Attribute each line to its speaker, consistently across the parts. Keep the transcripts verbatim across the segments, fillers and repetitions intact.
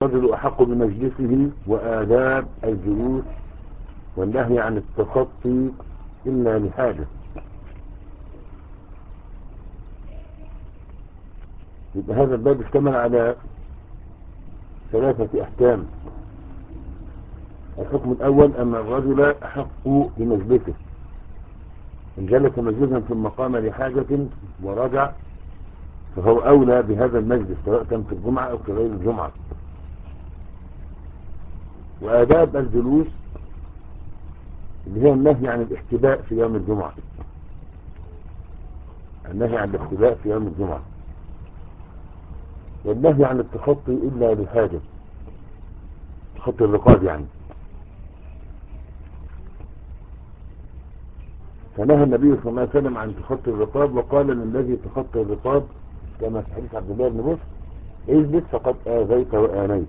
Speaker 1: الرجل أحق بمجلسه وآداب الجلوس والنهي عن التخطي إلا لحاجة. يبقى هذا الباب اشتمل على ثلاثة أحكام. الحكم الأول أن الرجل أحق بمجلسه، إن جلس مجلسا ثم قام لحاجة ورجع فهو أولى بهذا المجلس سواء كان في الجمعة أو في غير الجمعة. وآداب الجلوس اللي هي النهي عن الاحتباء في يوم الجمعة، النهي عن الاحتباء في يوم الجمعة، والنهي عن التخطي إلا لحاجة، تخطي الرقاب يعني. فنهى النبي صلى الله عليه وسلم عن تخطي الرقاب، وقال للذي تخطي الرقاب كما في حديث عبد الله بن بصر اجلس فقد آذيت وآنيت،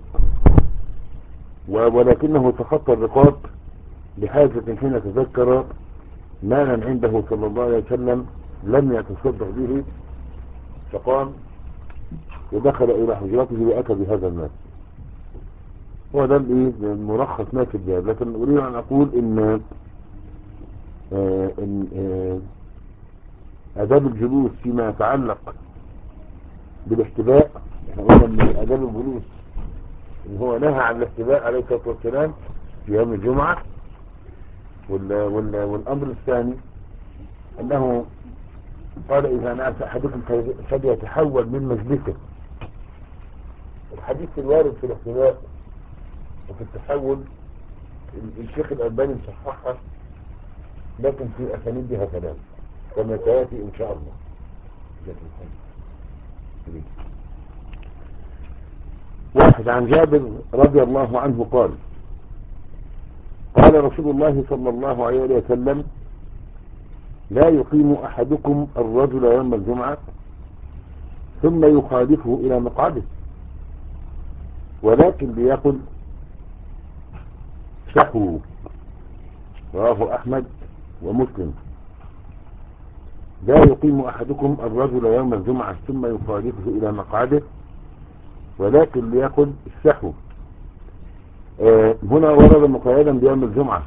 Speaker 1: ولكنه تخطى الرقاب بحاجة حين تذكر مالا عنده صلى الله عليه وسلم لم يتصدق به، فقام ودخل إلى حجرته وأتى بهذا المال. هو ده المرخص ما في الباب. لكن أريد أن أقول إن آه إن آه آداب الجلوس فيما يتعلق بالاحتباء، احنا قلنا من آداب الجلوس إن هو نهى عن الاحتباء عليه الصلاة والسلام في يوم الجمعة. وال وال والأمر الثاني أنه قال إذا نعس أحدكم فليتحول من مجلسه. الحديث الوارد في الاحتباء وفي التحول الشيخ الألباني مصححها، لكن في أسانيدها كلام كما سيأتي إن شاء الله. واحد عن جابر رضي الله عنه قال قال رسول الله صلى الله عليه وسلم لا يقيم أحدكم الرجل يوم الجمعة ثم يخالفه إلى مقعده، ولكن ليقل سحوا. رواه أحمد ومسلم. لا يقيم أحدكم الرجل يوم الجمعة ثم يخالفه إلى مقعده ولكن ليقل سحوا. آه هنا ورد مقيدا بيوم الجمعة،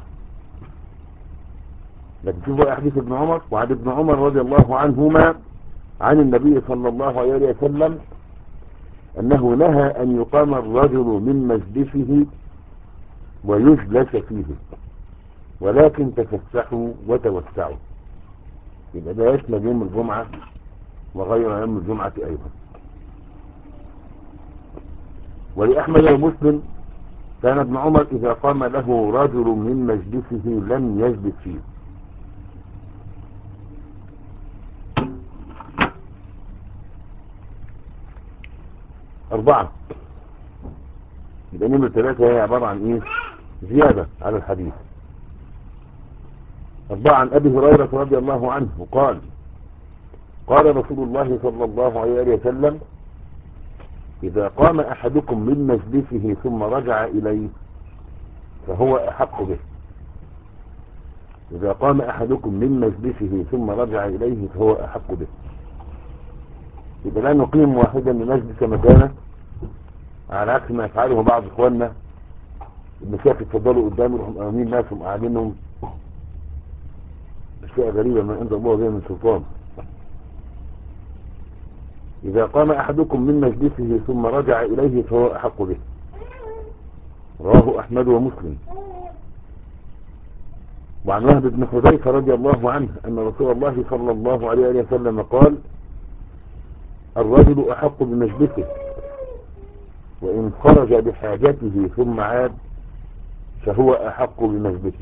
Speaker 1: لكن شوفوا أحاديث ابن عمر. وعن ابن عمر رضي الله عنهما عن النبي صلى الله عليه وسلم أنه نهى أن يقام الرجل من مجلسه ويجلس فيه ولكن تفسحوا وتوسعوا. يبقى ده يشمل يوم الجمعة وغير يوم الجمعة أيضا. ولأحمد ومسلم كان ابن عمر إذا قام له رجل من مجلسه لم يجلس فيه. أربعة. يبقى نمرة ثلاثة هي عبارة عن إيه؟ زيادة على الحديث. أربعة. عن أبي هريرة رضي الله عنه قال قال رسول الله صلى الله عليه وسلم إذا قام أحدكم من مجلسه ثم رجع إليه فهو أحق به. إذا قام أحدكم من مجلسه ثم رجع إليه فهو أحق به. إذا لا نقيم واحدا من مجلس مكانه على عكس ما يفعله بعض إخواننا، المشايخ يتفضلوا قدام يروحوا مقامين ناس ومقعدينهم. أشياء غريبة ما عند الله زي من سلطان. إذا قام أحدكم من مجلسه ثم رجع إليه فهو أحق به. رواه أحمد ومسلم. وعن وهب بن حذيفة رضي الله عنه أن رسول الله صلى الله عليه وسلم قال الرجل أحق بمجلسه وإن خرج بحاجته ثم عاد فهو أحق بمجلسه.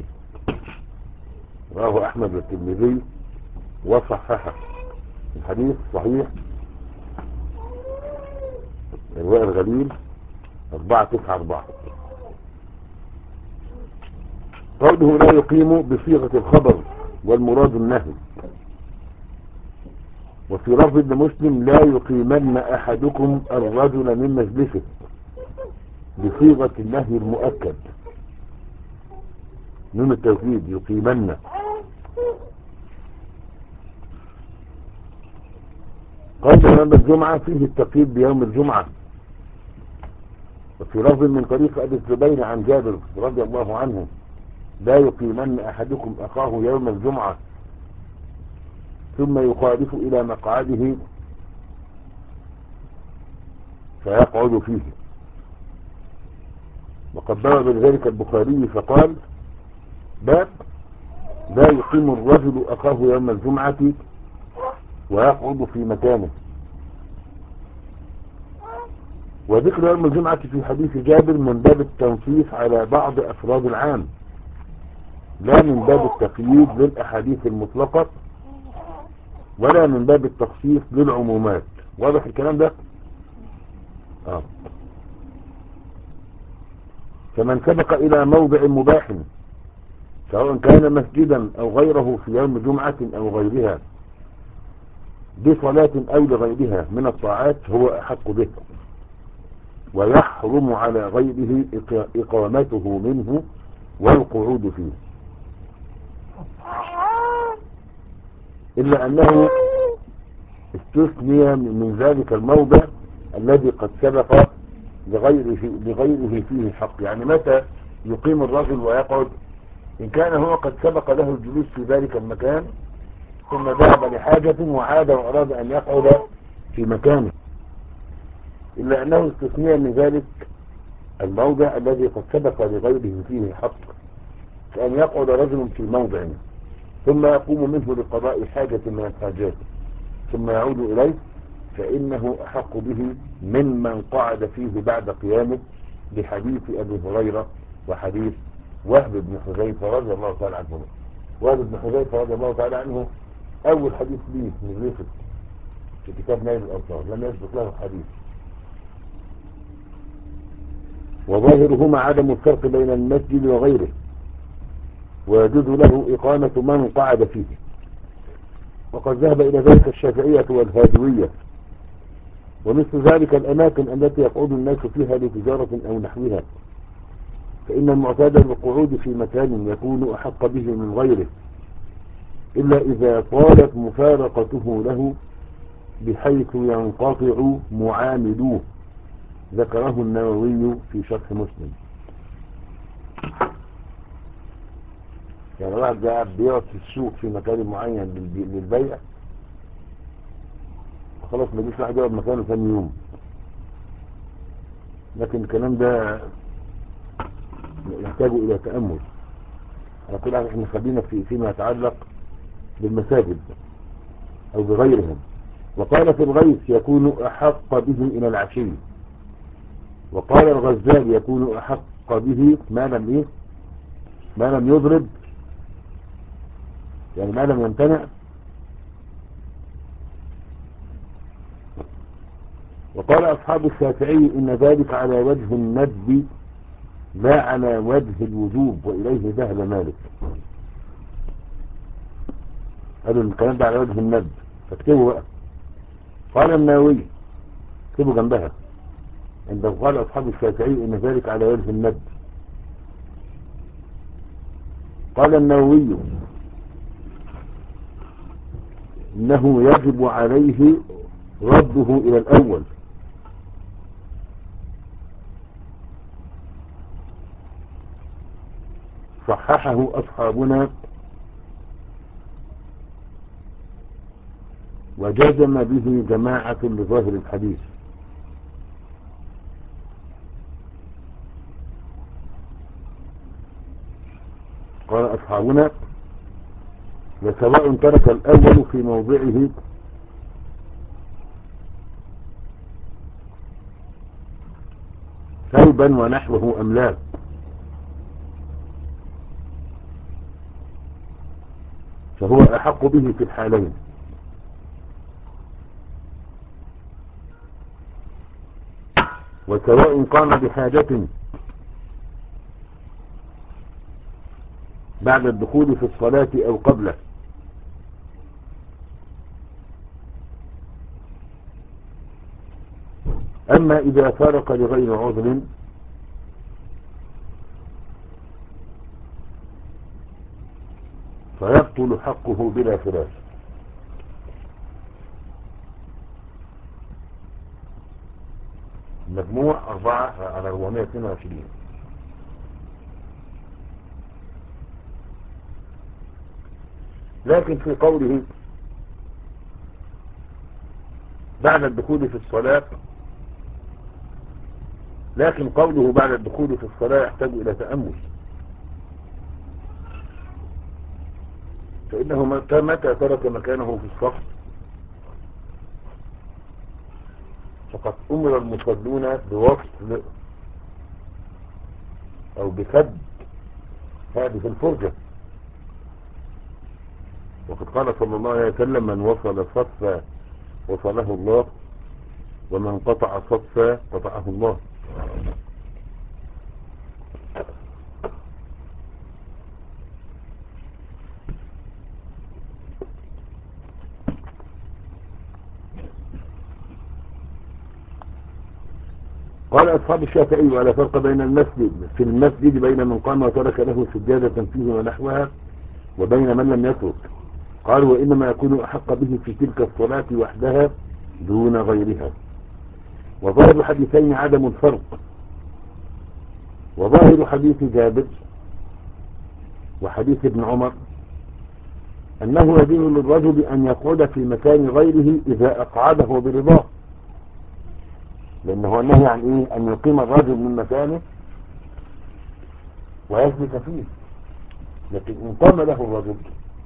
Speaker 1: رواه أحمد والترمذي وصححه. الحديث صحيح. الرواية الغليل أربعة تسعة أربعة. قوله لا يقيم بصيغة الخبر والمراد النهي. وفي لفظ ابن مسلم لا يقيمن أحدكم الرجل من مجلسه بصيغة النهي المؤكد، نون التوكيد يقيمن. قال يوم الجمعة فيه التقييد بيوم الجمعة وفي لفظ من طريق أبي الزبير عن جابر رضي الله عنه: لا يقيمن أحدكم أخاه يوم الجمعة ثم يخالف إلى مقعده فيقعد فيه. وقد بوب بذلك البخاري فقال: باب لا يقيم الرجل أخاه يوم الجمعة ويقعد في مكانه. وذكر يوم الجمعة في حديث جابر من باب التنصيص على بعض أفراد العام، لا من باب التقييد للأحاديث المطلقة ولا من باب التخصيص للعمومات. واضح الكلام ده؟ آه. فمن سبق إلى موضع مباح سواء كان مسجدا أو غيره في يوم جمعة أو غيرها بصلاة أو لغيرها من الطاعات هو أحق به، ويحرم على غيره إقامته منه والقعود فيه، إلا أنه استثني من ذلك الموضع الذي قد سبق لغيره, لغيره فيه حق. يعني متى يقيم الرجل ويقعد؟ إن كان هو قد سبق له الجلوس في ذلك المكان ثم ذهب لحاجة وعاد وأراد أن يقعد في مكانه، إلا أنه استثني من ذلك الموضع الذي قد سبق لغيره فيه حق، كأن يقعد رجل في موضع ثم يقوم منه لقضاء حاجة من الحاجات ثم يعود إليه، فإنه أحق به ممن قعد فيه بعد قيامه، بحديث أبي هريرة وحديث وهب بن حذيفة رضي الله تعالى عنه. وهب بن حذيفة رضي الله تعالى عنه أول حديث ليه نزلت في كتاب نيل الأوطار، لم يسبق له حديث. وظاهرهما عدم الفرق بين المسجد وغيره، ويجوز له إقامة من قعد فيه. وقد ذهب إلى ذلك الشافعية والهادوية، ومثل ذلك الأماكن التي يقعد الناس فيها لتجارة أو نحوها، فإن المعتاد بالقعود في مكان يكون أحق به من غيره، إلا إذا طالت مفارقته له بحيث ينقطع معاملوه، ذكره النووي في شرح مسلم. يعني واحد قاعد بيقعد في السوق في مكان معين للبيع، خلاص ما يجيش واحد يقعد مكانه ثاني يوم. لكن الكلام ده يحتاج إلى تأمل. على كل حال احنا خلينا في فيما يتعلق بالمساجد أو بغيرهم. وقال في الغيث يكون أحق به إلى العشي. وقال الغزال يكون أحق به ما لم إيه ما لم يضرب، يعني ما لم يمتنع. وقال أصحاب الشافعي إن ذلك على وجه الندب لا على وجه الوجوب، وإليه ذهب مالك. قالوا الكلام ده على وجه الندب، فاكتبوا بقى. قال النووي، اكتبوا جنبها، عند قال أصحاب الشافعي إن ذلك على وجه الندب. قال النووي إنه يجب عليه رده إلى الأول، صححه أصحابنا وجزم به جماعة لظاهر الحديث. قال أصحابنا وسواء ترك الأول في موضعه ثوبا ونحوه أم لا، فهو أحق به في الحالين. وسواء قام بحاجة بعد الدخول في الصلاة أو قبله، أما إذا فارق لغير عذر فيبطل حقه بلا خلاف. مجموع أربعة على أربعمائة واثنين وعشرين. لكن في قوله بعد الدخول في الصلاة لكن قوله بعد الدخول في الصلاة يحتاج إلى تأمل، فإنه متى ترك مكانه في الصف فقد أمر المصلون بوصل أو بسد هذه الفرجة، وقد قال صلى الله عليه وسلم من وصل صفا وصله الله ومن قطع صفا قطعه الله. قال أصحاب الشافعي ولا فرق بين المسجد في المسجد بين من قام وترك له سجادة فيه ونحوها وبين من لم يترك. قالوا وإنما يكون أحق به في تلك الصلاة وحدها دون غيرها. وظاهر الحديثين عدم الفرق، وظاهر حديث جابر وحديث ابن عمر أنه يجوز للرجل أن يقعد في مكان غيره إذا أقعده برضاه، لأنه النهي عن إيه؟ أن يقيم الرجل من مكانه ويجلس فيه. لكن إن قام له الرجل،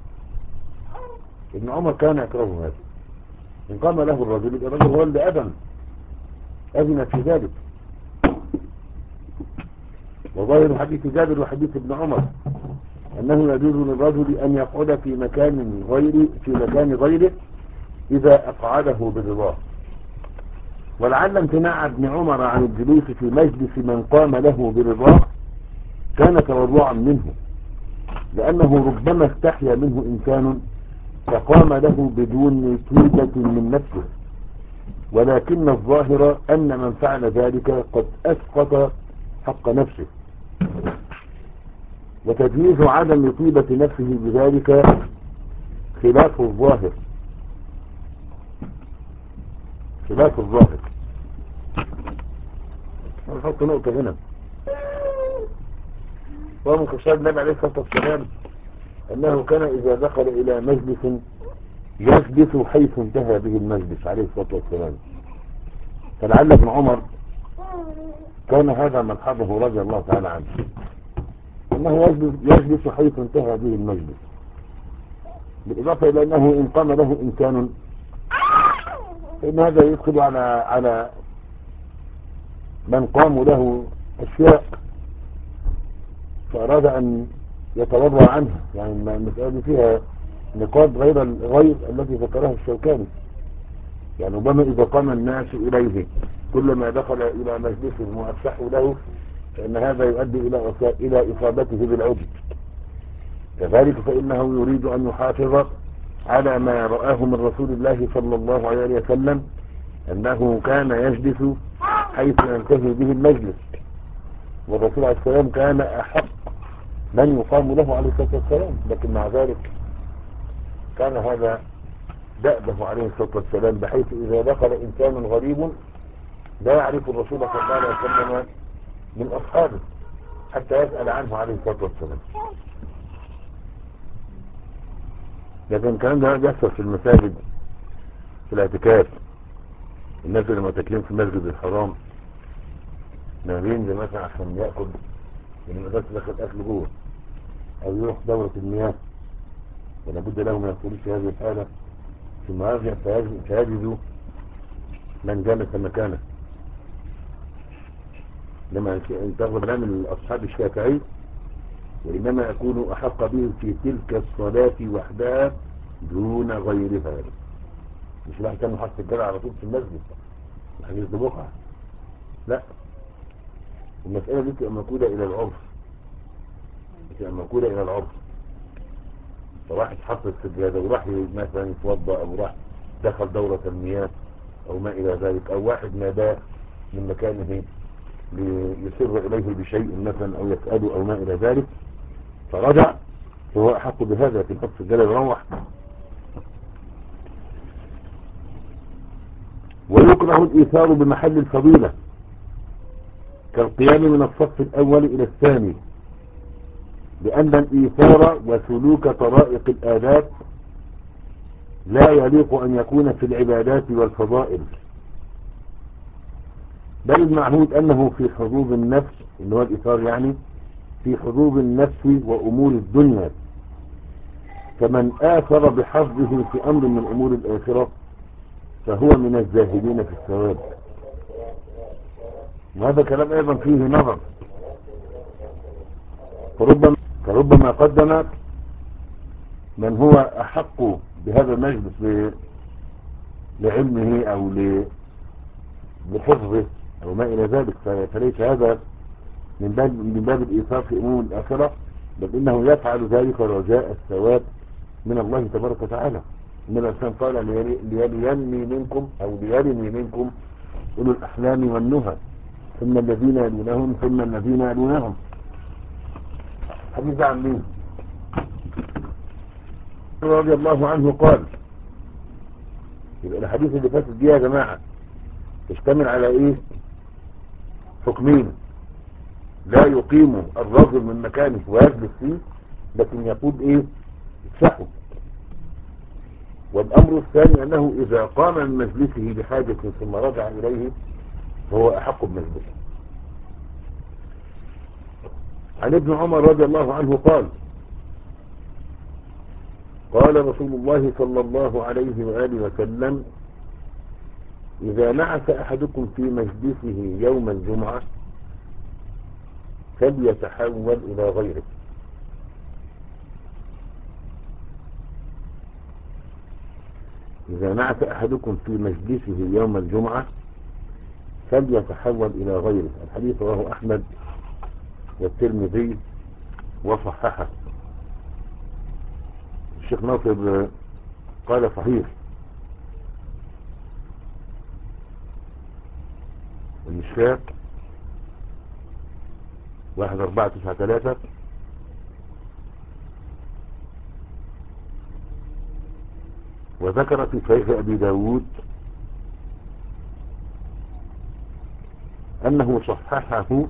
Speaker 1: ابن عمر كان يكره هذا، إن قام له الرجل يبقى الرجل هو اللي أذن أذن في ذلك. وظاهر حديث جابر وحديث ابن عمر أنه يجوز للرجل أن يقعد في مكان غير في مكان غيره إذا أقعده برضاه. ولعل امتناع ابن عمر عن الجلوس في مجلس من قام له برضاه كان تورعا منه، لأنه ربما استحيا منه إنسان فقام له بدون طيبة من نفسه، ولكن الظاهر أن من فعل ذلك قد أسقط حق نفسه، وتجويز عدم طيبة نفسه بذلك خلاف الظاهر خلاف الظاهر نحط نقطة هنا. ومن خشاب النبي عليه الصلاة والسلام أنه كان إذا دخل إلى مجلس يجلس حيث انتهى به المجلس عليه الصلاة والسلام، فلعل ابن عمر كان هذا ملحظه رضي الله تعالى عنه، أنه يجلس, يجلس حيث انتهى به المجلس، بالإضافة إلى أنه إن قام له إمكان فإن هذا يدخل على على من قاموا له أشياء فأراد أن يتوضأ عنها. يعني المسألة فيها نقاط غير غير التي ذكرها الشوكاني. يعني ربما إذا قام الناس إليه كلما دخل إلى مجلس وأفسحوا له فإن هذا يؤدي إلى إلى إصابته بالعجب. كذلك فإنه يريد أن يحافظ على ما رآه من رسول الله صلى الله عليه وسلم أنه كان يجلس حيث ينتهي به المجلس، والرسول عليه السلام كان أحق من يقام له عليه الصلاة والسلام، لكن مع ذلك كان هذا دأبه عليه الصلاة والسلام، بحيث إذا دخل إنسان غريب لا يعرف الرسول صلى الله عليه وسلم من أصحابه حتى يسأل عنه عليه الصلاة والسلام. لكن الكلام ده يحصل في المساجد في الاعتكاف، الناس اللي معتكفين في المسجد الحرام ناويين زي مثلا عشان يأكل من المدرسة داخل أكل جوه أو يروح دورة المياه، ولا بد له من الخروج في هذه الحالة في المراجع فيجد من جلس مكانه. لما تغلب كلام أصحاب الشافعي وإنما يكون أحق به في تلك الصلاة وحدها دون غيرها، مش واحد كان محط الجرع على طول في المسجد الحديث ده بقعة، لا، المسألة دي تبقى موجودة إلى العرف، تبقى موجودة إلى العرف. فواحد حط السجادة وراح مثلا يتوضأ أو راح دخل دورة المياه أو ما إلى ذلك، أو واحد ناداه من مكانه ليسر إليه بشيء مثلا أو يسأله أو ما إلى ذلك فرجع، فهو أحق بهذا في الحط السجادة يروح. ويكره الإيثار بمحل الفضيلة، كالقيام من الصف الأول إلى الثاني، لأن الإيثار وسلوك طرائق الآداب لا يليق أن يكون في العبادات والفضائل، بل المعهود أنه في حظوظ النفس، اللي هو الإيثار يعني في حظوظ النفس وأمور الدنيا، فمن آثر بحظه في أمر من أمور الآخرة فهو من الزاهدين في الثواب. وهذا كلام أيضا فيه نظر، فربما, فربما قدم من هو أحق بهذا المجلس لعلمه أو لحفظه أو ما إلى ذلك، فليس هذا من باب, من باب الإيثار في أمور الآخرة، بل إنه يفعل ذلك رجاء الثواب من الله تبارك وتعالى. إن الإنسان قال ليليني منكم أو ليلني منكم أولو الأحلام والنهى ثم الذين يلونهم ثم الذين يلونهم. حديث عن مين؟ رضي الله عنه قال، يبقى الحديث اللي فاتت دي يا جماعة تشتمل على ايه؟ حكمين: لا يقيم الرجل من مكانه ويجلس فيه، لكن يقول ايه؟ اتسحوا. والامر الثاني انه اذا قام من مجلسه بحاجة ثم رجع اليه فهو احق بمجلسه. عن ابن عمر رضي الله عنه قال: قال رسول الله صلى الله عليه وآله وسلم: إذا نعس أحدكم في مجلسه يوم الجمعة فليتحول إلى غيره. إذا نعس أحدكم في مجلسه يوم الجمعة فليتحول إلى غيره. الحديث رواه أحمد والترمذي وصححه. الشيخ ناصر قال صحيح. المشفاق واحد أربعة تسعة ثلاثة. وذكر في صحيح أبي داود أنه صححه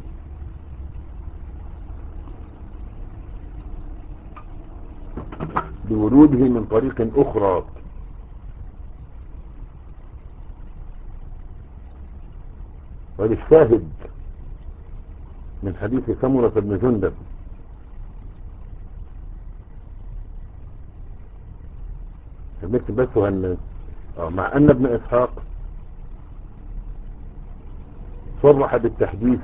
Speaker 1: بوروده من طريق أخرى، وللشاهد من حديث سمرة بن جندب نكتب بس هن... مع أن ابن إسحاق صرح بالتحديث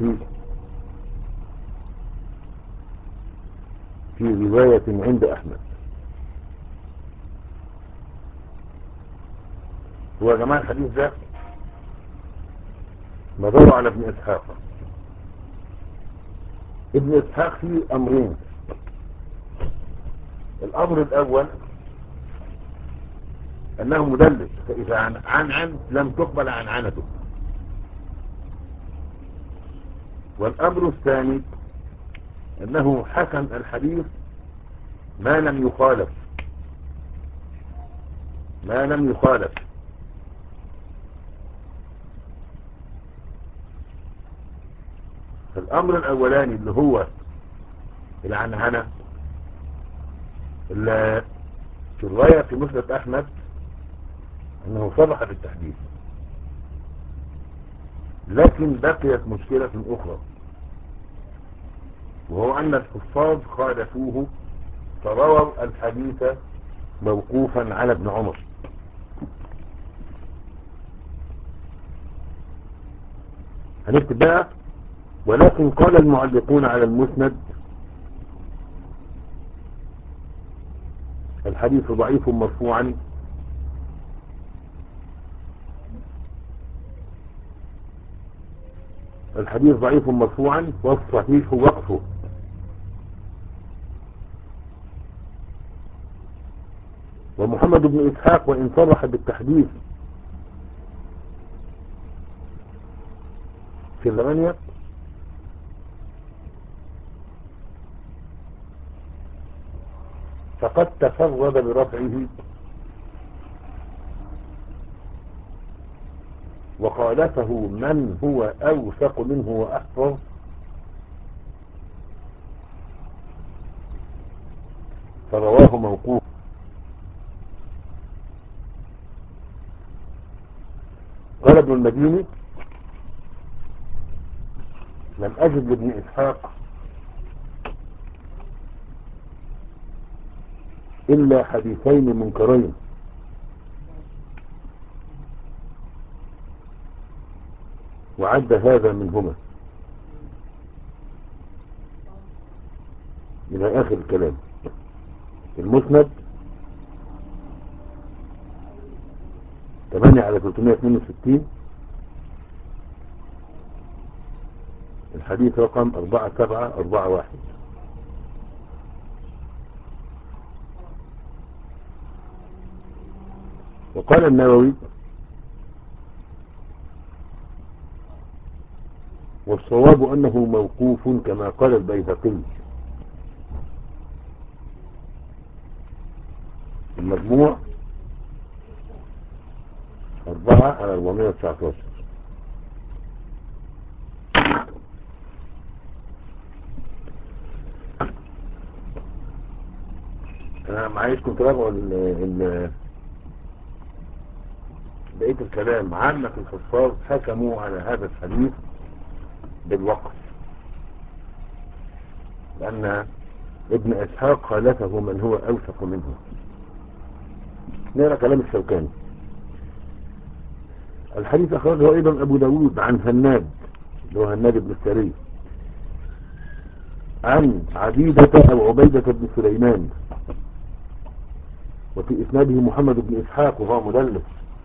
Speaker 1: في رواية عند أحمد. هو يا جماعة الحديث ده مدور على ابن إسحاق. ابن إسحاق فيه أمرين: الأمر الأول أنه مدلس، فإذا عن عن, عن لم تقبل عن عنته. والأمر الثاني أنه حسن الحديث ما لم يخالف ما لم يخالف الأمر الأولاني اللي هو العنعنة اللي في الرواية في مسند أحمد أنه صرح بالتحديث، لكن بقيت مشكلة أخرى، وهو أن الحفاظ خالفوه فرووا الحديث موقوفا على ابن عمر. هنكتب بقى: ولكن قال المعلقون على المسند الحديث ضعيف مرفوعا الحديث ضعيف مرفوعا والصحيح وقفه. ومحمد بن إسحاق وإن صرح بالتحديث في الثمانية فقد تفرد برفعه وخالفه من هو أوثق منه وأحفظ فرواه موقوف. قال ابن المديني لم أجد لابن إسحاق إلا حديثين منكرين، وعد هذا منهما إلى آخر الكلام. المسند ثمانية على ثلاثمائة واثنين وستين، الحديث رقم أربعة سبعة أربعة واحد. وقال النووي والصواب أنه موقوف كما قال البيهقي المجموع أربعة على أربعمائة وتسعة عشر. أنا معايشكم تراجعوا بقية الكلام. عامة الحفاظ حكموا على هذا الحديث بالوقف، لأن ابن إسحاق خالفه من هو أوثق منه. نرى كلام الشوكاني. الحديث أخرجه أيضا أبو داود عن هناد اللي هو هناد بن السري عن عبيدة أو عبيدة بن سليمان، وفي إسناده محمد بن إسحاق وهو مدلس.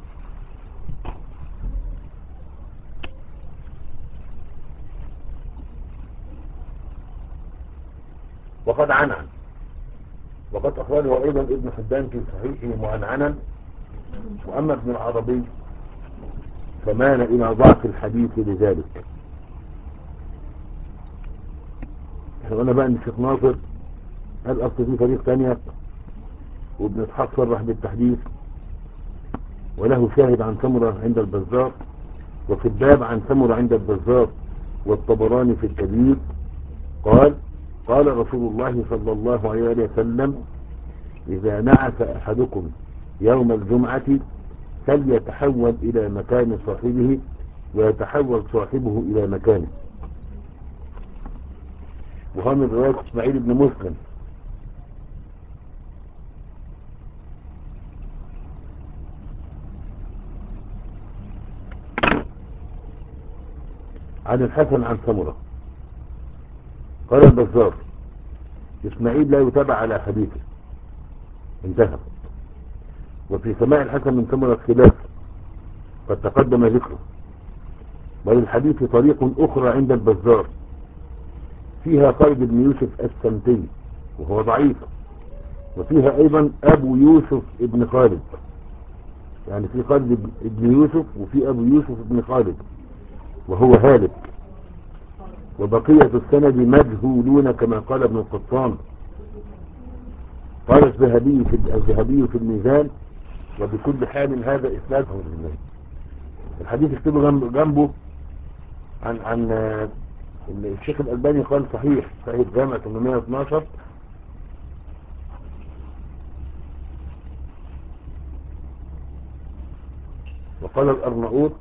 Speaker 1: وقد عنعن، وقد أخرجه أيضا ابن حبان في صحيحه معنعنا. وأما ابن العربي فمال إلى ضعف الحديث لذلك. احنا قلنا بقى ان الشيخ ناصر قال أصل في طريق ثانية، وابن إسحاق صرح بالتحديث، وله شاهد عن سمرة عند البزار، وفي الباب عن سمرة عند البزار والطبراني في الكبير قال قال رسول الله صلى الله عليه وسلم إذا نعس أحدكم يوم الجمعة فليتحول إلى مكان صاحبه ويتحول صاحبه إلى مكانه. وهو من رواية إسماعيل بن مسلم عن الحسن عن سمرة قال البزار إسماعيل لا يتابع على حديثه، انتهى. وفي سماع الحسن من سمرة خلاف قد تقدم ذكره. وللحديث طريق أخرى عند البزار فيها خالد بن يوسف السمتي وهو ضعيف، وفيها أيضا أبو يوسف ابن خالد، يعني في خالد ابن يوسف وفي أبو يوسف ابن خالد وهو هالك. وبقية السند مجهولون كما قال ابن القطان. قال الذهبي في الذهبي في الميزان وبكل حال هذا إسناد. الحديث اكتبه جنب جنبه عن عن الشيخ الألباني قال صحيح، صحيح جامع ثمانمائة واثناشر. وقال الأرناؤوط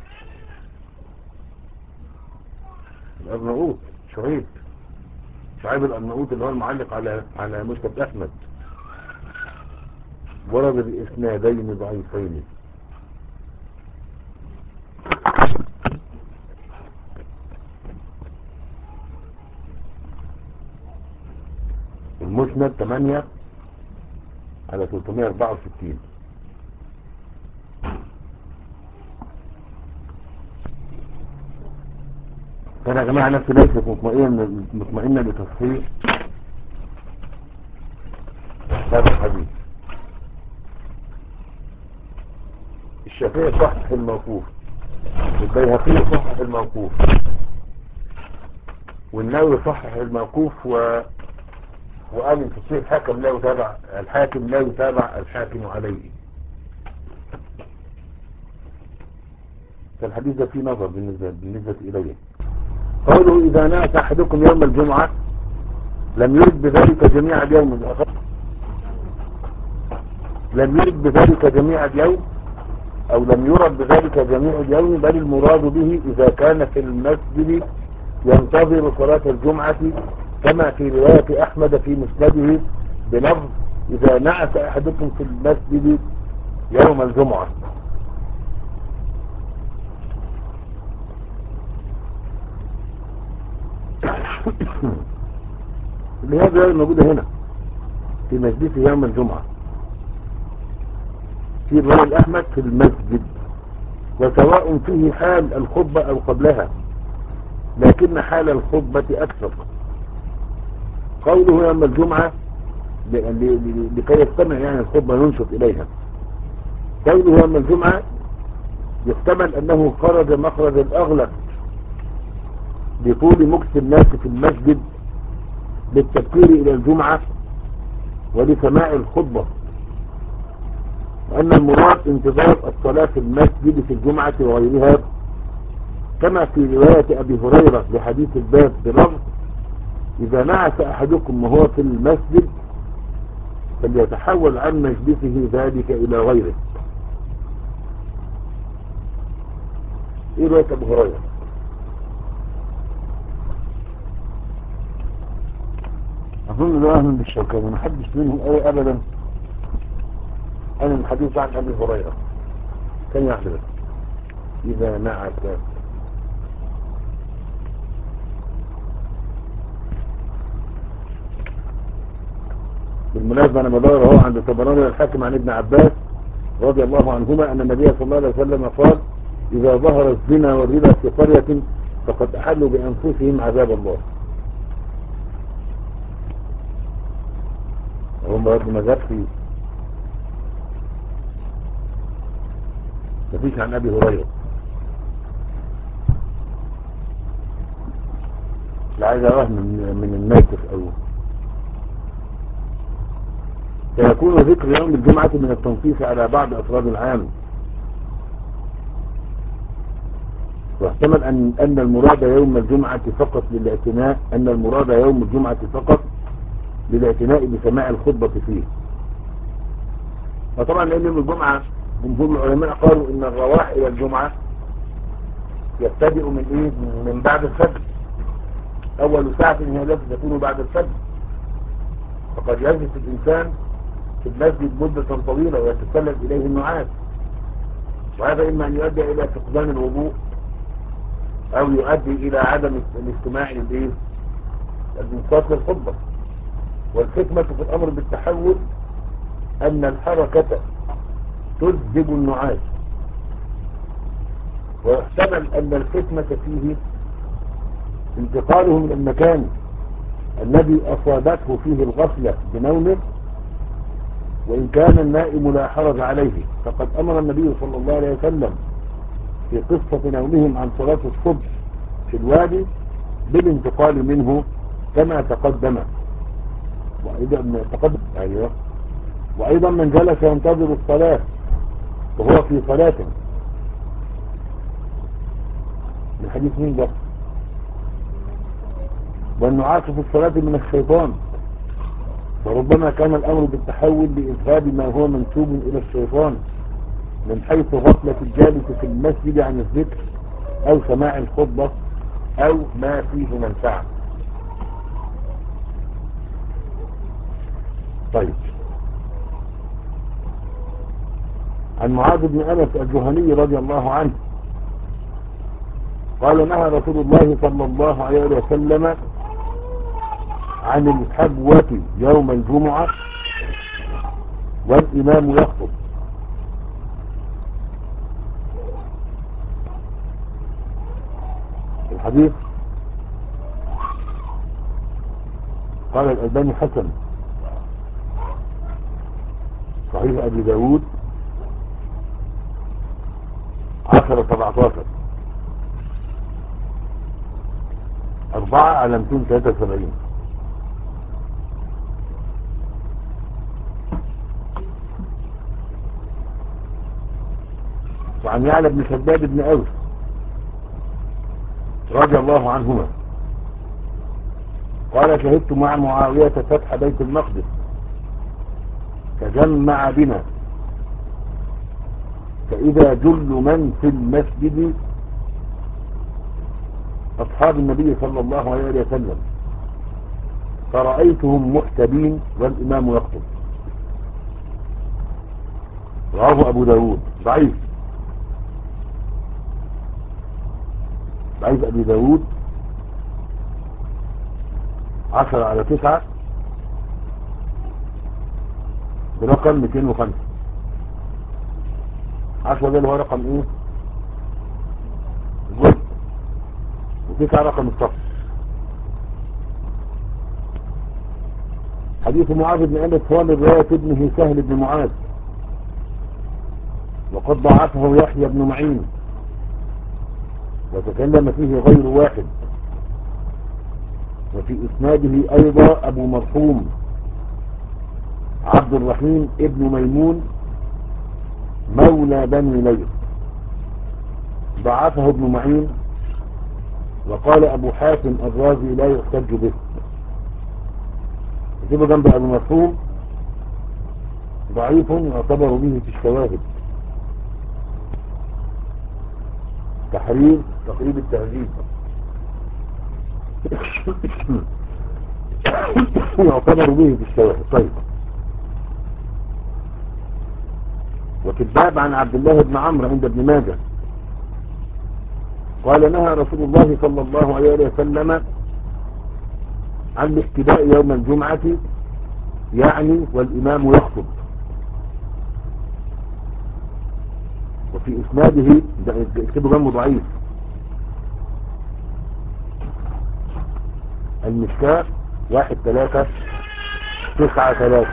Speaker 1: الأرناؤوط شعيب شعيب الأرناؤوط اللي هو المعلق على على مسند أحمد ورد بإسنادين ضعيفين. المسند ثمانية على ثلاثمائة وأربعة وستين. فأنا يا جماعة نفسي ليست مطمئنة مطمئنة لتصحيح هذا الحديث. الشافعي صحح الموقوف، البيهقي صحح الموقوف، والنووي صحح الموقوف و... وقال ان تصحيح الحاكم لا يتابع الحاكم لا يتابع الحاكم عليه. فالحديث ده فيه نظر بالنسبة, بالنسبة إليه. قوله إذا ناس أحدكم يوم الجمعة لم يرد بذلك جميع اليوم الآخر، لم يرد بذلك جميع اليوم أو لم يرد بذلك جميع اليوم، بل المراد به إذا كان في المسجد ينتظر صلاة الجمعة، كما في رواية أحمد في مسنده بلفظ إذا نعس أحدكم في المسجد يوم الجمعة. لهذا الموجودة هنا في مجلسه يوم الجمعة في رواية الأحمد في المسجد، وسواء فيه حال الخطبة أو قبلها، لكن حال الخطبة أكثر. قوله يوم الجمعة لكي يستمع يعني الخطبة ينشط إليها. قوله يوم الجمعة يحتمل أنه خرج مخرج الأغلب بطول مكث الناس في المسجد بالتفكير إلى الجمعة ولسماع الخطبة، وأن المراد انتظار الصلاة في المسجد في الجمعة وغيرها، كما في رواية أبي هريرة لحديث الباب بلفظ إذا نعس أحدكم وهو في المسجد فليتحول عن مجلسه ذلك إلى غيره. إيه رواية أبي هريرة؟ أظن ده أهل بالشوكاني، ما حدش منهم أي أبدا أنا الحديث عن أبي هريرة كان يحدث إذا نعس. بالمناسبة أنا بدور هو عند الطبراني الحاكم عن ابن عباس رضي الله عنهما أن النبي صلى الله عليه وسلم قال إذا ظهر الزنا والربا في قرية فقد أحلوا بأنفسهم عذاب الله. هم برضه مذهب فيه مفيش عن أبي هريرة. لا عايز أروح من, من الناكف أو سيكون ذكر يوم الجمعة من التنصيص على بعض أفراد العام، واحتمل أن, أن المراد يوم الجمعة فقط للاعتناء أن المراد يوم الجمعة فقط للاعتناء بسماع الخطبة فيه. وطبعا لأن يوم الجمعة جمهور العلماء قالوا إن الرواح إلى الجمعة يبتدئ من إيه؟ من بعد الفجر، أول ساعة هي التي تكون بعد الفجر، فقد يجلس الإنسان في المسجد مدة طويلة ويتسلل إليه النعاس، وهذا إما أن يؤدي إلى فقدان الوضوء أو يؤدي إلى عدم الاستماع للإيه؟ الانصات للخطبة. والحكمة في الأمر بالتحول أن الحركة تذهب النعاس، ويحتمل أن الحكمة فيه انتقاله من المكان الذي أصابته فيه الغفلة بنومه، وإن كان النائم لا حرج عليه، فقد أمر النبي صلى الله عليه وسلم في قصة نومهم عن صلاة الصبح في الوادي بالانتقال منه كما تقدم. وأيضا تقدم أيوه وأيضا من جلس ينتظر الصلاة وهو في صلاة، من حديث مين ده؟ والنعاس في الصلاة من الشيطان، وربما كان الأمر بالتحول لإذهاب ما هو منسوب إلى الشيطان من حيث غفلة الجالس في المسجد عن الذكر أو سماع الخطبة أو ما فيه منفعة. طيب، عن معاذ بن أنس الجهني رضي الله عنه قال نهى رسول الله صلى الله عليه وسلم عن الحبوة يوم الجمعة والإمام يخطب. الحديث قال الألباني حسن، صحيح أبي داود عشرة سبعتاشر أربعة على مئتين وثلاثة وسبعين. وعن يعلى بن شداد بن أوس رضي الله عنهما قال شهدت مع معاوية فتح بيت المقدس تجمع بنا فإذا جل من في المسجد أصحاب النبي صلى الله عليه وسلم فرأيتهم محتبين والإمام يخطب. رواه أبو داود. ضعيف ضعيف أبي داود عشرة على تسعة برقم مئتين وخمسة. عشرة ده اللي هو رقم ايه جزء، وتسعة رقم الصف. حديث معاذ بن انس هو من رواية ابنه سهل بن معاذ، وقد ضعفه يحيى بن معين وتكلم فيه غير واحد، وفي اسناده ايضا ابو مرحوم عبد الرحيم ابن ميمون مولى بني ليث، ضعفه ابن معين، وقال ابو حاتم الرازي لا يحتج به. يجيبه جنب ابو مرحوم ضعيف يعتبر به في الشواهد. تحرير تقريب التهذيب يعتبر به في الشواهد. طيب، وفي الباب عن عبد الله بن عمرو عند ابن ماجه قال نهى رسول الله صلى الله عليه وسلم عن الاحتباء يوم الجمعة يعني والإمام يخطب. وفي إسناده اكتبوا جنبه ضعيف المشكاة واحد ثلاثة تسعة ثلاثة.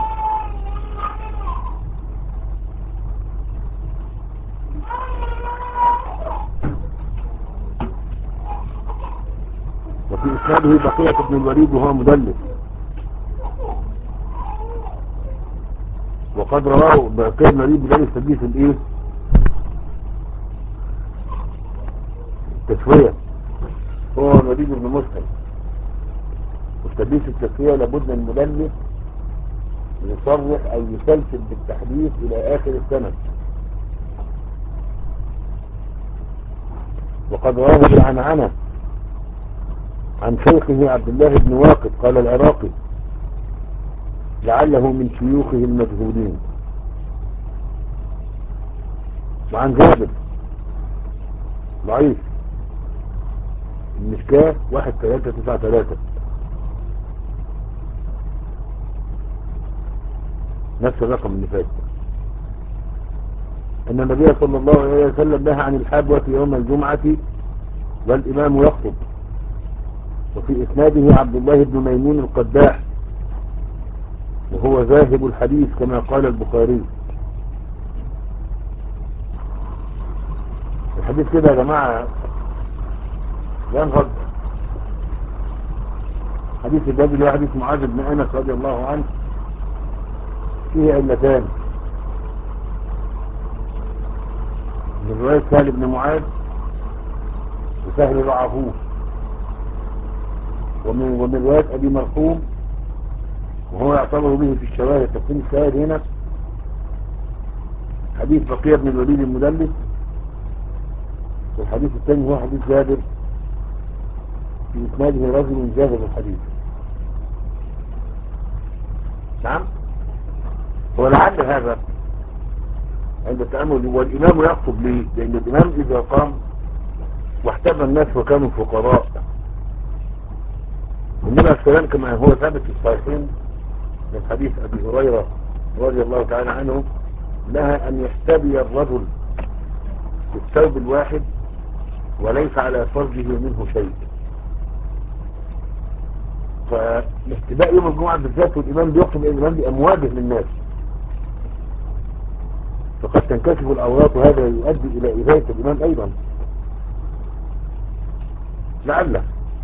Speaker 1: وفي إسناده بقية بن الوليد وهو مدلس، وقد رواه بقية بن الوليد بلا يستديس الايه التسوية، هو الوليد بن مسلم. وتدليس التسوية لابد من المدلس يصرح او يسلسل بالتحديث الى اخر السنة. وقد رواه بالعنعنة عن شيخه عبد الله بن واقد قال العراقي لعله من شيوخه المجهولين. وعن جابر ضعيف المشكاة واحد ثلاثة تسعة ثلاثة نفس الرقم اللي فات. ان النبي صلى الله عليه وسلم نهى عن الحبوة يوم الجمعة والامام يخطب. وفي اسناده عبد الله بن ميمون القداح وهو ذاهب الحديث كما قال البخاري. الحديث كده يا جماعة ينهض. حديث الباب اللي هو حديث معاذ بن انس رضي الله عنه فيه علتان. من رواية سهل بن معاذ وسهل ضعفوه، ومن, ومن رواية ابي مرحوم وهو يعتبر به في الشواهد. تقسيم الشواهد هنا حديث بقية بن الوليد المدلس، والحديث الثاني هو حديث جابر في اسناده رجل جابر الحديث. نعم، هو لعل هذا عند التأمل. والإمام يخطب ليه؟ لأن الإمام إذا قام واحتمى الناس وكانوا فقراء، النبي عليه السلام كما هو ثابت في الصحيحين من حديث أبي هريرة رضي الله تعالى عنه نهى أن يحتبي الرجل بالثوب الواحد وليس على فرجه منه شيء. فالاحتباء يوم الجمعة بالذات والإمام بيخطب، الإمام بيبقى مواجه للناس، فقد تنكشف العورات وهذا يؤدي إلى إذاية الإمام أيضا لعله.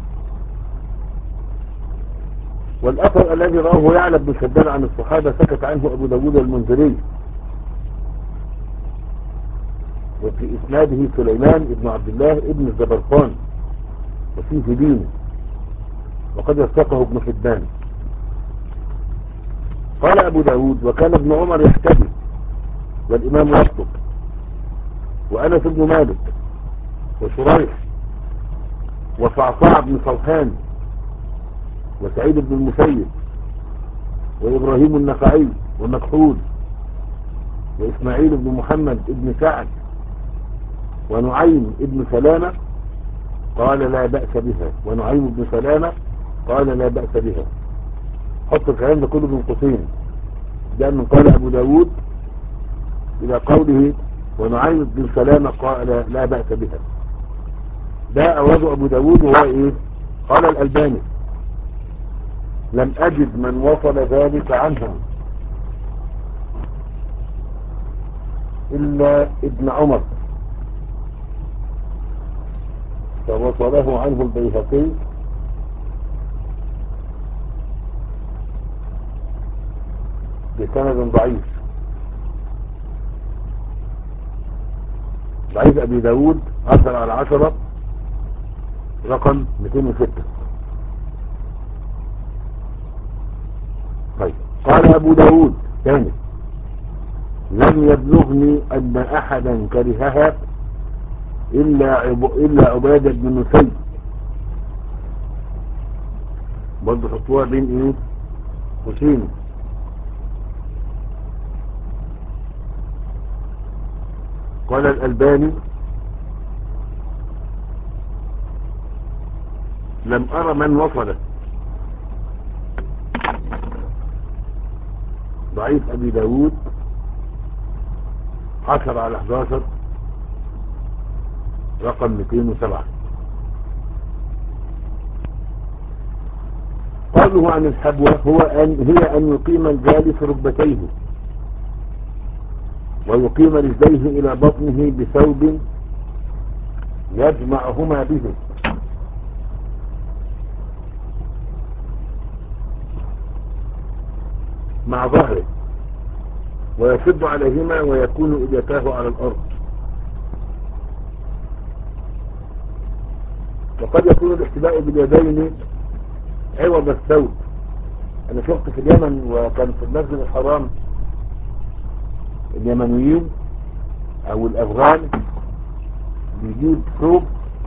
Speaker 1: والأثر الذي راه يعلى بن شداد عن الصحابة سكت عنه أبو داود المنذري، وفي إسناده سليمان ابن عبد الله ابن الزبرقان وفيه دين، وقد وثقه ابن حبان. قال أبو داود: وكان ابن عمر يحتدي والإمام يخطب، وأنس بن مالك وشريح وصعصاع بن صوحان وسعيد بن المسيب وإبراهيم النخعي ومكحول وإسماعيل بن محمد بن سعد ونعيم بن سلامة قال لا بأس بها. ونعيم بن سلامة قال لا بأس بها. حط الكلام ده كله بين قوسين، ده من قال أبو داود إلى قوله ونعيم بن سلامة قال لا بأس بها. ده أورده أبو داود وهو إيه؟ قال الألباني: لم أجد من وصل ذلك عنهم إلا ابن عمر، فوصله عنه البيهقي بسند ضعيف. ضعيف أبي داود عشرة على عشرة رقم مئتين وستة. طيب، قال أبو داود ثاني: لم يبلغني أن أحدا كرهها إلا عب... إلا عبادة بن نسيب. برضه حطوها بين إيه؟ قوسين. قال الألباني: لم أرى من وصل. ضعيف أبي داود عشرة على حداشر رقم مئتين وسبعة. قوله عن الحبوة هو أن هي أن يقيم الجالس ركبتيه ويقيم رجليه إلى بطنه بثوب يجمعهما به، مع ظهره، ويشد عليهما ويكون إجتاه على الأرض. وقد يكون الاحتباء باليدين عوض الثوب. أنا شفت في اليمن وكان في المسجد الحرام اليمنيين أو الأفغان بيجيب ثوب،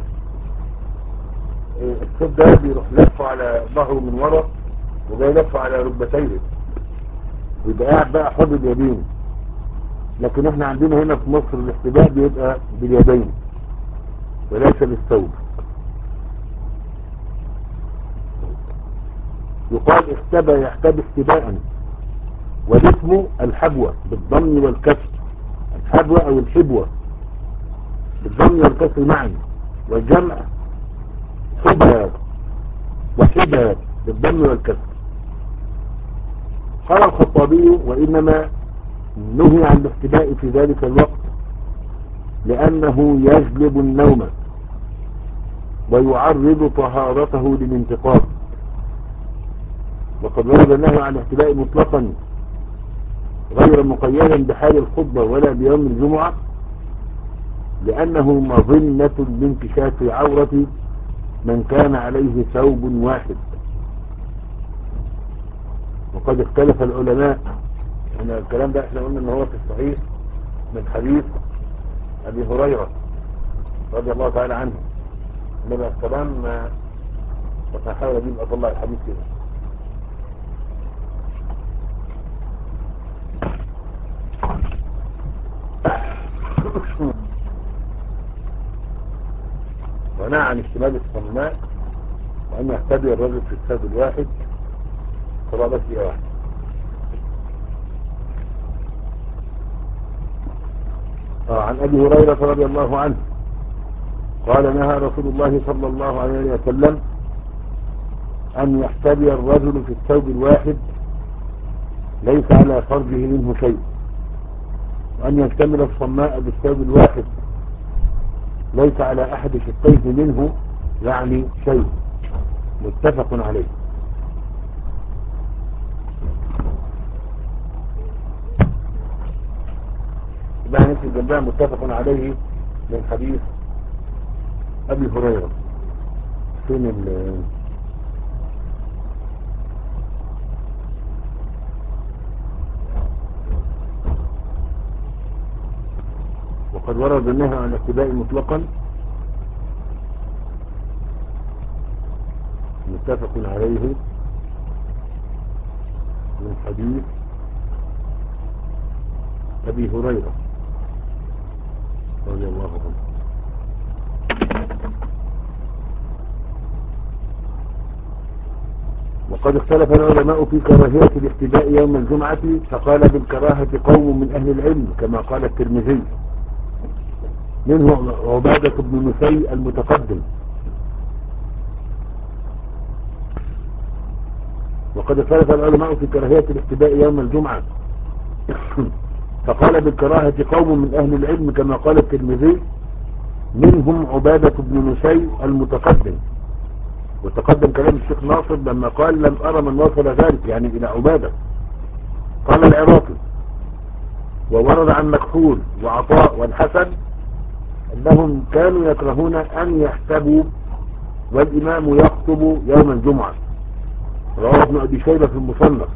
Speaker 1: الثوب ده بيروح لفه على ظهره من ورا وجاي لفه على ركبتيه ويبقى قاعد بقى حر اليدين. لكن احنا عندنا هنا في مصر الاحتباء بيبقى باليدين وليس بالثوب. يقال احتبى يحتبي احتباء، والاسم الحبوة بالضم والكسر. الحبوة او الحبوة بالضم والكسر معا، والجمع حبى وحبى بالضم والكسر. قال الخطابي: وإنما نهي عن الاحتباء في ذلك الوقت لأنه يجلب النوم ويعرض طهارته للانتقاض. وقد ورد النهي عن الاحتباء مطلقا غير مقيدا بحال الخطبة ولا بيوم الجمعة، لأنه مظنة لانكشاف عورة من كان عليه ثوب واحد. وقد اختلف العلماء، يعني الكلام ده احنا قلنا ان هو في الصحيح من حديث ابي هريرة رضي الله تعالى عنه. انما الكلام هحاول اجيب اطلع الحديث كده. ونهى عن اشتمال الصماء وان يحتبي الرجل في الثوب الواحد قرابة دقيقة واحدة. آه عن ابي هريرة رضي الله عنه قال: نهى رسول الله صلى الله عليه وسلم ان يحتبي الرجل في الثوب الواحد ليس على فرجه منه شيء، وان يكتمل الصماء بالثوب الواحد ليس على احد شقيه منه يعني شيء. متفق عليه. يبقى نفس جنبها متفق عليه من حديث ابي هريرة. فين ال وقد ورد النهي عن الاقتداء مطلقا متفق عليه من حديث أبي هريرة رضي الله عنه. وقد اختلف العلماء في كراهية الاقتداء يوم الجمعة، فقال بالكراهة قوم من أهل العلم كما قال الترمذي، منه عبادة بن نسي المتقدم. وقد اختلف العلماء في كراهية الاقتداء يوم الجمعة، فقال بالكراهة قوم من أهل العلم كما قال الترمذي، منهم عبادة بن نسي المتقدم. وتقدم كلام الشيخ ناصر لما قال لم أرى من وصل ذلك، يعني إلى عبادة. قال العراقي وورد عن مكحول وعطاء والحسن أنهم كانوا يكرهون أن يحسبوا والإمام يخطب يوم الجمعة. رواه ابن أبي شيبة في المصنف.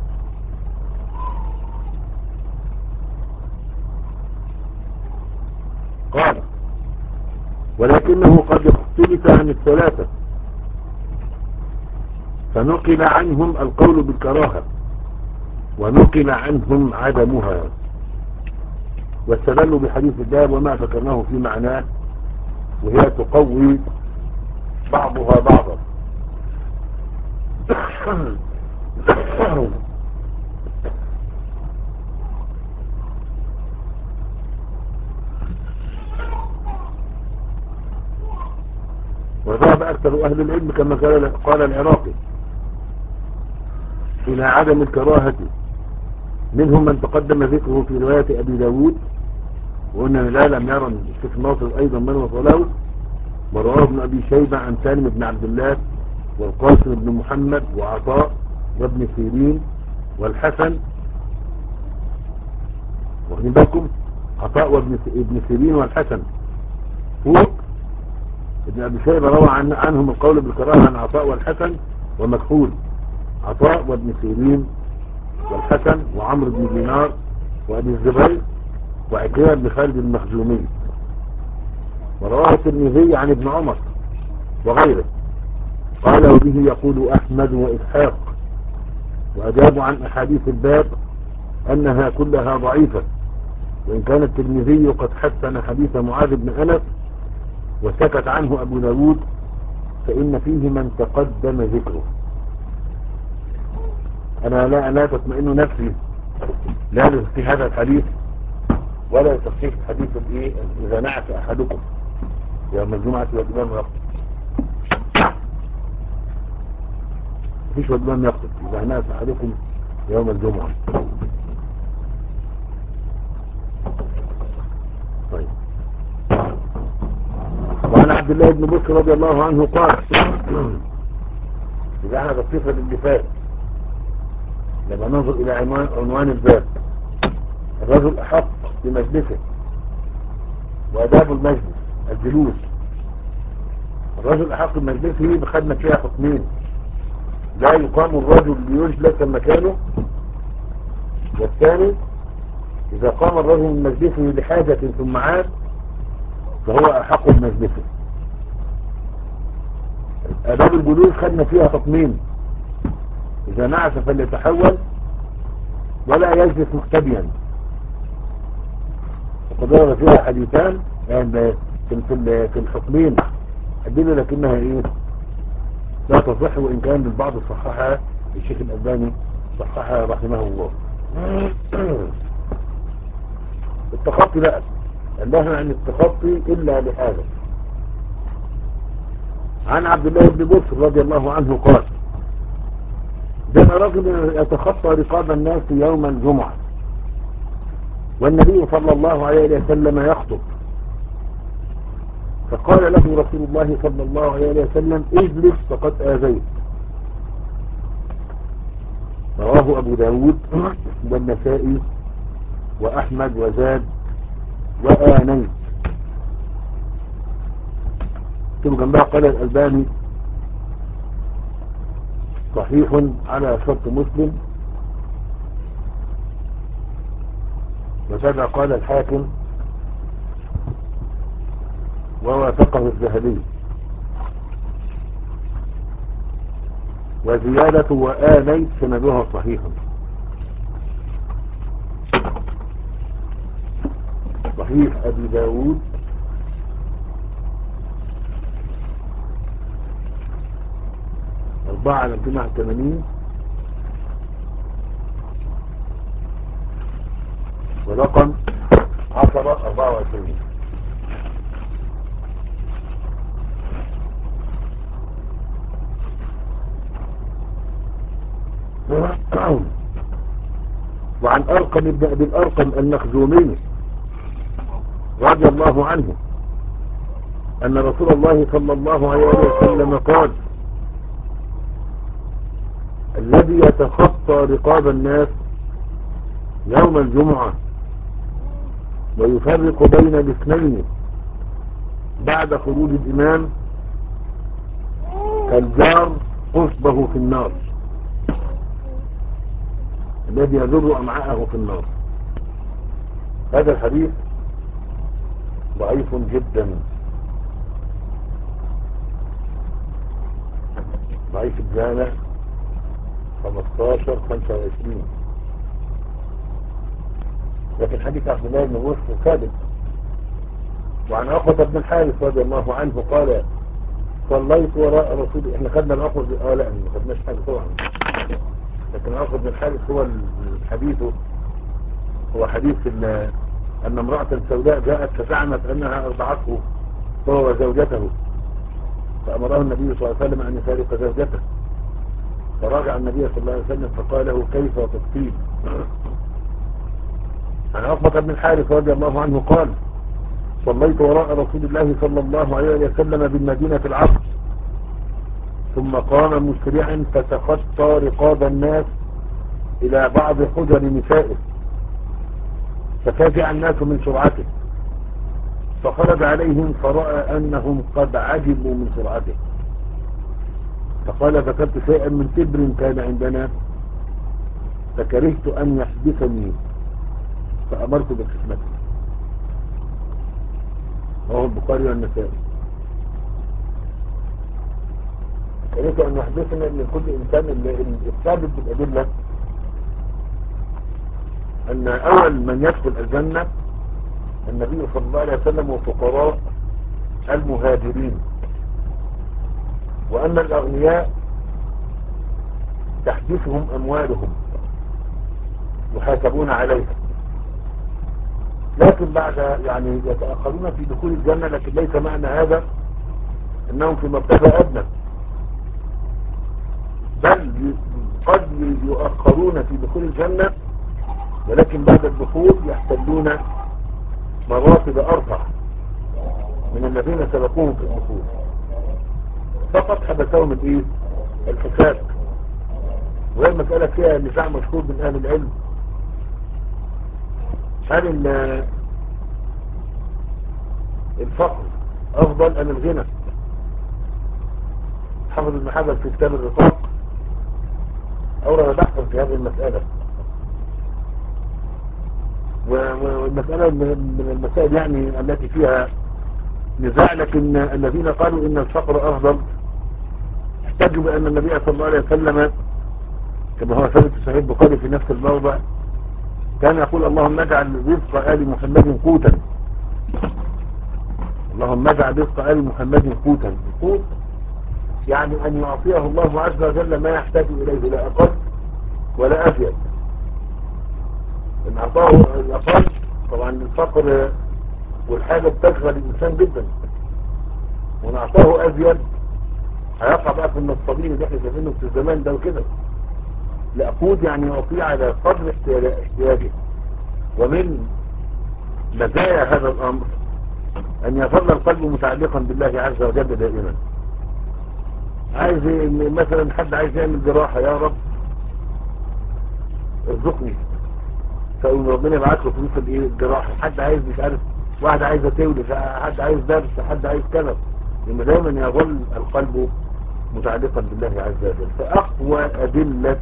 Speaker 1: قال ولكنه قد اختلف عن الثلاثة، فنقل عنهم القول بالكراهة ونقل عنهم عدمها، واستدلوا بحديث الباب وما ذكرناه في معناه، وهي تقوي بعضها بعضا. وذهب أكثر أهل العلم كما قال العراقي إلى عدم الكراهة، منهم من تقدم ذكره في رواية أبي داود، وأن لا لم يرى الشيخ ناصر أيضا من وصله، ورواه ابن أبي شيبة عن سالم بن عبد الله والقاسم بن محمد وعطاء وابن سيرين والحسن. واخدين بالكم؟ عطاء وابن ابن سيرين والحسن فوق. ابن أبي شيبة روى عن عنهم القول بالكراهة عن عطاء والحسن ومكحول. عطاء وابن سيرين والحسن وعمرو بن دينار وابي الزبير وعكرمة بن خالد المخزومي. ورواه الترمذي عن ابن عمر وغيره قال وبه يقول أحمد وإسحاق، وأجابوا عن أحاديث الباب أنها كلها ضعيفة، وإن كان الترمذي قد حسن حديث معاذ بن أنس وسكت عنه أبو داود، فإن فيه من تقدم ذكره. أنا لا, لا تطمئن نفسي لا لتصحيح هذا الحديث ولا لتصحيح حديث الإيه إذا نعس أحدكم يوم الجمعة والإمام يخطب. مفيش والإمام يخطب إذا نعس أحدكم يوم الجمعة. طيب. وعن عبد الله بن بكر رضي الله عنه قال إذا احنا تصفيفة الجفاف لما ننظر إلى عنوان, عنوان الباب، الرجل أحق بمجلسه وأداب المجلس الجلوس. الرجل أحق بمجلسه بخدمة فيها حكمين: لا يقام الرجل ليجلس مكانه، والثاني إذا قام الرجل من مجلسه لحاجة ثم عاد فهو أحق بمجلسه. أداب الجلوس خدمة فيها حكمين: إذا نعس فليتحول ولا يجلس مختبيا. وقد ورد فيها حديثان يعني في في الحكمين أدلة لكنها إيه لا تصح، وإن كان للبعض صححها الشيخ الألباني صححها رحمه الله. التخطي بقى النهي عن التخطي إلا لهذا. عن عبد الله بن بكر رضي الله عنه قال جاء رجل يتخطى رقاب الناس يوم الجمعة والنبي صلى الله عليه وسلم يخطب، فقال له رسول الله صلى الله عليه وسلم اجلس فقد آذيت. رواه أبو داود والنسائي وأحمد وزاد وآنيت. ثم جنبها قال الألباني صحيح على شرط مسلم، وكذا قال الحاكم ووافقه الذهبي. وزيادة وآليت سندها صحيح. صحيح أبي داود أربعة على مئتين وواحد وثمانين، ورقم عشرة أربعة وعشرين. وعن أرقم ابن أبي الأرقم المخزومي رضي الله عنه أن رسول الله صلى الله عليه وسلم قال: الذي يتخطى رقاب الناس يوم الجمعة ويفرق بين الاثنين بعد خروج الإمام كالجار قصبه في النار، الذي يجر أمعاءه في النار. هذا الحديث ضعيف جدا، ضعيف الجامع خمستاشر خمسة وعشرين. لكن حديث عبد الله بن مسعود ثابت. وعن عقبة بن الحارث رضي الله عنه قال: صليت وراء رسول. احنا خدنا العقبة اه لا ما خدناش حاجة طبعا، لكن عقبة بن الحارث هو الحديث، هو حديث ان امرأة سوداء جاءت فزعمت انها ارضعته هو وزوجته، فامره النبي صلى الله عليه وسلم ان يفارق زوجته، فراجع النبي صلى الله عليه وسلم فقال له: كيف تطفيل؟ عن عقبة بن الحارث رضي الله عنه قال: صليت وراء رسول الله صلى الله عليه وسلم بالمدينة العصر، ثم قام مسرعا فتخطى رقاب الناس إلى بعض حجر نسائه، ففزع الناس من سرعته، فخرج عليهم فرأى أنهم قد عجبوا من سرعته، فقال: ذكرت شيئا من تبر كان عندنا فكرهت أن يحدثني فأمرت بقسمته. رواه البخاري والنسائي. كرهت أن يحدثنا أن كل إنسان الثابت بالأدلة أن أول من يدخل الجنة النبي صلى الله عليه وسلم وفقراء المهاجرين، وأن الأغنياء تحدثهم أموالهم يحاسبون عليها، لكن بعد يعني يتأخرون في دخول الجنة، لكن ليس معنى هذا أنهم في مرتبة أدنى، بل قد يؤخرون في دخول الجنة، ولكن بعد الدخول يحتلون مراتب أرفع من الذين سبقوهم في الدخول، فقط حدثهم الايه الحساب. وهي المسألة فيها نزاع مشهور من أهل العلم، هل الفقر أفضل أم الغنى؟ حافظ ابن حجر في كتاب الرقاق أورد بحثا في هذه المسألة، والمسألة من المسائل يعني التي فيها نزاع، لكن الذين قالوا إن الفقر أفضل احتجوا بأن النبي صلى الله عليه وسلم كما هو ثابت في صحيح البخاري في نفس الموضع كان يقول: اللهم اجعل رزق آل محمد قوتا، اللهم اجعل رزق آل محمد قوتا. قوت يعني أن يعطيه الله عز وجل ما يحتاج إليه، لا أقل ولا أزيد. إن أعطاه الأقل طبعا الفقر والحاجة بتشغل الإنسان جدا، وإن أعطاه أزيد هيقع بقى في النصابين اللي احنا شايفينه في الزمان ده وكده. لا، قوت يعني يعطيه على قدر احتياجه. ومن مزايا هذا الأمر أن يظل القلب متعلقا بالله عز وجل دائما. عايز مثلا حد عايز يعمل جراحة، يا رب ارزقني، فأقول ربنا يبعت له فلوس الايه الجراحة. حد عايز مش عارف، واحد عايز تولد، حد عايز درس، حد عايز كذا، لما دايما يظل القلب متعلقا بالله عز وجل. فأقوى أدلة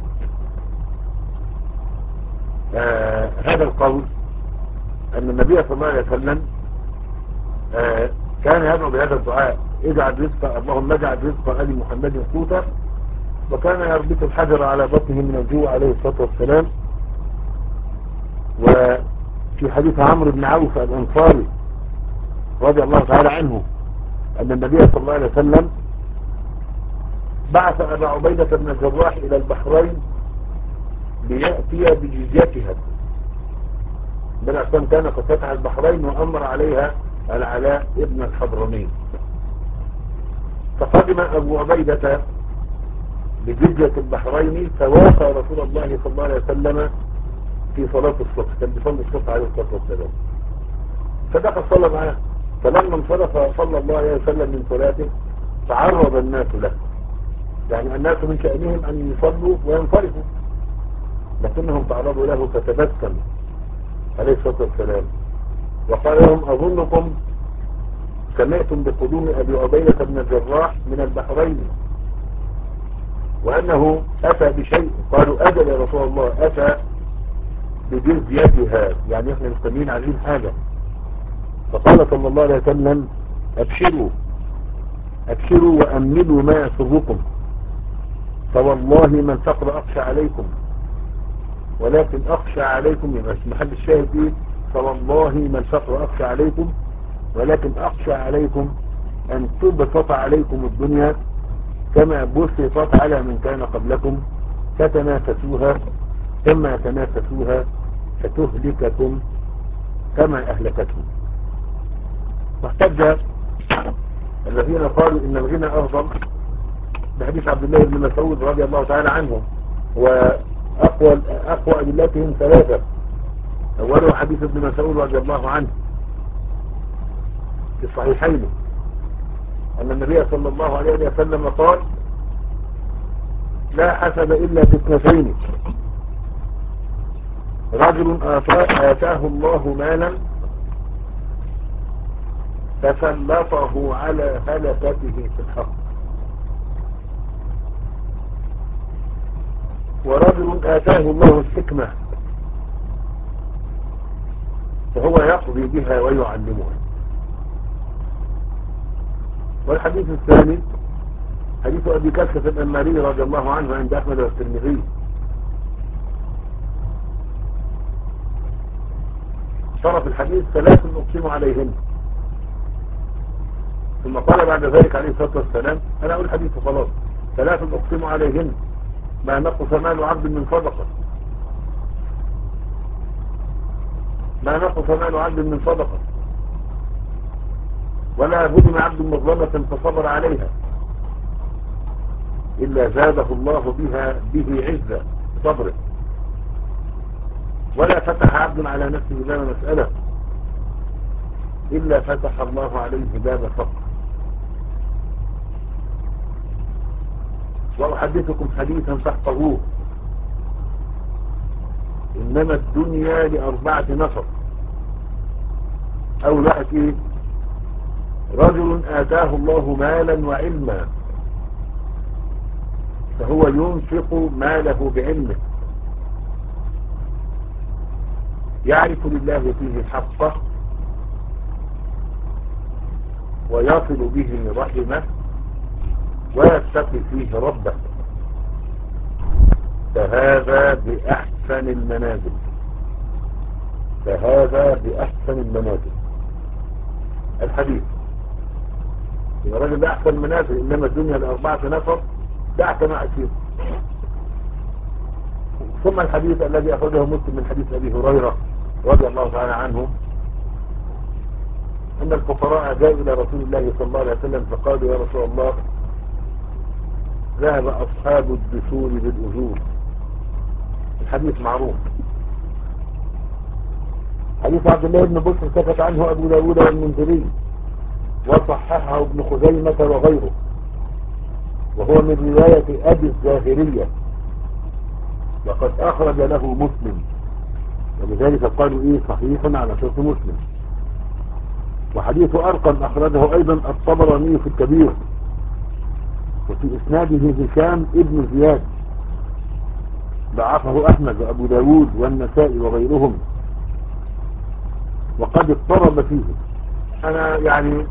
Speaker 1: آه هذا القول أن النبي صلى الله عليه وسلم آه كان يدعو بهذا الدعاء: اجعل رزق اللهم اجعل رزق آل محمد قوتا، وكان يربط الحجر على بطنه من الجوع عليه الصلاة والسلام. وفي حديث عمرو بن عوف الأنصاري رضي الله تعالى عنه أن النبي صلى الله عليه وسلم بعث أبا عبيدة بن الجراح إلى البحرين ليأتي بجزيتها. بن عثمان كان قد فتح البحرين وأمر عليها العلاء ابن الحضرمي. فقدم أبو عبيدة بجزية البحرين فوافى رسول الله صلى الله عليه وسلم في صلاة الصبح، كان بيصلي الصبح عليه الصلاة والسلام، فدخل صلى معه. فلما انصرف صلى الله عليه وسلم من صلاته تعرض الناس له، يعني الناس من شأنهم أن يصلوا وينصرفوا، لكنهم تعرضوا له فتبسم عليه الصلاة والسلام وقال لهم: أظنكم سمعتم بقدوم أبي عبيدة بن الجراح من البحرين وأنه أتى بشيء. قالوا: أجل يا رسول الله، أتى بجزيتها، يعني احنا مستنيين عايزين حاجة. فقال صلى الله عليه وسلم: أبشروا أبشروا وأملوا ما يسركم، فوالله ما الفقر أخشى عليكم، ولكن أخشى عليكم، يبقى محل الشاهد إيه؟ فوالله ما الفقر أخشى عليكم، ولكن أخشى عليكم أن تبسط عليكم الدنيا كما بسطت على من كان قبلكم فتنافسوها كما تنافسوها فتهلككم كما أهلكتهم. واحتج الذين قالوا إن الغنى أفضل بحديث عبد الله بن مسعود رضي الله تعالى عنه، وأقوى أقوى أدلتهم ثلاثة. أوله حديث ابن مسعود رضي الله عنه في الصحيحين أن النبي صلى الله عليه وسلم قال: لا حسد إلا في اثنتين: رجل آتاه الله مالا فسلطه على هلكته في الحق، ورجل آتاه الله الحكمة فهو يقضي بها ويعلمها. والحديث الثاني حديث أبي كبشة الأنماري رضي الله عنه عند أحمد والترمذي: شرف الحديث: ثلاث أقسم عليهن. ثم قال بعد ذلك عليه الصلاة والسلام: أنا أقول الحديث خلاص، ثلاث أقسم عليهن ما نقص مال عبد من صدقة ما نقص مال عبد من صدقة ولا هدم عبد مظلمة فصبر عليها إلا زاده الله بها به عزة صبره، ولا فتح عبد على نفسه باب مسألة إلا فتح الله عليه باب فقر. وأحدثكم حديثا تحفظوه: إنما الدنيا لأربعة نفر. أول واحد إيه؟ رجل آتاه الله مالا وعلما فهو ينفق ماله بعلمه، يعرف لله فيه حقه ويصل به رحمه ويتقي فيه ربه، فهذا بأحسن المنازل فهذا بأحسن المنازل. الحديث يا راجل ده أحسن المنازل، إنما الدنيا لأربعة نفر، ده أحسن عشير. ثم الحديث الذي أخرجه مسلم من حديث أبي هريرة رضي الله تعالى عنه أن الفقراء جاءوا إلى رسول الله صلى الله عليه وسلم فقالوا: يا رسول الله، ذهب أصحاب الدثور بالأجور. الحديث معروف، حديث عبد الله بن بكر سكت عنه أبو داود والمنذري وصححه ابن خزيمة وغيره، وهو من رواية أبي الزاهرية، وقد أخرج له مسلم، ولذلك قالوا إيه صحيح على شرط مسلم. وحديث أرقم أخرجه أيضا الطبراني في الكبير، وفي إسناده هشام ابن زياد ضعفه أحمد وأبو داود والنسائي وغيرهم وقد اضطرب فيه. أنا يعني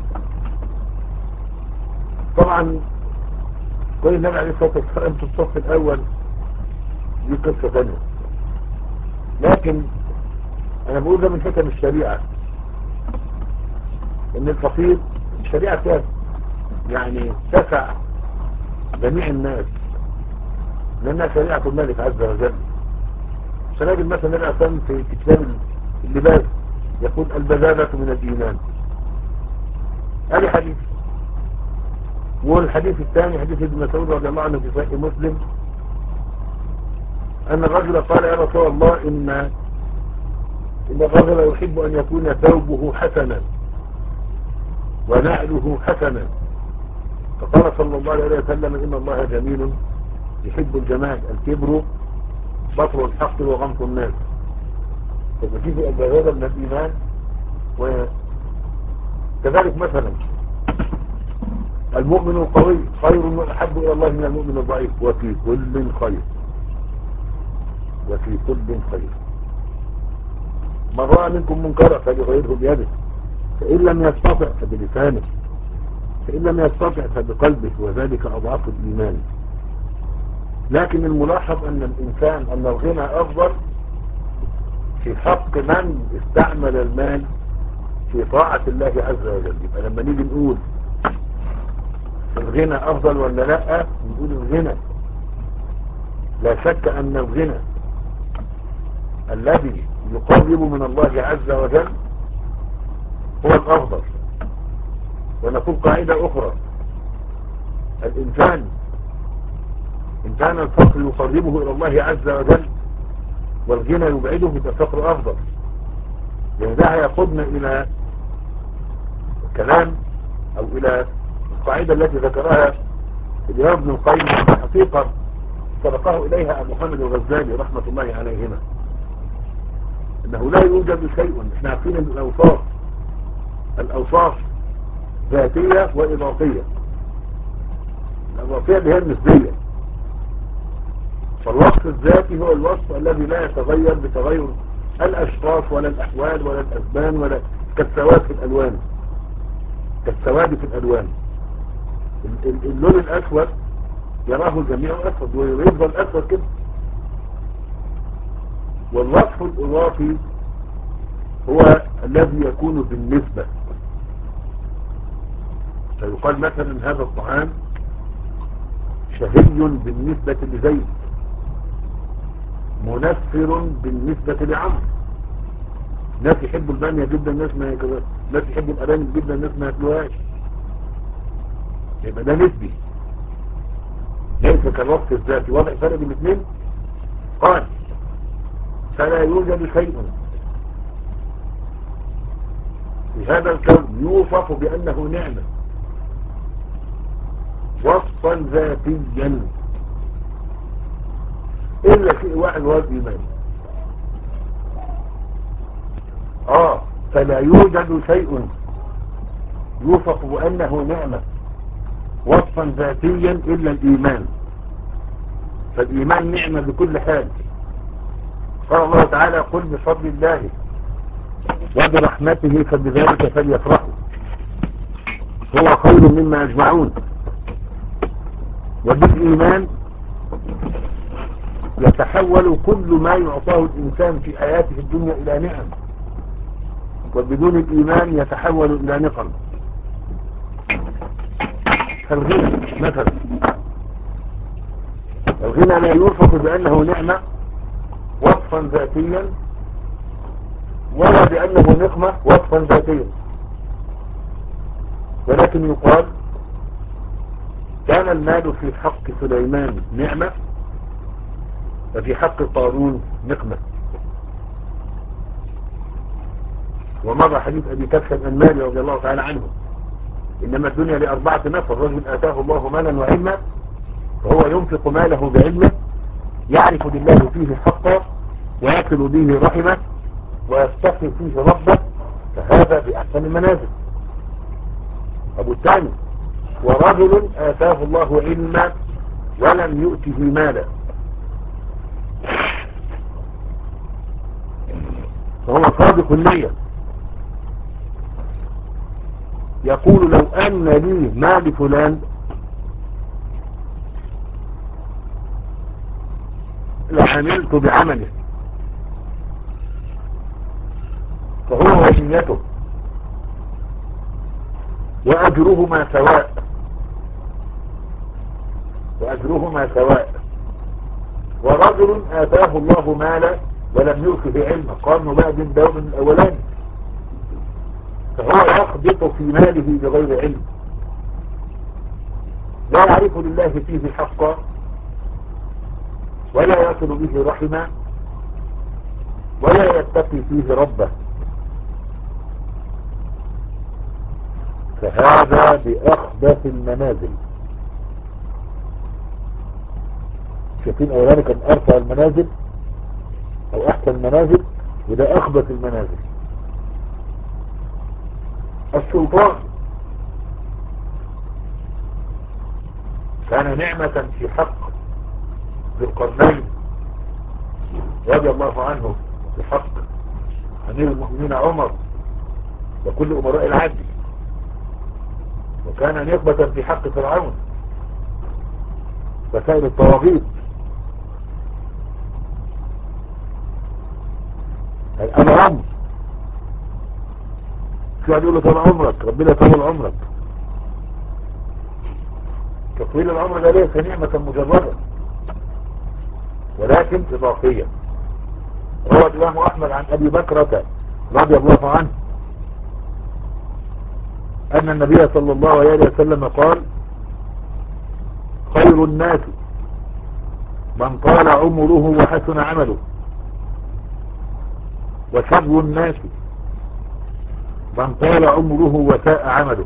Speaker 1: طبعا كل النبي عليه الصلاة والسلام في الصف الأول دي قصة ثانية، لكن أنا بقول ده من حكم الشريعة إن الفقير الشريعة فيها يعني تسع جميع الناس لأنها شريعة الملك عز وجل. سنجد مثلا الأسلام في كتاب اللباس يقول البذالة من الإيمان، هذا حديث. والحديث الثاني حديث ابن مسعود رضي الله عنه في صحيح مسلم أن الرجل قال يا رسول الله إن إن الرجل يحب أن يكون ثوبه حسنا ونعله حسنا، فقال صلى الله عليه وسلم إن الله جميل يحب الجمال، الكبر بطر الحق وغمط الناس. فبكيف البذالة من الإيمان. وكذلك مثلا المؤمن القوي خير وأحب إلى الله من المؤمن الضعيف، وفي كل خير وفي كل خير. من رأى منكم منكرا فليغيره بيده، فإن لم يستطع فبلسانه، فإن لم يستطع فبقلبه، وذلك أضعف الإيمان. لكن الملاحظ أن الإنسان أن الغنى أفضل في حق من استعمل المال في طاعة الله عز وجل. يبقى لما نيجي نقول الغنى أفضل ولا لا، نقول الغنى لا شك أن الغنى الذي يقرب من الله عز وجل هو الأفضل. ونقول قاعدة أخرى، الإنسان إن كان الفقر يقربه إلى الله عز وجل والغنى يبعده فالفقر أفضل. يعني ده هيقودنا إلى كلام أو إلى القاعدة التي ذكرها الإمام ابن القيم حقيقة سبقه إليها أبو حامد الغزالي رحمة الله عليهما، أنه لا يوجد شيء. احنا عارفين أن الأوصاف الأوصاف ذاتية وإضافية. الإضافية اللي هي النسبية، فالوصف الذاتي هو الوصف الذي لا يتغير بتغير الأشخاص ولا الأحوال ولا الأزمان، ولا كالسواد في الألوان كالسواد في الألوان. اللون الأسود يراه الجميع أسود ويفضل أسود كده. والوصف الإضافي هو الذي يكون بالنسبة، فيقال مثلا هذا الطعام شهي بالنسبة لزيد، منفر بالنسبة لعمر. ناس يحبوا البامية جدا، ناس ما يكبر. ناس يحبوا الأرانب جدا، ناس ما ياكلوهاش. يبقى ده نسبي ليس كالوصف الذاتي. واضح فرق بين الاثنين؟ قال فلا يوجد شيء في هذا الكون يوصف بأنه نعمة وصفا ذاتيا إلا شيء واحد وهو الإيمان. آه فلا يوجد شيء يوصف بأنه نعمة وصفا ذاتيا إلا الإيمان، فالإيمان نعمة بكل حال. قال الله تعالى قل بفضل الله وبرحمته فبذلك فليفرحوا هو خير مما يجمعون. وبالإيمان يتحول كل ما يعطاه الإنسان في حياته الدنيا إلى نعم، وبدون الإيمان يتحول إلى نقم. فالغنى مثلا، الغنى لا يوصف بأنه نعمة وصفا ذاتيا ولا بأنه نقمة وصفا ذاتيا، ولكن يقال كان المال في حق سليمان نعمة وفي حق قارون نقمة. ومضى حديث أبي كبشة الأنماري رضي الله تعالى عنه إنما الدنيا لأربعة نفر، رجل آتاه الله مالا وعلما وهو ينفق ماله بعلمه يعرف بالله فيه حقا ويأكل به رحمه ويستقي فيه ربه، فهذا بأحسن المنازل. أبو الثاني ورجل آتاه الله علما ولم يؤته مالا، فهو صادق النية، يقول لو أن لي مال فلان لعملت بعمله، فهو ونيته وأجرهما سواء، وأجرهما سواء. ورجل آتاه الله مالا ولم يؤته علما، قارنوا بقى بين ده ومن الأولاني، فهو يخبط في ماله بغير علم، لا يعرف لله فيه حقا ولا يصل به رحما ولا يتقي فيه ربه، فهذا بأخبث المنازل. شايفين أولاني كان أرفع المنازل أو أحسن المنازل، وده أخبث المنازل. السلطان كان نعمة في حق ذي القرنين رضي الله عنه، في حق أمير المؤمنين عمر وكل أمراء العدل، وكان نقمة في حق فرعون وسائر الطواغيت. العمر شو يقول له طول عمرك، ربنا طول عمرك. تطويل العمر ده ليس نعمة مجردة ولكن إضافية. روى الإمام أحمد عن أبي بكرة رضي الله عنه أن النبي صلى الله عليه وسلم قال: خير الناس من طال عمره وحسن عمله، وشر الناس من طال عمره وساء عمله.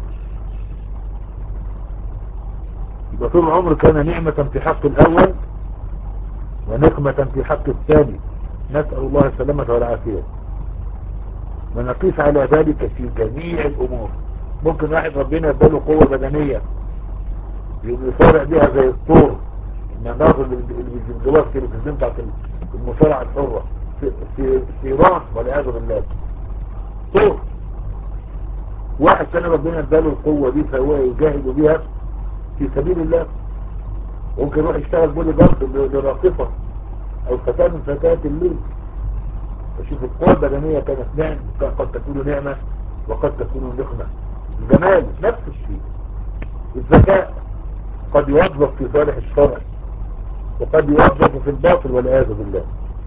Speaker 1: يبقى طول العمر كان نعمة في حق الأول ونقمة في حق الثاني، نسأل الله السلامة والعافية. ونقيس على ذلك في جميع الأمور. ممكن واحد ربنا يداله قوة بدنية يصارع بها زي الطور، المناظر اللي بيجيبوها في التلفزيون بتاعت المصارعة الحرة في في في ايران والعياذ بالله، طور. واحد كان ربنا اداله القوة دي فهو يجاهد بها في سبيل الله، ممكن يروح يشتغل بودي جارد لراقصة او فتاة من فتيات الليل. فشوف القوة البدنية كانت نعم، قد تكون نعمة وقد تكون نقمة. الجمال نفس الشيء. الذكاء قد يوظف في صالح الشرع وقد يوظف في الباطل والعياذ بالله.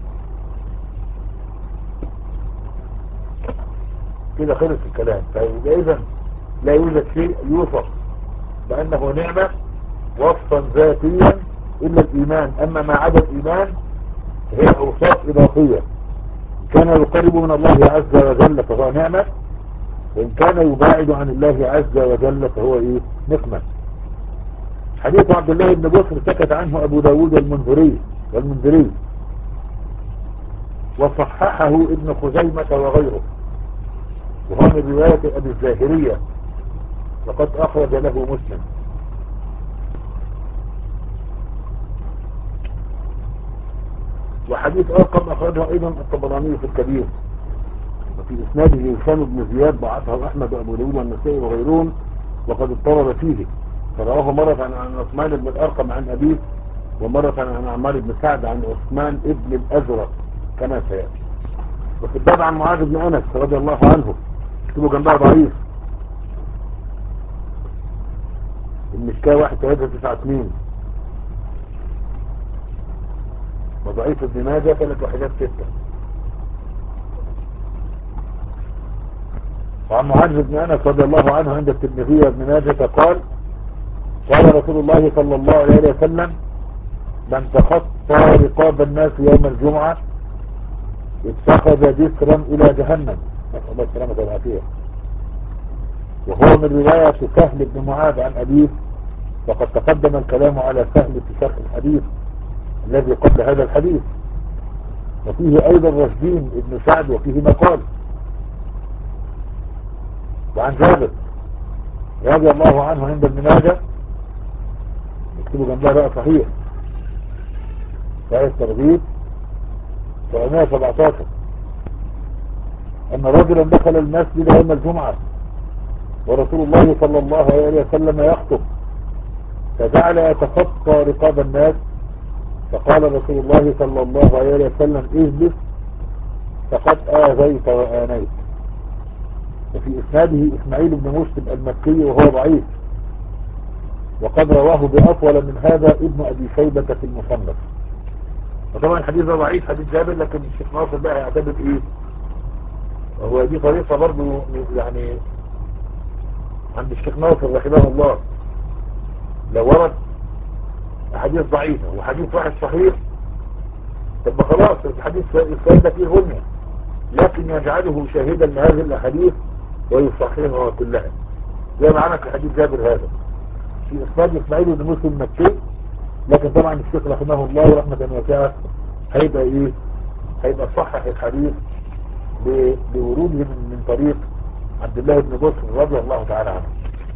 Speaker 1: كده خلص الكلام. فإذا لا يوجد شيء يوصف بأنه نعمة وصفا ذاتيا إلا الإيمان، أما ما عدا الإيمان هي أوصاف إضافية. إن كان يقرب من الله عز وجل فهو نعمة، وإن كان يباعد عن الله عز وجل فهو إيه؟ نقمة. حديث عبد الله بن بصر سكت عنه أبو داود والمنذري والمنذري وصححه ابن خزيمة وغيره، وهو من رواية أبي الزاهرية، وقد أخرج له مسلم. وحديث آخر أخرجه أيضا الطبراني في الكبير، وفي إسناده هشام بن زياد ضعفه أحمد وأبو داود والنسائي وغيرون وقد اضطرب فيه، فرواه مرة عن عثمان بن الأرقم عن أبيه، ومرة عن عمار بن سعد عن عثمان ابن الأزرق كما سيأتي. وفي الباب عن معاذ بن أنس رضي الله عنه، اكتبوا جنبها ضعيف، المشكاة واحد ثلاثة تسعة اثنين، وضعيف ابن ماجه ثلاث وحدات ستة. وعن معاذ بن أنس رضي الله عنه عند الترمذي وابن ماجه قال: قال رسول الله صلى الله عليه وسلم: من تخطى رقاب الناس يوم الجمعة اتخذ ذكرا إلى جهنم، نسأل الله السلامة والعافية. وهو من رواية سهل بن معاذ عن أبيه، وقد تقدم الكلام على سهل في شرح الحديث الذي قبل هذا الحديث. وفيه أيضا رشدين ابن سعد وفيه مقال. وعن جابر رضي الله عنه عند ابن ماجه، اكتبوا جنبها بقى صحيح، صحيح الترغيب سبعمائة وسبعتاشر، ان رجلا دخل المسجد يوم الجمعة ورسول الله صلى الله عليه وسلم يخطب، فجعل يتخطى رقاب الناس، فقال رسول الله صلى الله عليه وسلم اجلس فقد آذيت وآنيت. وفي إسناده إسماعيل بن مسلم المكي وهو ضعيف، وقد رواه بأطول من هذا ابن أبي شيبة في المصنف. وطبعا الحديث ده ضعيف، حديث جابر، لكن الشيخ ناصر بقى يعتبر ايه، وهو دي طريقة برضو يعني عند الشيخ ناصر رحمه الله، لو ورد حديث ضعيفة وحديث واحد صحيح طب خلاص الحديث الفائدة فيه غنية، لكن يجعله شاهدا لهذه الأحاديث ويصححها كلها، زي ما عمل في حديث جابر هذا في إسناد إسماعيل بن مسلم المكي. لكن طبعا الشيخ رحمه الله رحمة واسعة هيبقى ايه، هيبقى صحح الحديث بوروده من, من طريق عبد الله بن بصر رضي الله تعالى عنه.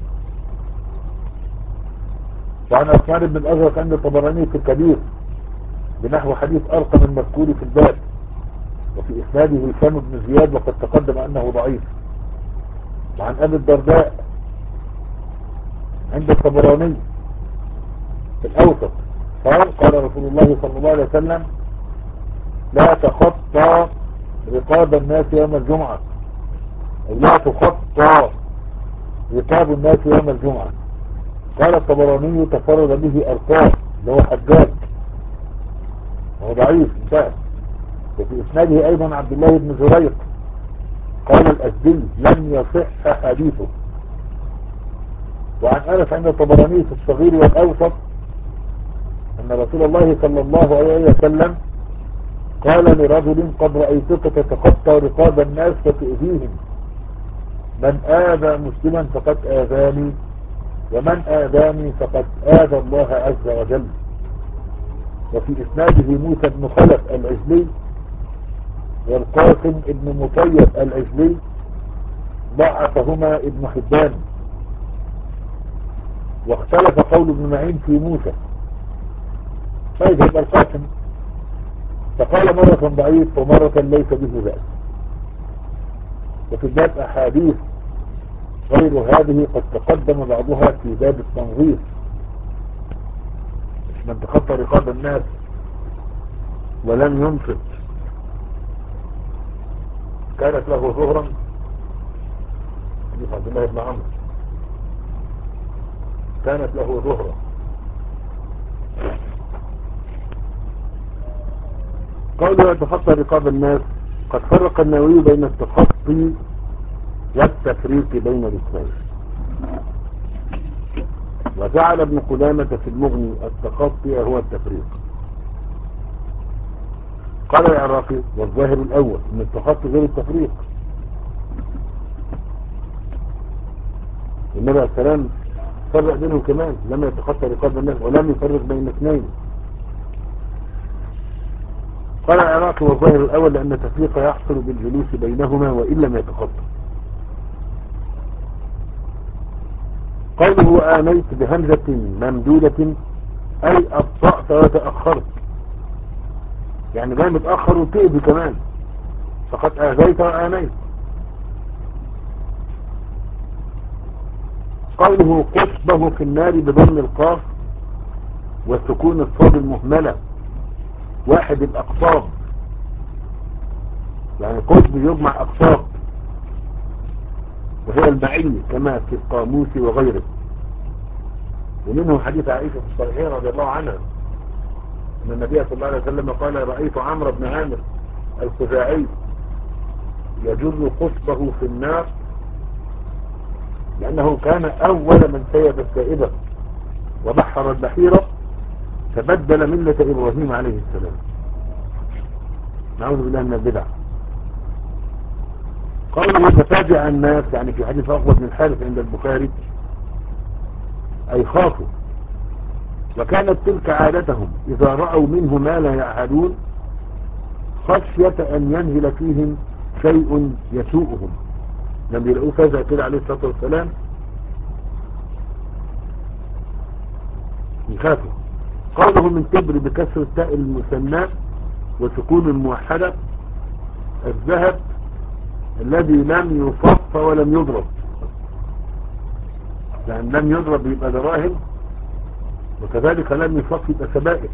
Speaker 1: وعن عثمان بن الأزرق عند الطبراني في الكبير بنحو حديث أرقم المذكور في الباب، وفي إسناده هشام بن زياد وقد تقدم أنه ضعيف. وعن أبي الدرداء عند الطبراني في الأوسط قال قال رسول الله صلى الله عليه وسلم لا تخطى رقاب الناس يوم الجمعة، أو لا تخطى رقاب الناس يوم الجمعة. قال الطبراني تفرد به أرقام اللي هو حجاج وهو ضعيف انتهى. وفي إسناده أيضا عبد الله بن زريق قال الأسدي لم يصح حديثه. وعن أنس عند الطبراني في الصغير والأوسط أن رسول الله صلى الله عليه وسلم قال لرجل قد رأيتك تتخطى رقاب الناس فتؤذيهم، من آذى مسلما فقد آذاني، ومن آذاني فقد آذى الله عز وجل. وفي إسناده موسى بن خلف العجلي والقاسم بن مطيب العجلي ضعفهما ابن حبان. واختلف قول ابن معين في موسى، طيب يبقى القاسم فقال مرة ضعيف ومرة ليس به بأس. وفي الباب أحاديث غير هذه قد تقدم بعضها في باب التنظيف، مش من تخطى رقاب الناس ولم ينفق كانت له ظهرا، حديث عبد الله بن عمرو كانت له ظهرا. قوله يتخطى رقاب الناس قد فرق النووي بين التخطي والتفريق بين الاثنين، وجعل ابن قدامة في المغني التخطي هو التفريق. قال العراقي والظاهر الأول ان التخطي غير التفريق، النبي عليه السلام فرق بينهم كمان، لم يتخطى رقاب الناس ولم يفرق بين اثنين. قال العراقي والظاهر الأول لأن التفريق يحصل بالجلوس بينهما وإن لم يتخطى. قوله آميت بهمزة ممدودة أي أبطأت وتأخرت، يعني بقى متأخر وتأذي كمان، فقد آذيت وآميت. قوله قصبه في النار بضم القاف وسكون الصاد المهملة واحد الأقصاب، يعني قصب يجمع أقصاب وهي البعيد كما في القاموس وغيره. ومنه حديث عائشة في الصحيحين رضي الله عنها أن النبي صلى الله عليه وسلم قال رأيت عمرو بن عامر الخزاعي يجر قصبه في النار لأنه كان أول من سيب السائبة وبحر البحيرة فبدل ملة إبراهيم عليه السلام، نعوذ بالله من البدع. قالوا تتابع الناس، يعني في حديث أخوة بن الحارث عند البخاري أي خافوا، وكانت تلك عادتهم إذا رأوا منه ما لا يعهدون خشية أن ينزل فيهم شيء يسوءهم، لما يلاقوه فزع كده عليه الصلاة والسلام يخافوا. قوله من تبر بكسر التاء المثنى وسكون الموحدة: الذهب الذي لم يصف ولم يضرب، لأن لم يضرب يبقى دراهم، وكذلك لم يصف يبقى سبائك.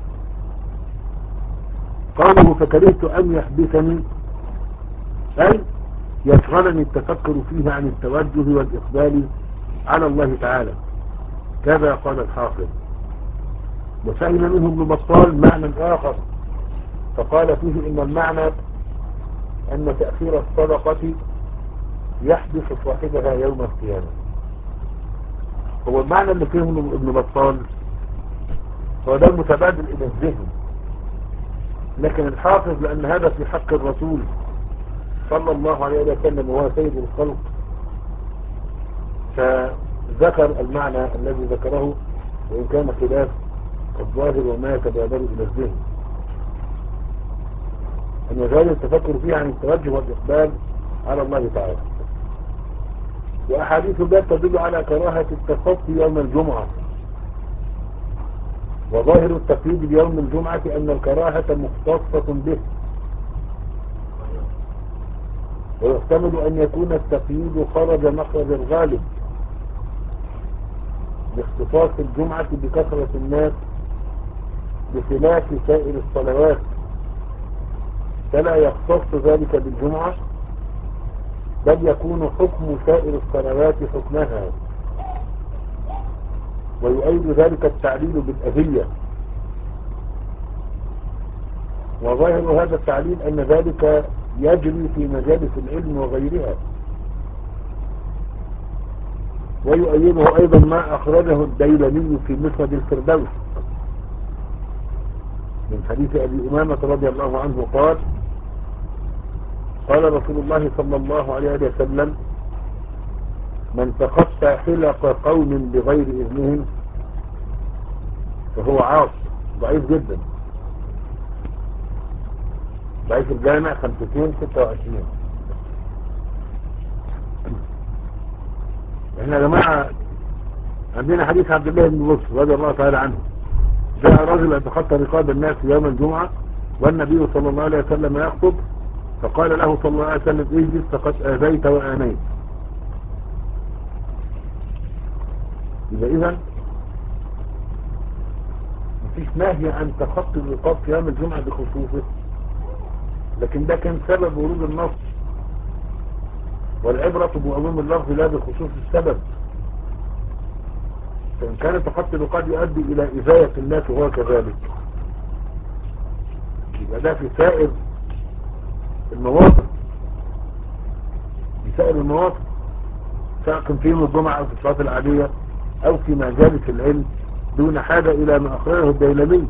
Speaker 1: قوله فكرهت أن يحدثني أي يشغلني التفكر فيه عن التوجه والإقبال على الله تعالى، كذا قال الحافظ. وفهم منه ابن بطال معنى آخر فقال فيه إن المعنى أن تأخير الصدقة يحدث صاحبها يوم القيامة. هو المعنى اللي فيه ابن بطال هو ده المتبادل إلى الذهن، لكن الحافظ لأن هذا في حق الرسول صلى الله عليه وسلم وهو سيد الخلق فذكر المعنى الذي ذكره، وإن كان خلاف الظاهر وما يتبادل إلى الذهن، أن يزال التفكر فيه عن التوجه والإقبال على الله تعالى. وأحاديث الباب تدل على كراهة التصفي يوم الجمعة، وظاهر التقييد بيوم الجمعة أن الكراهة مختصة به، ويحتمل أن يكون التقييد خرج مخرج الغالب باختصاص الجمعة بكثرة الناس بخلاف سائر الصلوات، فلا يختص ذلك بالجمعة، بل يكون حكم سائر الصلوات حكمها. ويؤيد ذلك التعليل بالأذية، وظاهر هذا التعليل أن ذلك يجري في مجالس العلم وغيرها. ويؤيده أيضا ما أخرجه الديلمي في مسند الفردوس من حديث أبي أمامة رضي الله عنه قال: قال رسول الله صلى الله عليه وسلم: من تخطى حلق قوم بغير إذنهم فهو عاص. ضعيف جدا، ضعيف الجامع خمسين ستة وعشرين. احنا يا جماعة عندنا حديث عبد الله بن بصر رضي الله تعالى عنه: جاء رجل يتخطى رقاب الناس يوم الجمعة والنبي صلى الله عليه وسلم يخطب، فقال له صلى الله عليه وسلم: اجلس فقد آذيت وآنيت. إذا إذن مفيش نهي عن تخطي الرقاب في يوم الجمعة بخصوصه، لكن ده كان سبب ورود النص، والعبرة بعموم اللفظ لا بخصوص السبب. فإن كان تخطي الرقاب يؤدي إلى إذاية الناس وهو كذلك، يبقى ده في سائر المواطن، في سائر المواطن سواء كان في يوم الجمعة أو في الصلاة العادية أو في مجالس العلم، دون حاجة إلى ما أخرجه الديلمي.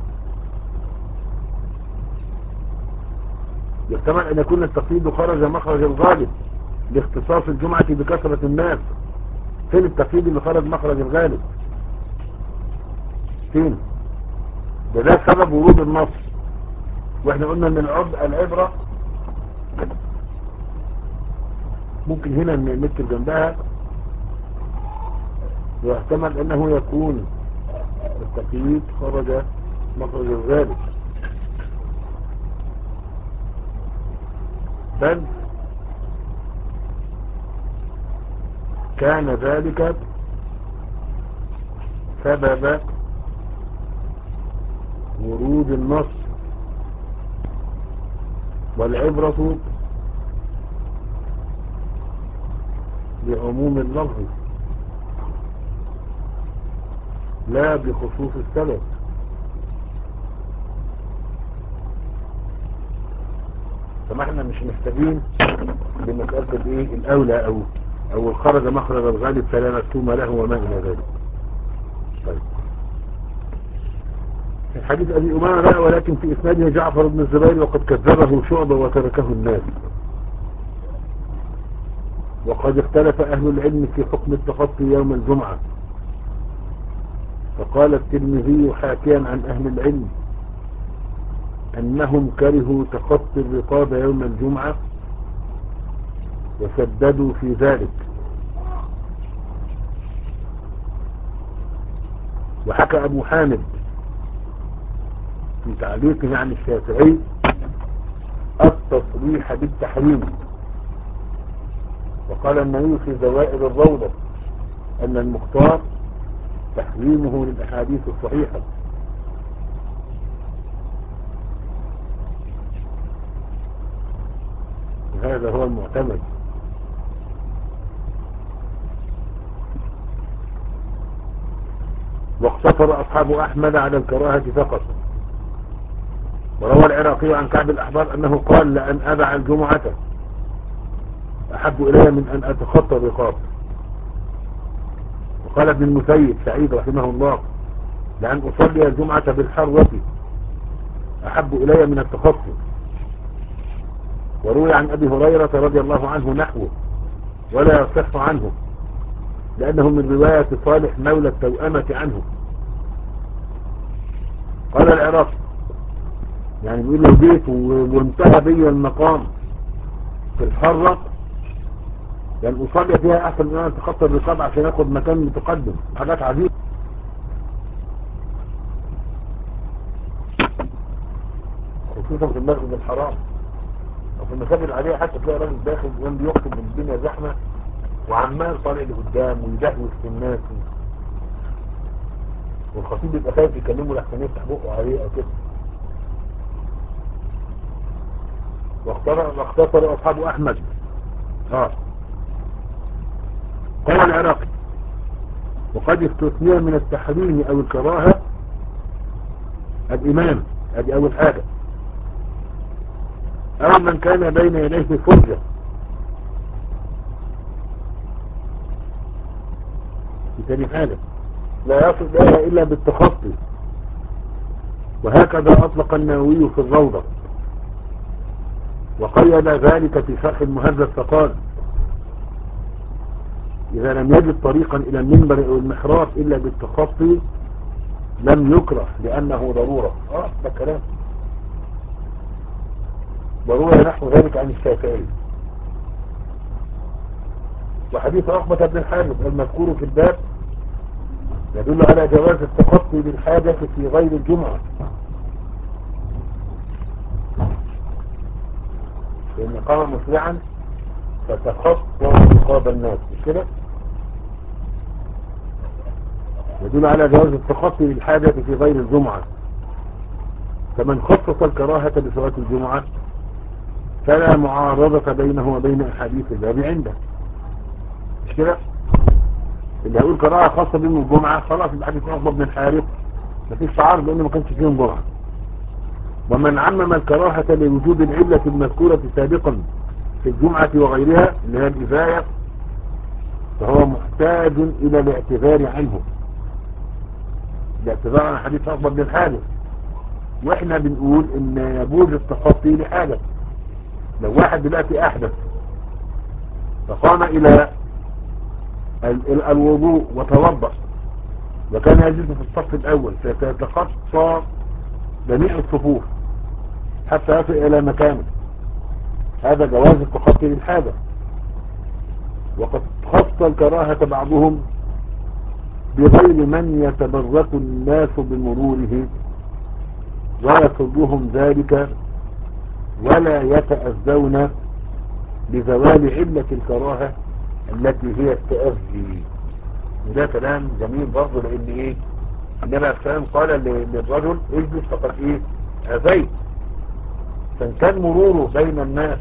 Speaker 1: يحتمل أن يكون التقييد خرج مخرج الغالب لاختصاص الجمعة بكثرة الناس. فين التقييد اللي خرج مخرج الغالب؟ فين؟ ده ده سبب ورود النص، واحنا قلنا ان العبرة ممكن هنا نكتب جنبها، ويحتمل انه يكون التقييد خرج مخرج الغالب، بل كان ذلك سبب ورود النص، والعبرة بعموم اللفظ لا بخصوص السبب. فما احنا مش محتاجين لمسألة الايه الاولى او او الخرج مخرج الغالب فلا مكتوم له وما الى ذلك. طيب الحديث ابي امامة بقى: ولكن في اسناده جعفر بن الزبير وقد كذبه شعبة وتركه الناس. وقد اختلف اهل العلم في حكم التخطي يوم الجمعة، فقال الترمذي حاكيا عن اهل العلم انهم كرهوا تخطي الرقاب يوم الجمعة وسددوا في ذلك، وحكى أبو حامد في تعليقه عن الشافعي التصريح بالتحريم، وقال النبي في زوائد الروضة أن المختار تحريمه للأحاديث الصحيحة. وهذا هو المعتمد. واقتصر أصحاب أحمد على الكراهة فقط. وروى العراقي عن كعب الأحبار أنه قال: لأن أدع الجمعة أحب إلي من أن أتخطى الرقاب. وقال ابن المسيب سعيد رحمه الله: لأن أصلي الجمعة بالحرة أحب إلي من التخطي. وروي عن أبي هريرة رضي الله عنه نحوه ولا يصح عنه، لأنه من رواية صالح مولى التوأمة عنه. قال العراقي يعني بيقول له بيت وانتهى بي المقام في الحرة لأن أصلي فيها أحسن من أن أتخطى الرقاب عشان ياخد مكان متقدم. حاجات عجيبة. خصوصا في المسجد الحرام وفي المساجد العادية حتى تلاقي راجل داخل يوم بيخطب بالدنيا زحمة وعمال طالع لقدام ويدهوش في الناس، والخطيب يبقى خايف يكلمه لحسن يفتح بقه عليه او كده. واختار واختصر اصحاب احمد اه قال العراقي: وقد استثني من التحريم او الكراهه الامام، ادي اول حاجه، او من كان بين يديه فرجه. دي تاني حاجه، لا يصل إليها إلا بالتخطي. وهكذا أطلق النووي في الروضة، وقيد ذلك في شرح المهذب فقال: إذا لم يجد طريقا إلى المنبر أو المحراب إلا بالتخطي لم يكره لأنه ضرورة. آه ده كلام. وروي نحو ذلك عن الشافعي. وحديث عقبة بن الحارث المذكور في الباب يدل على جواز التخطي بالحاجة في غير الجمعة، لأن قام مسرعا فتخطى رقاب الناس، مش كده؟ يدل على جواز التخطي بالحاجة في غير الجمعة. فمن خصص الكراهة بصلاة الجمعة فلا معارضة بينه وبين أحاديث الباب عنده، مش كده؟ اللي هيقول كراهة خاصة بهم الجمعة خلاص الحديث عقبة بن الحارث مفيش تعارض لأنه ما كانش فيهم جمعة. ومن عمم الكراهة لوجود العلة المذكورة سابقا في الجمعة وغيرها اللي هي الإزاية فهو محتاج إلى الاعتذار عنه، الاعتذار عن حديث عقبة بن الحارث. واحنا بنقول ان يجوز التخطي لحاجة. لو واحد دلوقتي احدث فقام الى الوضوء وتوضأ وكان يجلس في الصف الاول فيتخطى جميع الصفوف حتى يصل الى مكانه، هذا جواز التخطي للحاجة. وقد خص الكراهة بعضهم بغير من يتبرك الناس بمروره ويصدهم ذلك ولا يتأذون بزوال علة الكراهة التي هي التأذي. وده كلام جميل برضه، لان ايه النبي عليه السلام قال للرجل اجلس فقد ايه اذيت، فان كان مروره بين الناس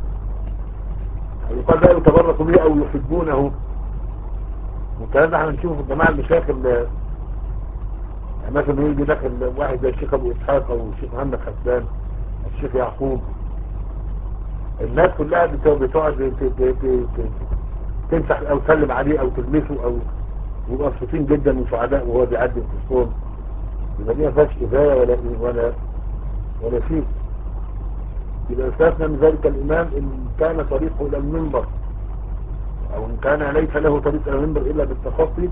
Speaker 1: يقال لا يتبرك به او يحبونه. والكلام ده احنا نشوفه في الجماعه المشايخ اللي مثلا يجي داخل واحد زي الشيخ ابو اسحاق او الشيخ محمد حسان الشيخ يعقوب، الناس كلها بتقعد تمسح او تسلم عليه او تلمسه او يبقى مبسوطين جدا وسعداء وهو بيعدي في الصوم. يبقى دي ما فيهاش اذايه ولا ولا ولا شيء. يبقى استثنى من ذلك الامام ان كان طريقه الى المنبر او ان كان ليس له طريق الى المنبر الا بالتخطي.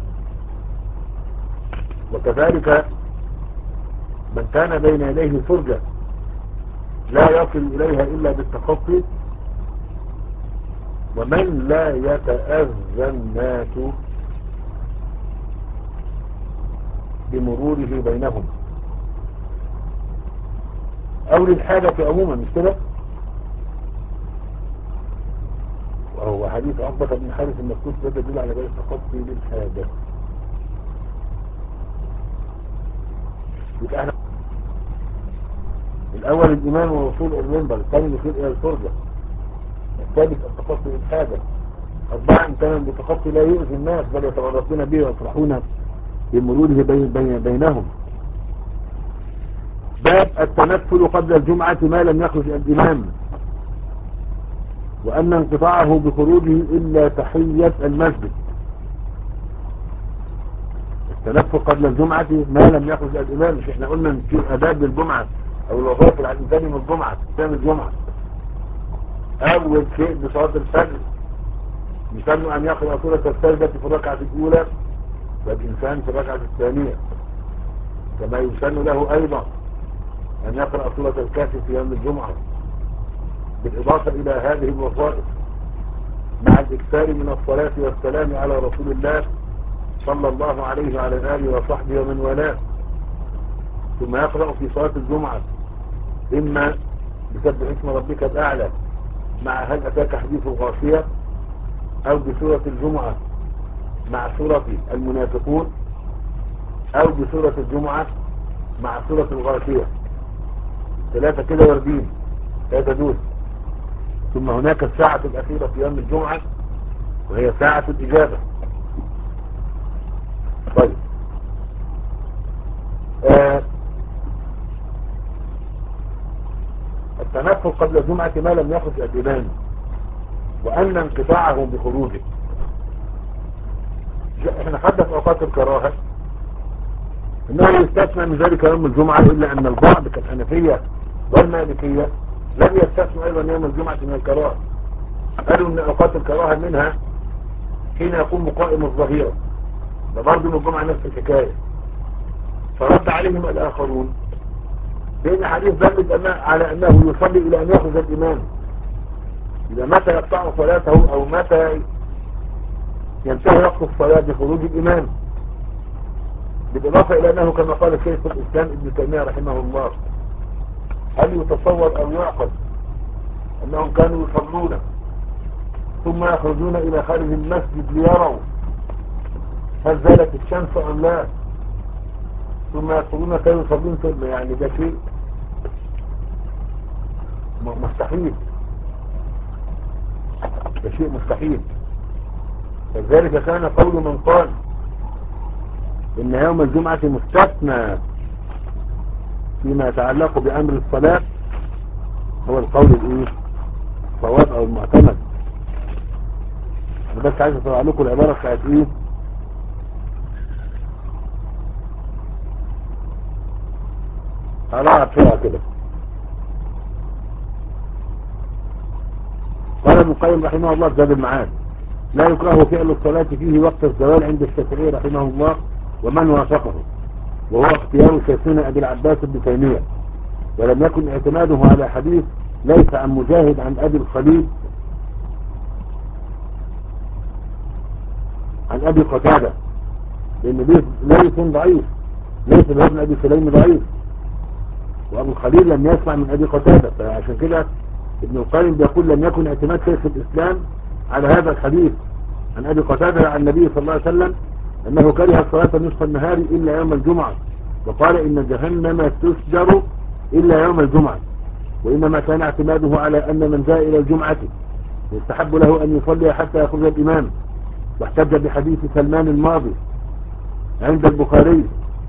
Speaker 1: وكذلك من كان بين يديه فرجة لا يصل إليها إلا بالتخطي. ومن لا يتأذى الناس بمروره بينهم، او للحاجة عموما، مش كده؟ وهو حديث عقبة بن حارث المذكور ده يدل على ذلك التخطي للحاجة. يبقى احنا الاول الايمان والوصول الى المنبر، الثاني الوصول الى الفرجة، الثالث التخطي للحاجة، أربعة إن كان بتخطي لا يؤذي الناس بل يتغرفون به ويفرحون بمروره بين بين بينهم. باب التنفل قبل الجمعة ما لم يخرج الإمام، وأن انقطاعه بخروجه إلا تحية المسجد. التنفل قبل الجمعة ما لم يخرج الإمام، مش احنا قلنا ان في آداب للجمعة أو الوظائف على الإنسان من الجمعة ثاني الجمعة. أول شيء بصلاة الفجر يسن أن يقرأ سورة السجدة في الركعة الأولى والإنسان في الركعة الثانية، كما يسن له أيضا أن يقرأ سورة الكهف في يوم الجمعة، بالإضافة إلى هذه الوظائف مع الإكثار من الصلاة والسلام على رسول الله صلى الله عليه وعلى آله وصحبه ومن والاه. ثم يقرأ في صلاة الجمعة إما بسبح اسم ربك الأعلى مع هل أتاك حديث الغاشية، أو بسورة الجمعة مع سورة المنافقون، أو بسورة الجمعة مع سورة الغاشية. ثلاثة كده واردين، ثلاثة دول. ثم هناك الساعة الأخيرة في يوم الجمعة وهي ساعة الإجابة. طيب آه التنفل قبل الجمعة ما لم يخرج الإمام، وأن انقطاعه بخروجه. احنا خدنا في أوقات الكراهة انه يستثنى من ذلك يوم الجمعة، إلا أن البعض كالحنفية والمالكية لم يستثنوا أيضا يوم الجمعة من الكراهة. قالوا أن أوقات الكراهة منها حين يقوم قائم الظهيرة، ده برضه من الجمعة نفس الحكاية. فرد عليهم الآخرون بأن حديث دل على أنه يصلي إلى أن يخرج الإمام، إذا متى يقطع صلاته أو متى ينتهي وقت الصلاة بخروج الإمام. بالإضافة إلى أنه كما قال شيخ الإسلام ابن تيمية رحمه الله، هل يتصور أو يعقل أنهم كانوا يصلون ثم يخرجون إلى خارج المسجد ليروا هل زالت الشمس أم لا، ثم يدخلون كانوا يصلون ثم، يعني ده شيء مستحيل، ده شيء مستحيل. فذلك كان قول من قال إن يوم الجمعة مستثنى فيما يتعلق بأمر الصلاة هو القول الإيه صواب أو المعتمد. أنا بس عايز أطلع لكم العبارة بتاعت إيه هلاعب فيها كده. قال ابن القيم رحمه الله في زاد المعاد: لا يكره فعل الصلاة فيه وقت الزوال عند الشافعي رحمه الله ومن وافقه، وهو اختيار شيخنا أبي العباس بن تيمية، ولم يكن اعتماده على حديث ليس عن مجاهد عن أبي الخليل عن أبي قتادة، لأن ليس ضعيف، ليس بن أبي سليم ضعيف، وأبو الخليل لم يسمع من أبي قتادة. فعشان كده ابن القيم بيقول لم يكن اعتماد شيخ الإسلام على هذا الحديث عن أبي قتادة عن النبي صلى الله عليه وسلم أنه كره الصلاة نصف النهار إلا يوم الجمعة، وقال إن جهنم تسجر إلا يوم الجمعة، وإنما كان اعتماده على أن من جاء إلى الجمعة يستحب له أن يصلي حتى يخرج الإمام، واحتج بحديث سلمان الماضي عند البخاري،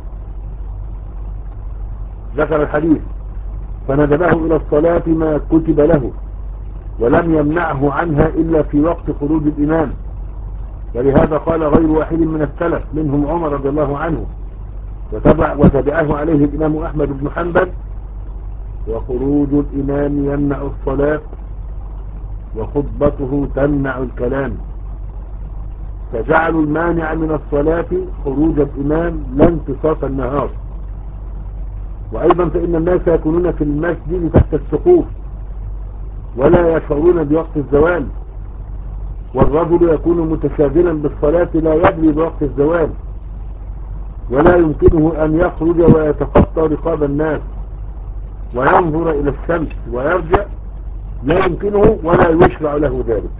Speaker 1: ذكر الحديث فندبه إلى الصلاة ما كتب له، ولم يمنعه عنها إلا في وقت خروج الإمام. ولهذا قال غير واحد من السلف منهم عمر رضي الله عنه وتبع وتبعه عليه الإمام أحمد بن حنبل: وخروج الإمام يمنع الصلاة وخطبته تمنع الكلام، فجعلوا المانع من الصلاة خروج الإمام لا انتصاف النهار. وأيضا فإن الناس يكونون في المسجد تحت السقوف ولا يشعرون بوقت الزوال، والرجل يكون متشاغلا بالصلاة لا يدري بوقت الزوال، ولا يمكنه أن يخرج ويتخطى رقاب الناس وينظر إلى الشمس ويرجع، لا يمكنه ولا يشرع له ذلك.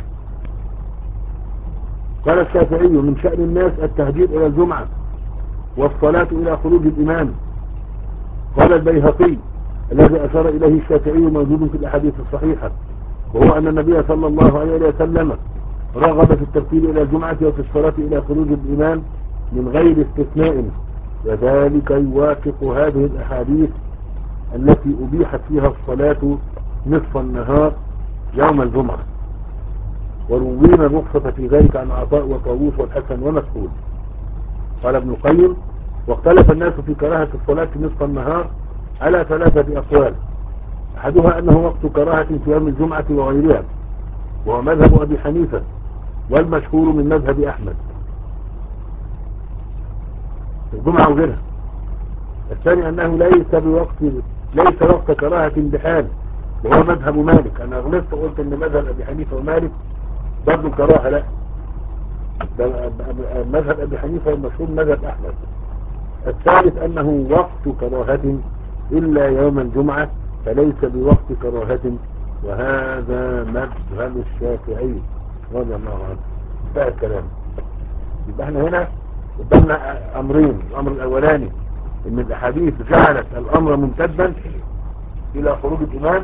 Speaker 1: قال الشافعي: من شأن الناس التهجير إلى الجمعة والصلاة إلى خروج الإمام. قال البيهقي: الذي أشار إليه الشافعي موجود في الأحاديث الصحيحة، وهو أن النبي صلى الله عليه وسلم رغب في الترتيب إلى الجمعة وفي الصلاة إلى خروج الإمام من غير استثناء، وذلك يوافق هذه الأحاديث التي أبيحت فيها الصلاة نصف النهار يوم الجمعة، وروينا الرخصة في ذلك عن عطاء وطاووس والحسن ومسعود. قال ابن القيم: واختلف الناس في كراهة الصلاة نصف النهار على ثلاثة أقوال، أحدها أنه وقت كراهة في يوم الجمعة وغيرها، وهو مذهب أبي حنيفة والمشهور من مذهب أحمد، الجمعة وغيرها. الثاني أنه ليس بوقت ليس وقت كراهة بحال، وهو مذهب مالك. أنا غلطت وقلت أن مذهب أبي حنيفة ومالك برضو كراهة، لا، مذهب أبي حنيفة المشهور مذهب أحمد. الثالث أنه وقت كراهة إلا يوم الجمعة، فليس بوقت كراهة، وهذا مذهب الشافعي رضي الله عنه. انتهى الكلام. يبقى احنا هنا قدامنا أمرين: الأمر الأولاني إن الأحاديث جعلت الأمر ممتدا إلى خروج الإمام،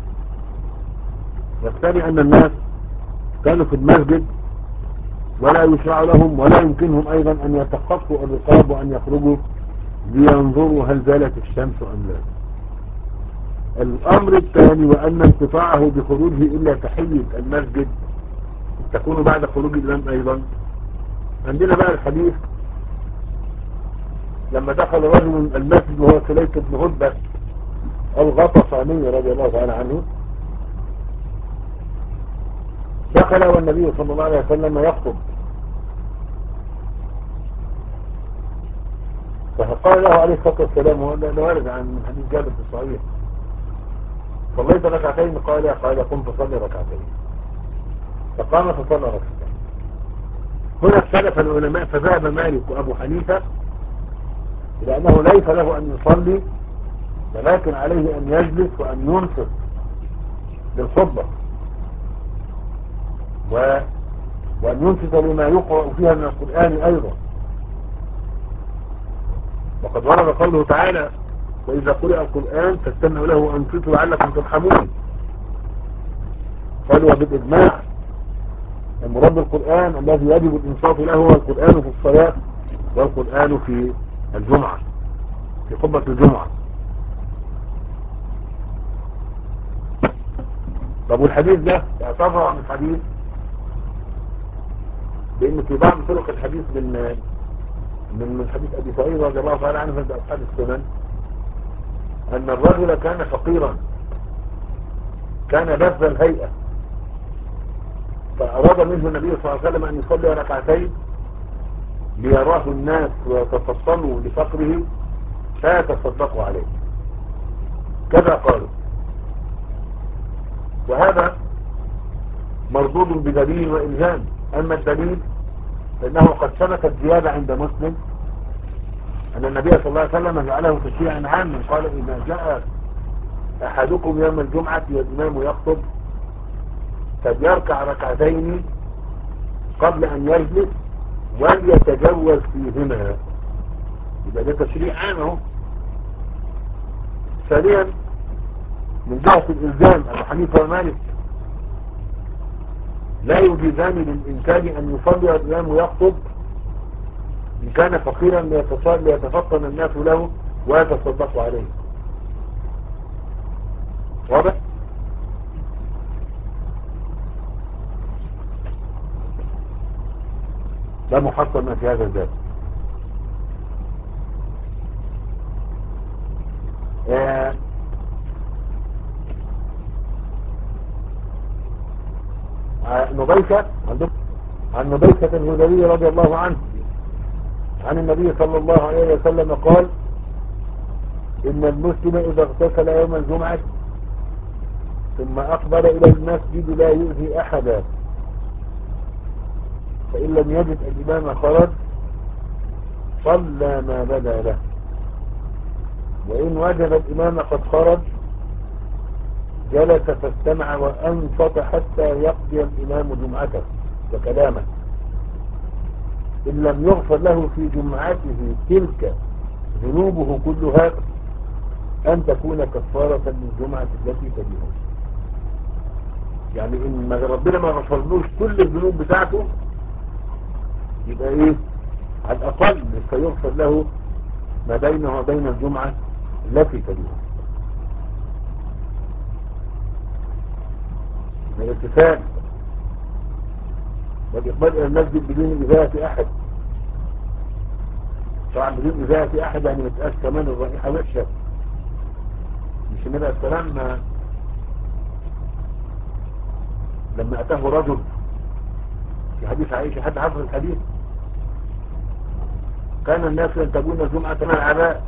Speaker 1: والثاني أن الناس كانوا في المسجد ولا يشرع لهم ولا يمكنهم أيضا أن يتخطوا الرقاب وأن يخرجوا لينظروا هل زالت الشمس أم لا. الأمر الثاني وأن انقطاعه بخروجه إلا تحية المسجد تكون بعد خروج الإمام أيضا. عندنا بقى الحديث لما دخل رجل المسجد وهو سليك بن هدبة الغطفاني رضي الله تعالى عنه، دخل والنبي صلى الله عليه وسلم يخطب، فقال له عليه الصلاة والسلام، وهذا وارد عن حديث جابر في الصحيح: صليت ركعتين؟ قال: قال قم فصلي ركعتين. فقام فصلى ركعتين. هنا اختلف العلماء، فذهب مالك وأبو حنيفة إلى أنه ليس له أن يصلي، ولكن عليه أن يجلس وأن ينصت للخطبة و... وأن ينصت لما يقرأ فيها من القرآن أيضا، وقد ورد قوله تعالى: وإذا قرأ القرآن فاستمعوا له وأنصتوا لعلكم ترحمون. قالوا وبالإجماع المراد بالقرآن الذي يجب الإنصات له هو القرآن في الصلاة والقرآن في الجمعة، في خطبة الجمعة. طب والحديث ده اعتبر عن الحديث بأن في بعض طرق الحديث من من من حديث أبي سعيد رضي الله تعالى عنه عند أصحاب السنن أن الرجل كان فقيرا، كان بذ الهيئة، فأراد منه النبي صلى الله عليه وسلم أن يصلي ركعتين ليراه الناس ويتفطنوا لفقره فيتصدقوا عليه، كذا قالوا. وهذا مردود بدليل وإلزام. أما الدليل فإنه قد ثبتت زيادة عند مسلم أن النبي صلى الله عليه وسلم جعله تشريعا عاما، قال: إذا جاء أحدكم يوم الجمعة والإمام يخطب فليركع ركعتين قبل أن يجلس وليتجوز فيهما. يبقى ده تشريع عام اهو. ثانيا من جهة الإلزام أبو حنيفة ومالك لا يجيزان للإنسان أن يصلي والإمام يخطب إن كان فقيرا ليتفطن الناس له ويتصدقوا عليه. واضح؟ لا محصل ما في هذا الباب. آه نبيشة عن نبيشة الهذلي رضي الله عنه عن النبي صلى الله عليه وسلم قال: إن المسلم إذا اغتسل يوم الجمعة ثم أقبل إلى المسجد لا يؤذي أحدا، فإن لم يجد الإمام خرج صلى ما بدا له، وإن وجد الإمام قد خرج جلس فاستمع وأنصت حتى يقضي الإمام جمعته وكلامه، إن لم يغفر له في جمعته تلك ذنوبه كلها أن تكون كفارة للجمعة التي تليها. يعني إن ربنا ما غفرلوش كل الذنوب بتاعته يبقى إيه على الأقل سيغفر له ما بينه وبين الجمعة التي تليها. من الاتفاق والإقبال إلى المسجد بدون إذاعة أحد، طبعا بدون إذاعة أحد يعني متقاس كمان الرائحة وحشة. مش النبي عليه السلام لما أتاه رجل في حديث عائشة، حد حفظ الحديث، كان الناس ينتجون الجمعة مع العباء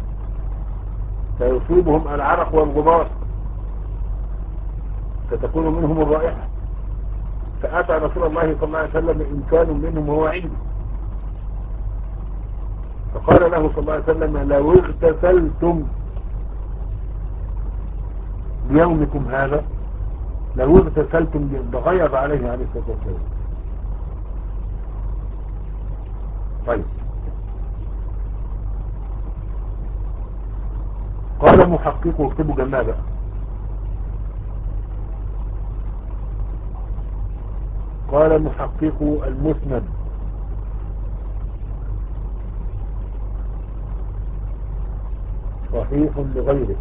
Speaker 1: فيصيبهم العرق والغبار فتكون منهم الرائحة، فأتى رسول الله صلى الله عليه وسلم إن كانوا منهم هو عنده، فقال له صلى الله عليه وسلم لو اغتسلتم بيومكم هذا، لو اغتسلتم بغيظ عليه عليه الصلاة والسلام. طيب، قال محققه، اكتبوا جنبها بقى، قال محقق المسند صحيح لغيره،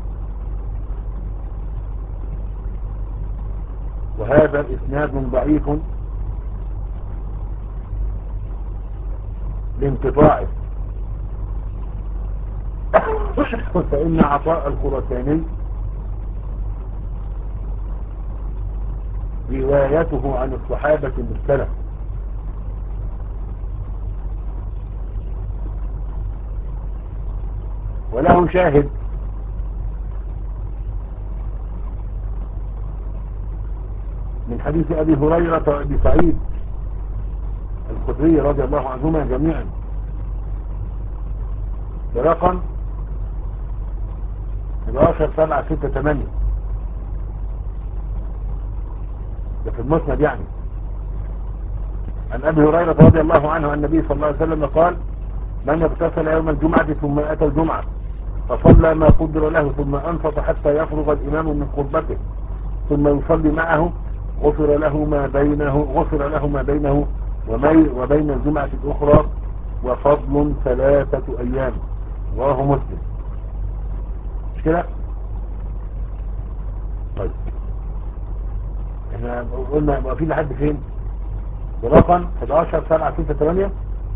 Speaker 1: وهذا إسناد ضعيف لانقطاعه، فإن عطاء الخراساني روايته عن الصحابة المرسلة، وله شاهد من حديث أبي هريرة وأبي سعيد الخدري رضي الله عنهما جميعا برقم احد عشر سبعة ستة ثمانية، ده في المسند يعني، عن أبي هريرة رضي الله عنه عن النبي صلى الله عليه وسلم قال من اغتسل يوم الجمعة ثم أتى الجمعة فصلى ما قدر له ثم أنصت حتى يفرغ الإمام من خطبته ثم يصلي معه غفر له ما بينه غفر له ما بينه وبين الجمعة الأخرى وفضل ثلاثة أيام. رواه مسلم. مش كده؟ طيب احنا قلنا واقفين لحد فين؟ برقم احد عشر سبعة ستة ثمانية،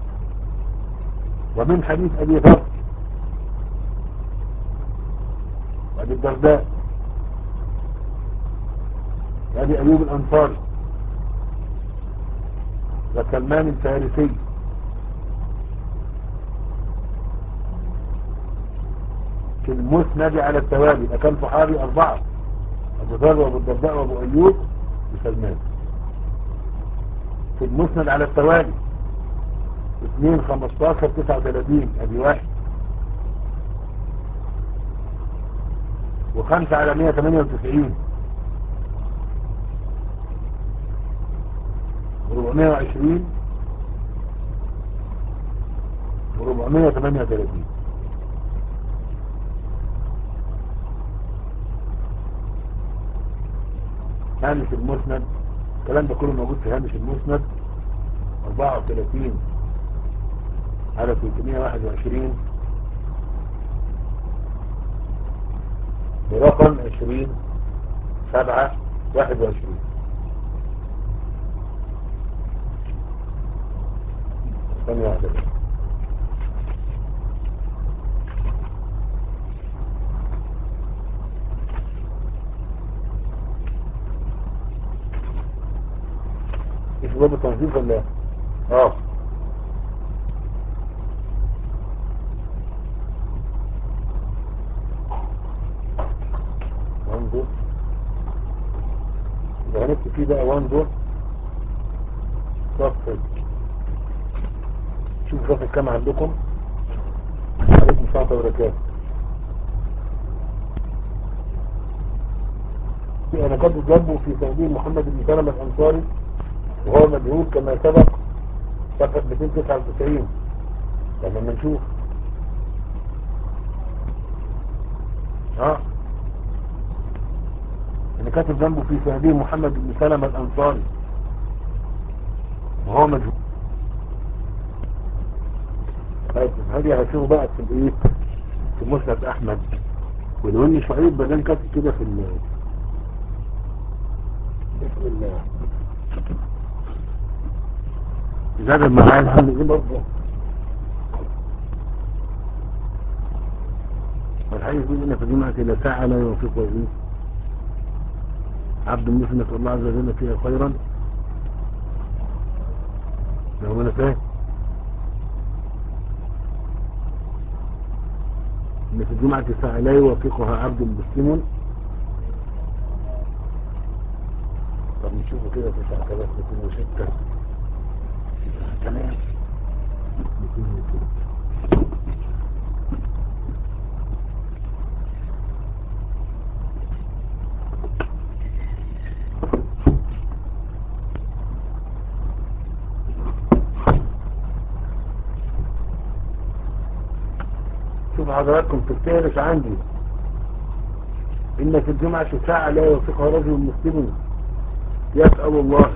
Speaker 1: ومن حديث أبي ذر وأبي الدرداء وأبي أيوب الأنصاري وسلمان الفارسي في المسند على التوالي، كان صحابي أربعة، أبو ذر وأبو الدرداء وأبو أيوب وسلمان. في المسند على التوالي اثنين خمستاشر تسعة وثلاثين أبي واحد، وخمسة على مية ثمانية وتسعين وربعمية وعشرين وربعمية ثمانية وثلاثين. هامش المسند الكلام ده كله موجود في هامش المسند أربعة وثلاثين على ثلاثمية وواحد وعشرين برقم عشرين سبعة واحد وعشرين. ثانية واحدة بس. ايش باب التنظيف ولا اه وانظر يبقى هنكتب فيه بقى وانظر صفحة شوف صفحة كام عندكم. عليكم السلام وبركاته. أنا كنت جنبه في تنزيل محمد بن سلمة الأنصاري وهو مجهول كما سبق، صفحة مئتين وتسعة وتسعين. لما نشوف ها أنا كاتب جنبه في تنزيل محمد بن سلمة الأنصاري وهو مجهول. طيب هذه هشوف بقى في الايه في مسند احمد، ولو اني شعيب بدل كاتب كده في ال بسم الله زاد معايا الحمد لله برضه. والحديث بيقول ان في جمعة الى ساعة لا يوافقه ايه عبد مسلم نسأل الله عز وجل فيها خيرا. لو انا فاهم ان في الجمعة ساعة لا يوافقها عبد مسلم. طب نشوفه كده في تسعة آلاف مئتين وستة تمام. شوف حضراتكم في الثالث عندي إن في الجمعة ساعة لا يوافقها رجل مسلم يسأل الله.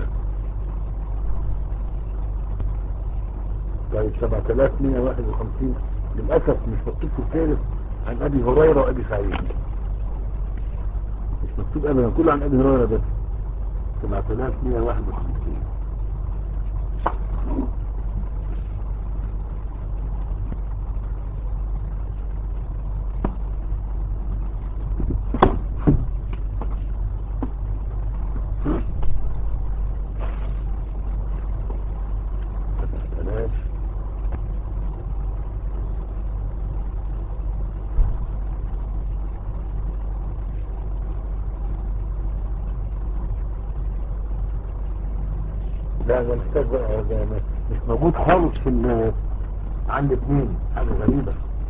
Speaker 1: طيب سبعة آلاف ومئة وواحد وخمسين للأسف مش مكتوب في الثالث عن أبي هريرة وأبي سعيد، مش مكتوب أبدا، كله عن أبي هريرة بس. سبعة آلاف ومئة وواحد وخمسين لا ده محتاج بقى، ده مش موجود خالص في ال عند اثنين، حاجة غريبة.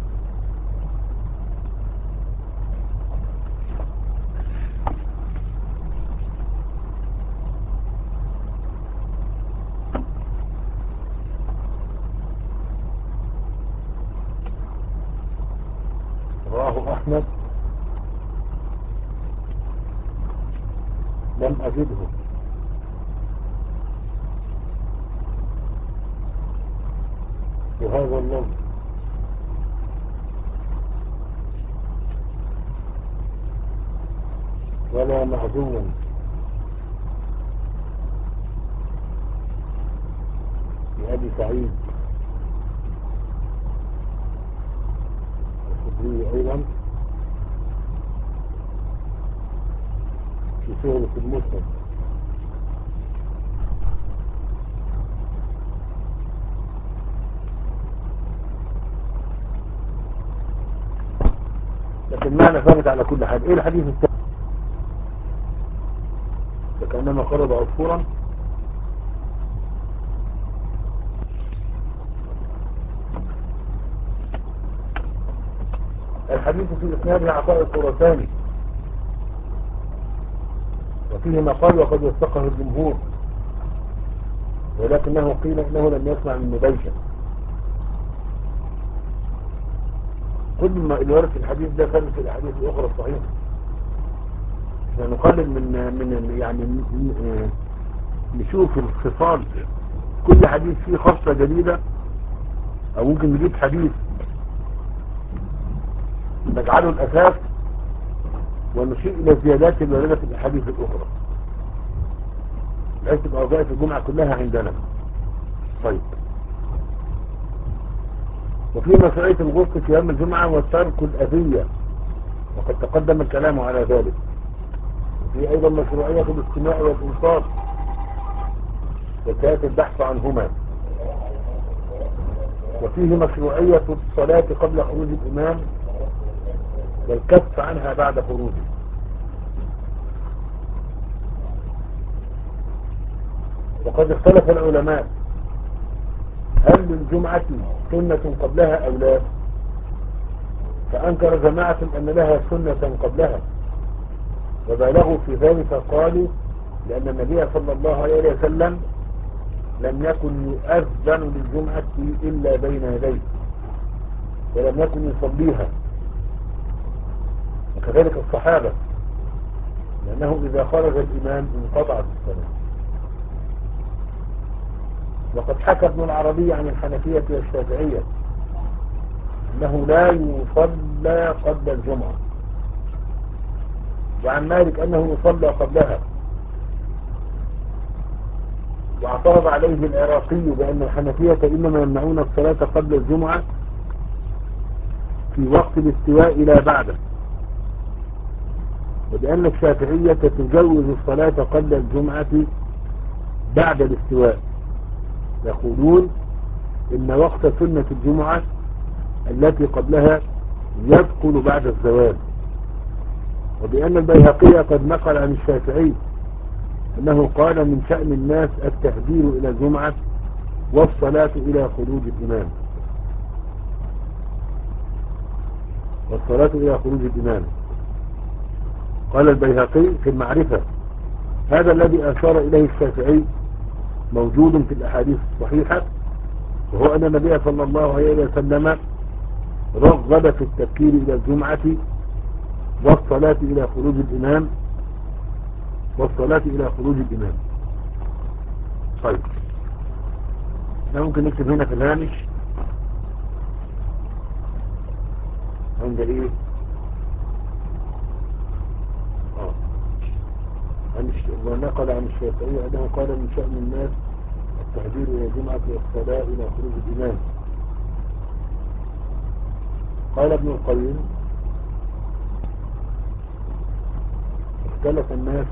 Speaker 1: رواه أحمد لم أجده. وهذا اللفظ ولا معدوم لأبي سعيد الخدري أيضا في سورة المسند. لكن معنى ثابت على كل حال. ايه الحديث الثاني؟ فكأنما قرب عصفورا. الحديث في إسناد عطاء الخراساني وفيه ما قال وقد وثقه الجمهور، ولكنه قيل انه لم يسمع من نبيشة. كل ما الورد في الحديث ده ثابت في الاحاديث الاخرى الصحيحه. احنا نقلل من من يعني نشوف الخصال، كل حديث فيه خاصة جديدة، او ممكن نجيب حديث نجعله الاساس ونشير الى الزيادات الواردة في الاحاديث الاخرى بحيث تبقى وظائف الجمعة كلها عندنا. طيب، وفي مشروعية الغسل في يوم الجمعة وترك الأذية، وقد تقدم الكلام على ذلك. وفي أيضا مشروعية الاستماع والإنصات وسيأتي البحث عنهما. وفيه مشروعية الصلاة قبل خروج الإمام والكف عنها بعد خروجه. وقد اختلف العلماء هل للجمعة سنة قبلها أو لا؟ فأنكر جماعة أن لها سنة قبلها، وبالغوا في ذلك قالوا لأن النبي صلى الله عليه وسلم لم يكن يؤذن للجمعة إلا بين يديه، ولم يكن يصليها، وكذلك الصحابة، لأنه إذا خرج الإمام انقطعت الصلاة. وقد حكى ابن العربي عن الحنفية والشافعية أنه لا يصلى قبل الجمعة، وعن مالك أنه يصلى قبلها. واعترض عليه العراقي بأن الحنفية إنما يمنعون الصلاة قبل الجمعة في وقت الاستواء لا بعده، وبأن الشافعية تجوز الصلاة قبل الجمعة بعد الاستواء، يقولون إن وقت سنة الجمعة التي قبلها يدخل بعد الزوال. وبأن البيهقي قد نقل عن الشافعي أنه قال من شأن الناس التهجير إلى الجمعة والصلاة إلى خروج الإمام والصلاة إلى خروج الإمام قال البيهقي في المعرفة: هذا الذي أشار إليه الشافعي موجود في الأحاديث الصحيحة، وهو أن النبي صلى الله عليه وسلم رغب في التبكير إلى الجمعة والصلاة إلى خروج الإمام والصلاة إلى خروج الإمام. طيب، احنا ممكن نكتب هنا في الهامش عند ايه اه عن الش... ونقل عن الشافعي انه قال من شأن الناس التهجير الى الجمعة والصلاة الى خروج الإمام. قال ابن القيم: اختلف الناس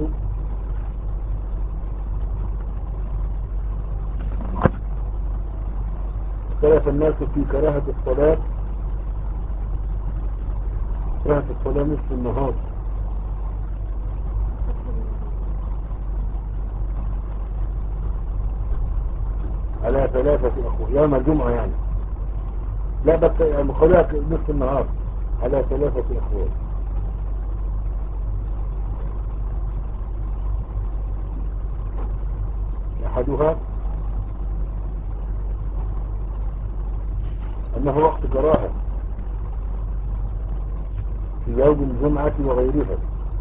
Speaker 1: اختلف الناس في كراهة الصلاة كراهة الصلاة نصف النهار على ثلاثة أخوة يوم الجمعة، يعني لا بس مخلوق نصف النهار على ثلاثة أخوة. أحدها أنه وقت كراهة في يوم الجمعة وغيرها،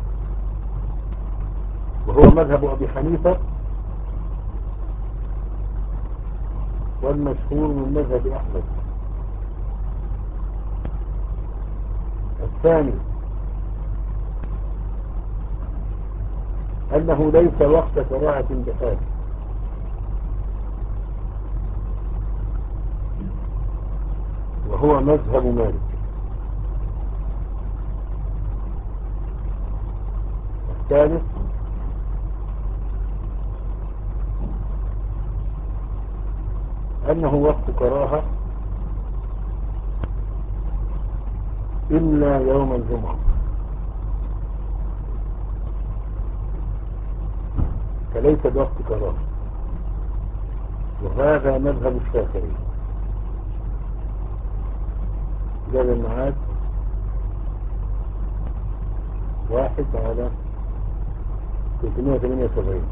Speaker 1: وهو مذهب أبي حنيفة والمشهور من مذهب أحمد. الثاني أنه ليس وقت كراهة بحال، وهو مذهب مالك. الثالث أنه وقت كراهة إلا يوم الجمعة، فليس بوقت كراهة، وهذا مذهب الشافعي. جاب المعاد واحد على ثلاثمائة وثمانية وسبعين.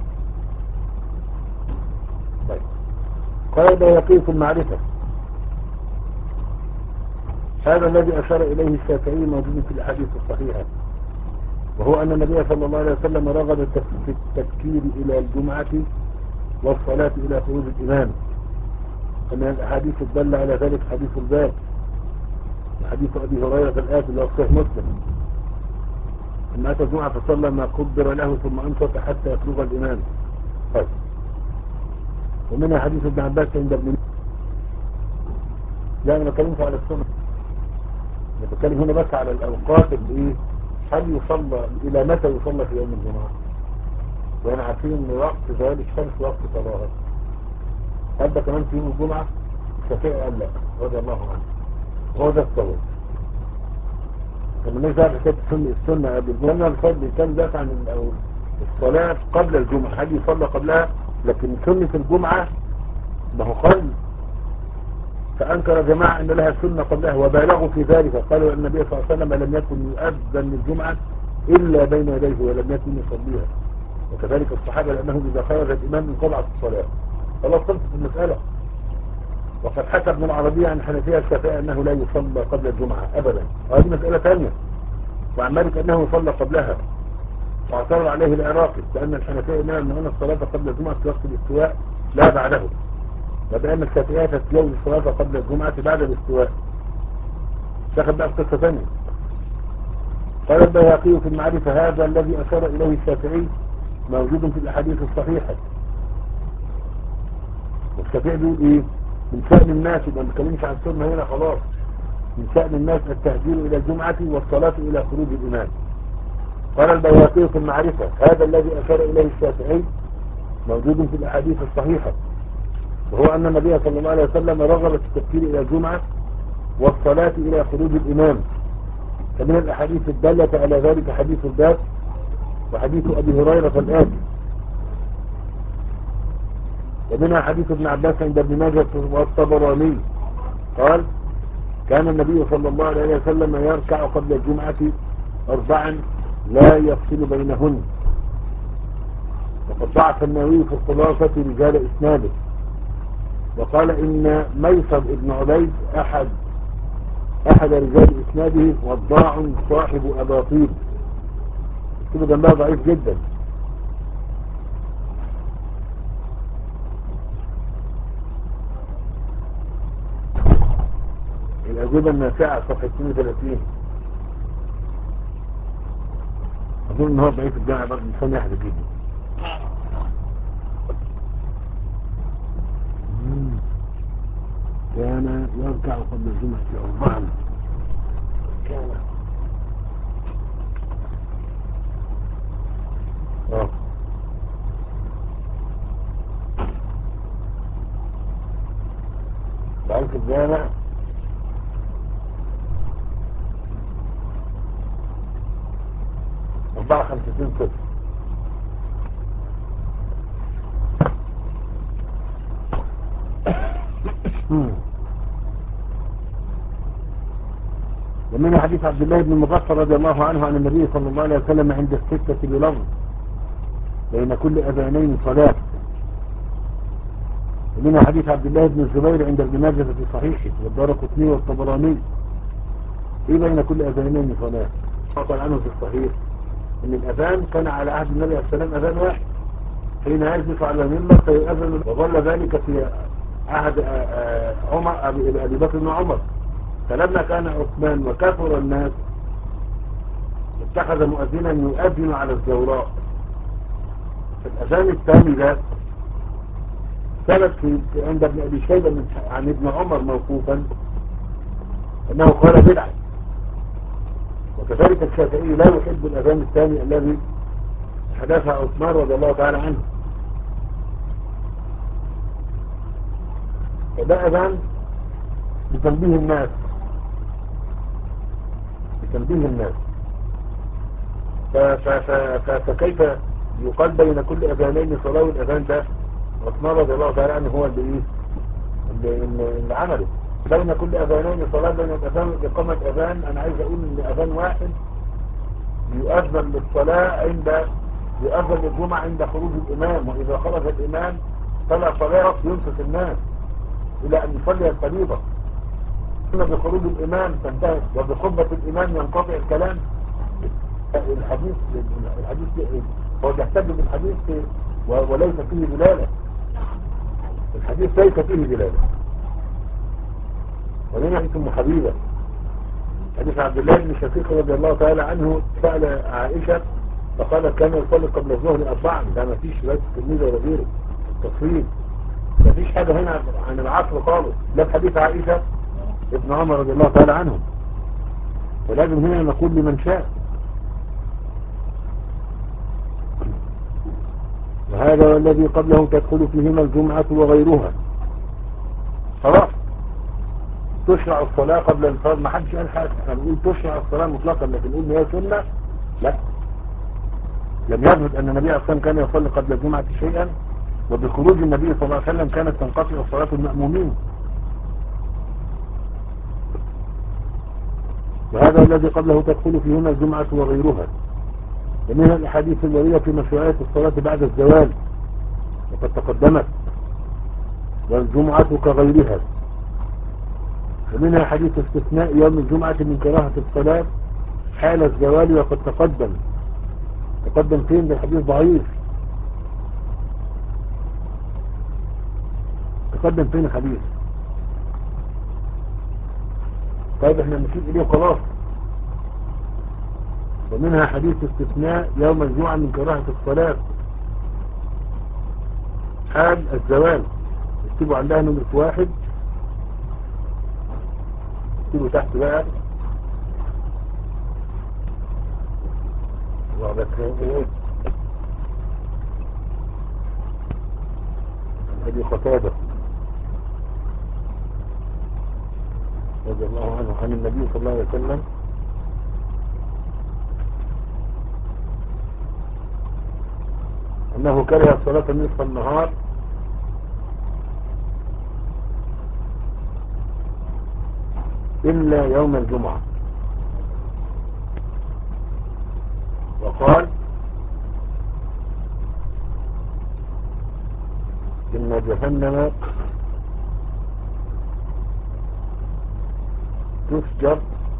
Speaker 1: طيب، قال البيهقي في المعرفة: هذا الذي أشار إليه الشافعي موجود في الأحاديث الصحيحة، وهو أن النبي صلى الله عليه وسلم رغب في التبكير إلى الجمعة والصلاة إلى خروج الإمام. فمن الأحاديث الدالة على ذلك حديث الباب وحديث أبي هريرة الآتي اللي هو صحيح مسلم: أن أتى الجمعة فصلى ما قدر له ثم أنصت حتى يفرغ الإمام. طيب، ومنها حديث ابن عباس عند ابن لا أنا بكلمت على السنة، أنا بتكلم هنا بس على الأوقات اللي إيه هل يصلى إلى متى يصلى في يوم الجمعة، وأنا عارفين إن وقت زوال الشمس وقت صلاها. هل ده كمان في يوم الجمعة؟ الشافعي قال لا رضي الله عنه، وهو ده الصواب. لما نرجع لحكاية السنة السنة قبل الجمعة الفضل كان ذات عن الصلاة قبل الجمعة، هل يصلى قبلها؟ لكن سنة الجمعة ما هو قل فأنكر جماعة أن لها سنة قبلها وبالغوا في ذلك، قالوا أن النبي صلى الله عليه وسلم لم يكن يؤذن للجمعة إلا بين يديه ولم يكن يصليها، وكذلك الصحابة لأنهم إذا خرج الإمام انقطعت الصلاة. خلاص خلصت المسألة. وقد حكى ابن العربي عن الحنفية الشافعية أنه لا يصلى قبل الجمعة أبدا، وهذه مسألة ثانية. وعن مالك أنه صلى قبلها، واعترض عليه العراقي لأن الحنفية إنما من أن الصلاة قبل الجمعة في وقت الاستواء لا بعده، وبأن الشافعية تتجوز الصلاة قبل الجمعة بعد الاستواء. تاخد بقى قصة ثانية. قال البيهقي في المعرفة هذا الذي أشار إليه الشافعي موجود في الأحاديث الصحيحة. والشافعي بيقول إيه؟ من شأن الناس، يبقى ما بنتكلمش عن السنة هنا خلاص، من شأن الناس التهجير إلى الجمعة والصلاة إلى خروج الإمام. قال البيهقي في المعرفة هذا الذي أشار إليه الشافعي موجود في الأحاديث الصحيحة، وهو أن النبي صلى الله عليه وسلم رغب في التفكير إلى الجمعة والصلاة إلى خروج الإمام. فمن الأحاديث الدالة على ذلك حديث الباب وحديث أبي هريرة الآتي، ومنها حديث ابن عباس عند ابن ماجه والطبراني قال كان النبي صلى الله عليه وسلم يركع قبل الجمعة أربعا لا يفصل بينهن. وقد ضعف النووي في الخلاصة رجال إسناده، وقال إن ميصر ابن عبيد أحد أحد رجال إسناده وضاع صاحب أباطيل، كده جنبها ضعيف جدا. الأجوبة النافعة صفحة اثنين وثلاثين. أظن إن هو ضعيف الجامعة برضه إنسان يحدث جدا. كان يركع قبل الجمعة أربعا. كان اه ضعيف الجامع أربعة خمسين صفر. ومن حديث عبد الله بن مغفر رضي الله عنه عن النبي صلى الله عليه وسلم عند الستة بلفظ بين كل أذانين صلاة. ومن حديث عبد الله بن الزبير عند ابن ماجه في صحيحه والدارقطني والطبراني ايه بين كل أذانين صلاة. قال عنه في الصحيح ان الأذان كان على عهد النبي عليه السلام أذان واحد حين يجلس على المنبر فيؤذن، وظل ذلك في عهد عمر أبي بكر بن عمر. فلما كان عثمان وكثر الناس اتخذ مؤذنا يؤذن على الزوراء. فالأذان الثاني ده ثبت في عند ابن أبي شيبة عن ابن عمر موقوفا أنه قال بدعة. وكذلك الشافعي لا يحب الأذان الثاني الذي حدث عثمان رضي الله تعالى عنه. فده أذان لتنبيه الناس لتنبيه الناس فكيف يقال بين كل أذانين صلاة؟ الأذان ده عثمان رضي الله تعالى عنه هو اللي ايه اللي, اللي عمله. بين كل أذانين صلاة، بين الأذان إقامة أذان. أنا عايز أقول إن أذان واحد يؤذن للصلاة عند يؤذن للجمعة عند خروج الإمام، وإذا خرج الإمام فلا صلاة ينصف الناس إلى أن يصلي الفريضة. بخروج الإمام تنتهي وبخطبة الإمام ينقطع الكلام. الحديث الحديث هو يحتج بالحديث وليس فيه دلالة. الحديث ليس فيه دلالة. ولنا حديث أم حبيبة حديث عبد الله بن شقيق رضي الله تعالى عنه سأل عائشة فقالت كان يصلي قبل الظهر أربعا. ده ما فيش رواية التلميذ ولا غيره التصوير، ما فيش حاجة هنا عن العصر خالص، لا في حديث عائشة ابن عمر رضي الله تعالى عنهم. ولازم هنا نقول لمن شاء. وهذا والذي قبله تدخل فيهما الجمعة وغيرها. خلاص تشرع الصلاة قبل الفرض، ما حدش قال حاجة. احنا بنقول تشرع الصلاة مطلقا، لكن نقول ان هي سنة لا. لم يثبت ان النبي عليه الصلاة والسلام كان يصلي قبل الجمعة شيئا، وبخروج النبي صلى الله عليه وسلم كانت تنقطع صلاة المأمومين. وهذا الذي قبله تدخل فيهما الجمعة وغيرها. ومنها الأحاديث الواردة في مشروعية الصلاة بعد الزوال وقد تقدمت، والجمعة كغيرها. ومنها حديث استثناء يوم الجمعة من كراهة الصلاة حال الزوال وقد تقدم. تقدم فين؟ ده الحديث ضعيف. تقدم فين الحديث؟ طيب احنا نشير اليه خلاص. ومنها حديث استثناء يوم الجمعة من كراهة الصلاة حال الزوال. اكتبوا عندها نمرة واحد، اكتبوا تحت بقى وعلى ايه ابي قتادة رضي الله عنه عن النبي صلى الله عليه وسلم انه كره الصلاة نصف النهار الا يوم الجمعة، وقال إن جهنم تسجر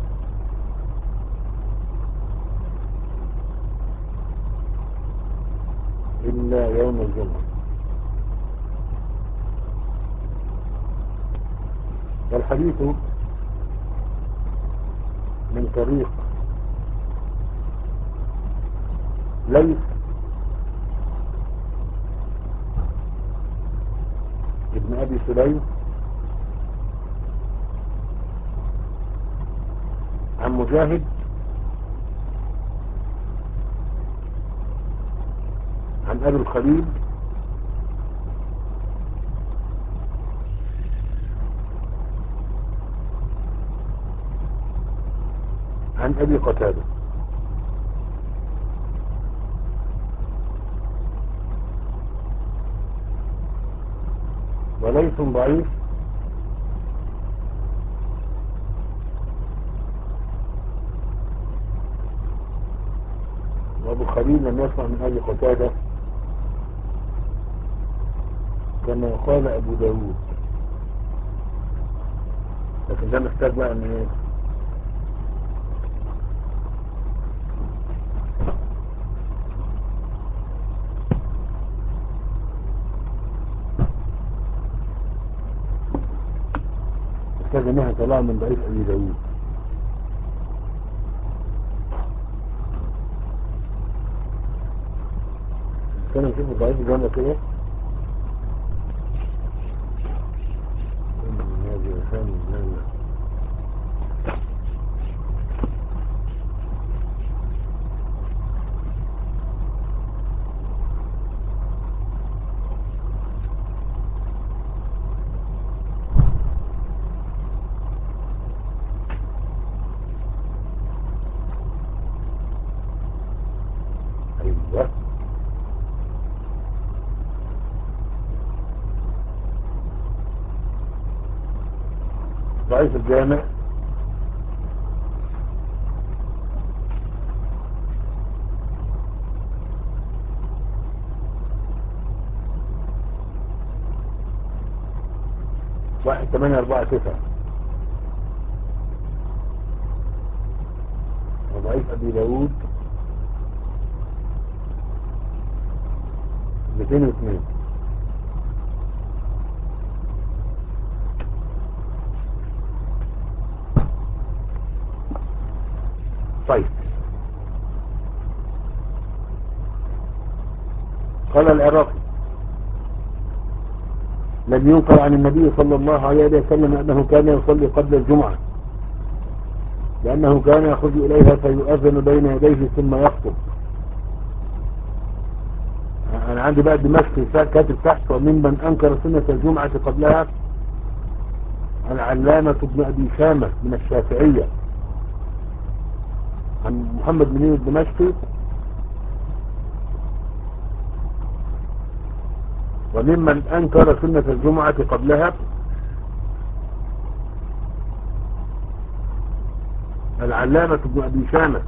Speaker 1: إلا يوم الجمعة. والحديث من طريق ليس ابن أبي سليم عن مجاهد عن أبي الخليل عن أبي قتادة. وليس ضعيف وابو خليل لم يسمع من أبي قتادة كما قال أبو داود. لكن ده محتاج بقى ان ايه محتاج انها طلع من ضعيف أبي داود. كان نشوف الضعيف جانا كده ايوه ضعيف الجامع واحد ثمانية أربعة تسعة. وضعيف أبي داود مئتين واثنين. طيب قال العراقي لم ينقل عن النبي صلى الله عليه وسلم أنه كان يصلي قبل الجمعة لأنه كان يخرج إليها فيؤذن بين يديه ثم يخطب. أنا عندي بقى دمشق كاتب تحت وممن أنكر سنة الجمعة قبلها العلامة ابن أبي شامة من الشافعية عن محمد منير الدمشقي وممن أنكر سنة الجمعة قبلها العلامة ابن أبي شامة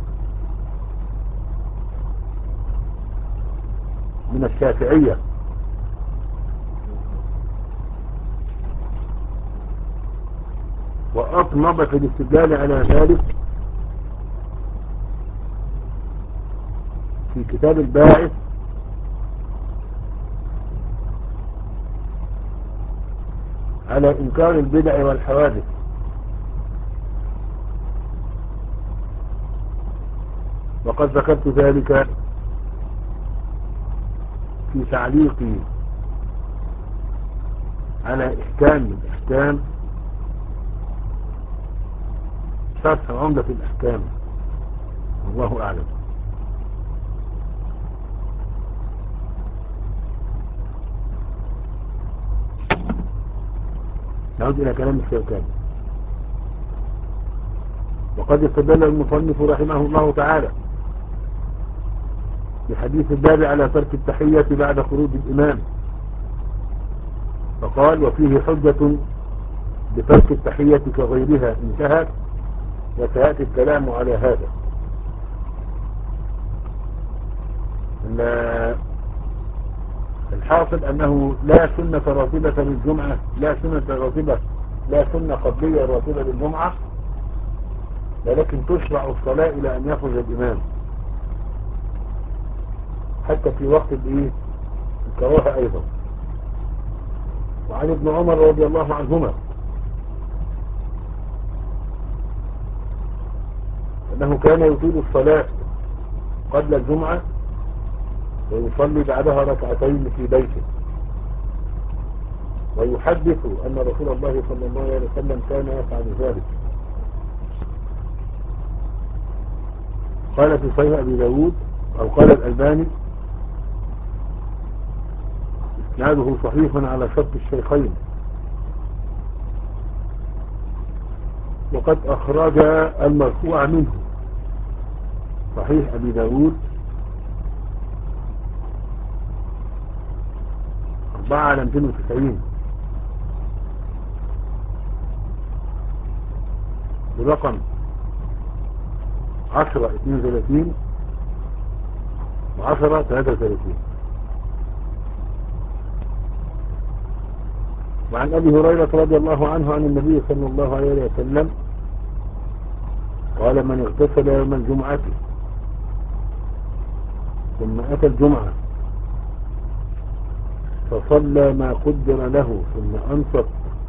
Speaker 1: من الشافعية وأطنب في الاستدلال على ذلك في كتاب الباعث على إنكار البدع والحوادث. وقد ذكرت ذلك في تعليقي على إحكام من إحكام شرح عمدة الأحكام. والله أعلم. نعود إلى كلام الشوكاني. وقد استدل المصنف رحمه الله تعالى بحديث الباب على ترك التحية بعد خروج الإمام، فقال: وفيه حجة بترك التحية كغيرها انتهت، وسيأتي الكلام على هذا. الحاصل أنه لا سنة راتبة للجمعة، لا سنة راتبة لا سنة قبلية راتبة للجمعة، ولكن تشرع الصلاة إلى أن يخرج الإمام حتى في وقت الإيه الكراهة أيضا. وعن ابن عمر رضي الله عنهما أنه كان يطيل الصلاة قبل الجمعة ويصلي بعدها ركعتين في بيته، ويحدث أن رسول الله صلى الله عليه وسلم كان يفعل ذلك. قال في صحيح أبي داود أو قال الألباني: إسناده صحيح على شرط الشيخين. وقد أخرج المرفوع منه صحيح أبي داود أربعة على مئتين وتسعين برقم عشرة اثنين وثلاثين وعشرة ثلاثة وثلاثين. وعن أبي هريرة رضي الله عنه عن النبي صلى الله عليه وسلم قال: من اغتسل يوم الجمعة ثم أتى الجمعة فصلى ما قدر له ثم أنصت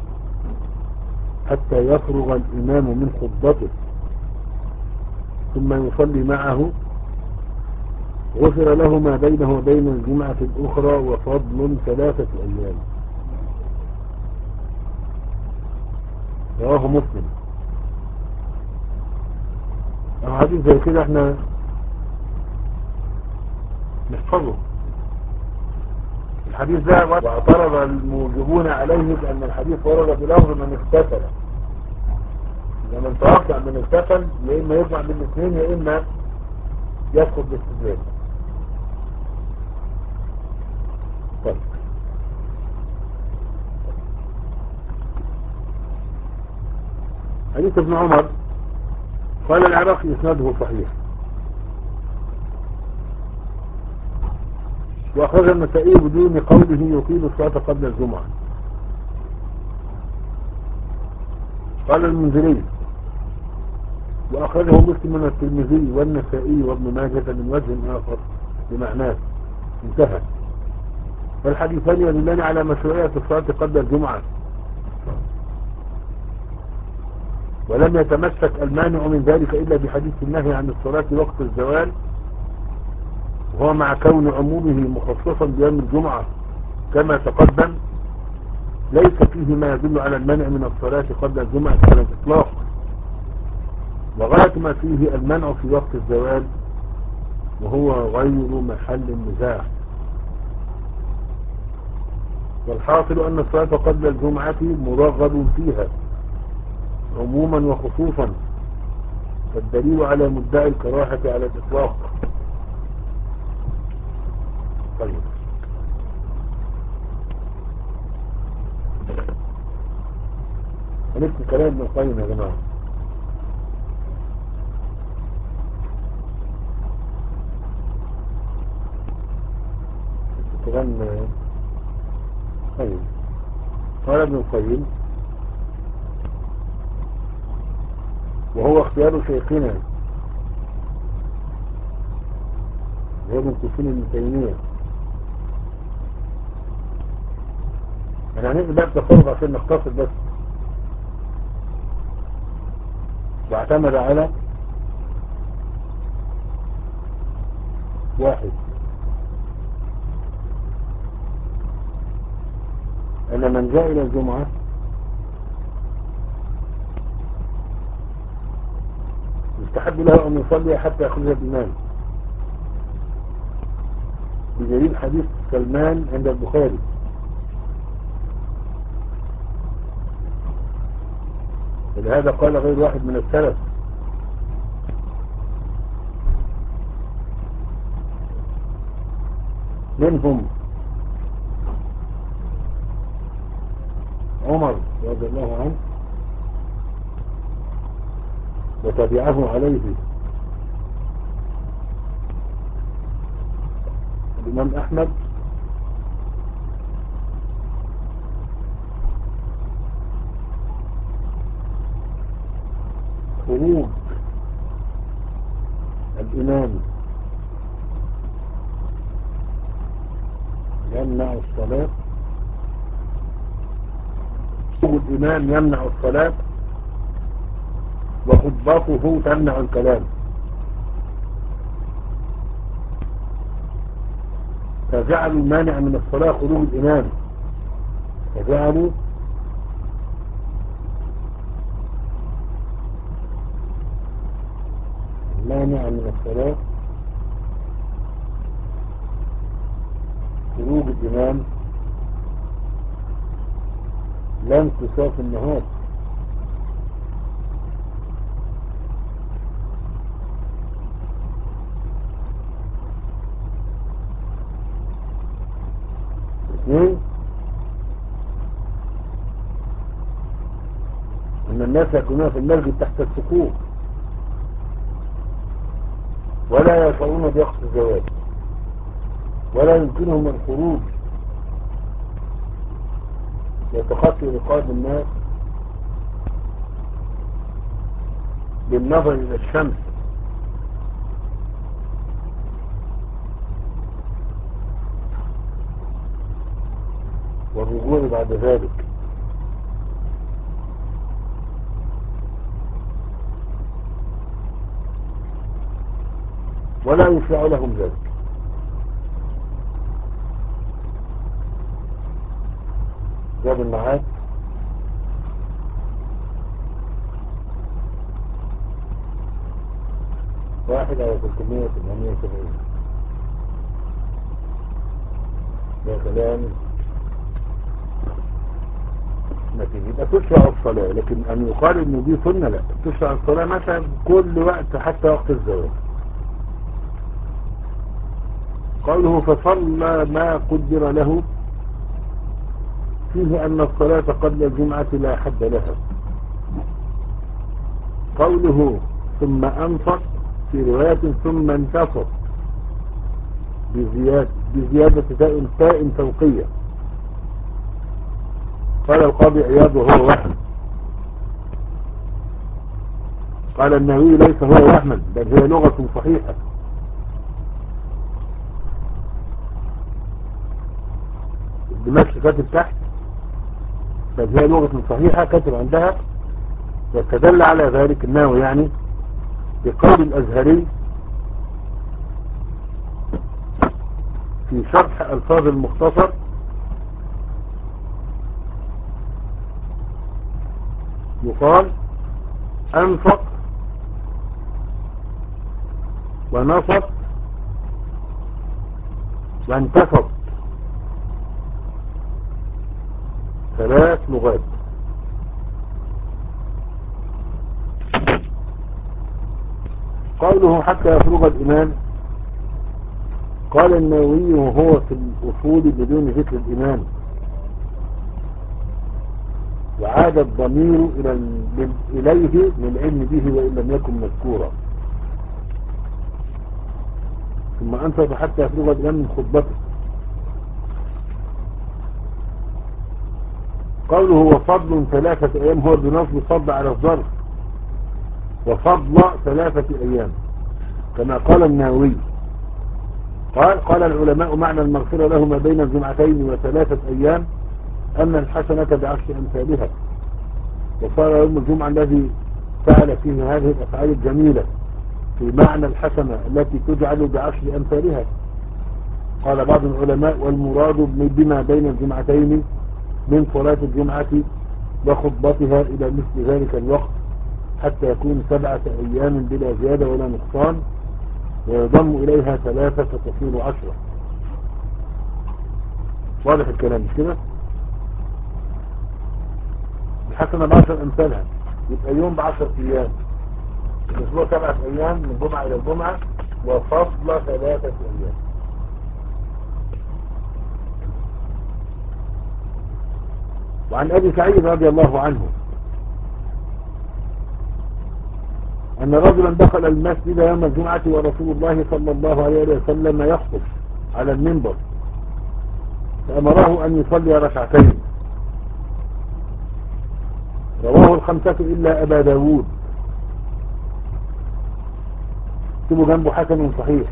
Speaker 1: حتى يفرغ الإمام من خطبته ثم يصلي معه غفر له ما بينه وبين الجمعة الأخرى وفضل ثلاثة أيام. رواه مسلم. حديث زي كده احنا نحفظه. الحديث ده واعترض الموجبون عليه بأن الحديث ورد بلفظ من اغتسل، لما نتوقع من اغتسل يا إما يجمع بالاثنين يا إما يدخل بالاستدلال. طيب، حديث ابن عمر قال العراقي إسناده صحيح، وأخرج النسائي بدون قوله يطيل الصلاة قبل الجمعة. قال المنذري: وأخرجه مسلم والترمذي والنسائي وابن ماجه من وجه آخر بمعناه، انتهى. فالحديثان يدلان على مشروعية الصلاة قبل الجمعة، ولم يتمسك المانع من ذلك إلا بحديث النهي عن الصلاة وقت الزوال، وهو مع كون عمومه مخصصا بيوم الجمعة كما تقدم ليس فيه ما يدل على المنع من الصلاة قبل الجمعة على الإطلاق، وغاية ما فيه المنع في وقت الزوال وهو غير محل النزاع. والحاصل أن الصلاة قبل الجمعة مرغب فيها عموما وخصوصا، فالدليل على مدعي الكراهة على الإطلاق. طيب، هنكتب كلام ابن القيم يا جماعة. كلام طيب. قال ابن القيم وهو اختيار شيخنا وهو من كفين ابن تيمية. انا هنقل بقى التصرف عشان نختصر بس. واعتمد على واحد أن من جاء إلى الجمعة يستحب له أن يصلي حتى يخرج الإمام، بدليل حديث سلمان عند البخاري. ولهذا قال غير واحد من السلف منهم عمر رضي الله عنه وتبعه عليه الإمام أحمد خروج الإمام يمنع الصلاة، خروج الإمام يمنع الصلاة وخطبته تمنع الكلام. فجعلوا مانع من الصلاة خروج الإمام، فجعلوا مانع من الصلاة خروج الإمام لا انتصاف النهار. اثنين أن الناس يكونون في المسجد تحت الصفوف ولا يشعرون بوقت الزواج ولا يمكنهم الخروج يتخطي رقاب الناس بالنظر إلى الشمس والرجوع بعد ذلك. ولا يشرع لهم ذلك. جاب المعاد واحد على ثلاثمائة وثمانية وسبعين. ده كلام نتيجة. يبقى تشرع الصلاة، لكن أن يقال إنه دي سنة لا. تشرع الصلاة مثلا كل وقت حتى وقت الزواج. قوله فصلى ما قدر له فيه أن الصلاة قبل الجمعة لا حد لها. قوله ثم أنفق في رواية ثم انتصف بزيادة, بزيادة تاء تاء فوقية. قال القاضي عياض وهو وهم. قال النووي ليس هو وهما بل هي لغة صحيحة. دمشق كاتب تحت بل هي لغة صحيحة كاتب عندها. واستدل على ذلك النووي يعني بقول الأزهري في شرح ألفاظ المختصر يقال أنفق ونصب وانتصب ثلاث لغات. قوله حتى يفرغ الإمام قال النووي وهو في الأصول بدون ذكر الإمام، وعاد الضمير إليه للعلم به وإن لم يكن مذكورا. ثم أنصت حتى يفرغ الإمام من خطبته. قوله وفضل ثلاثة أيام هو بنصب فضل على الظرف، وفضل ثلاثة أيام كما قال النووي. قال قال العلماء معنى المغفرة له ما بين الجمعتين وثلاثة أيام أن الحسنة بعشر أمثالها، وصار يوم الجمعة الذي فعل فيه هذه الأفعال الجميلة في معنى الحسنة التي تجعل بعشر أمثالها. قال بعض العلماء والمراد بما بين الجمعتين من صلاة الجمعة وخطبتها إلى مثل ذلك الوقت حتى يكون سبعة أيام بلا زيادة ولا نقصان، ويضم إليها ثلاثة فتصير عشرة. واضح الكلام مش كده؟ الحسنة بعشر أمثالها، يبقى يوم بعشر أيام، الأسبوع سبعة أيام من جمعة إلى الجمعة، وفضل ثلاثة أيام. وعن أبي سعيد رضي الله عنه أن رجلا دخل المسجد يوم الجمعة ورسول الله صلى الله عليه وسلم يخطب على المنبر، فأمره أن يصلي ركعتين. رواه الخمسة إلا أبا داود. اكتبوا جنبه حسن صحيح.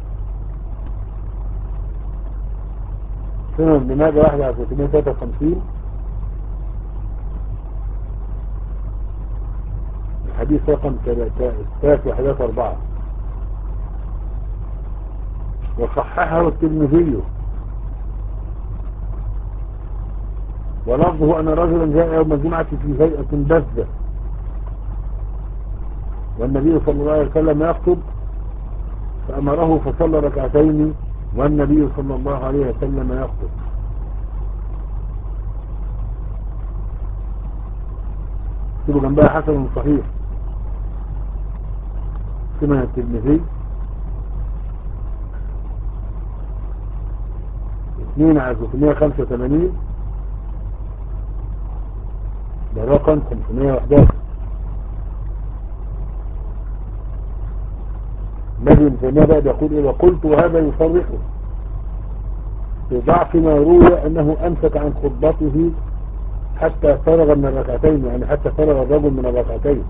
Speaker 1: سنة ابن ماجه واحد على ثلاثمائة وثلاثة وخمسين، الحديث رقم ثلاثة حديث أربعة. وصححه الترمذي. ولفظه أن رجلا جاء يوم الجمعة في هيئة بذة والنبي صلى الله عليه وسلم يخطب فأمره فصلى ركعتين والنبي صلى الله عليه وسلم يخطب. اكتبوا جنبها حسن صحيح. سنن الترمذي اثنين على ثلاثمائة وخمسة وثمانين، ده رقم خمسمائة وأحد عشر. النبي ابن تيمية بقى يقول إيه؟ وقلت وهذا يصرحه في ضعف ما روي أنه أمسك عن خطبته حتى فرغ من الركعتين، يعني حتى فرغ الرجل من الركعتين.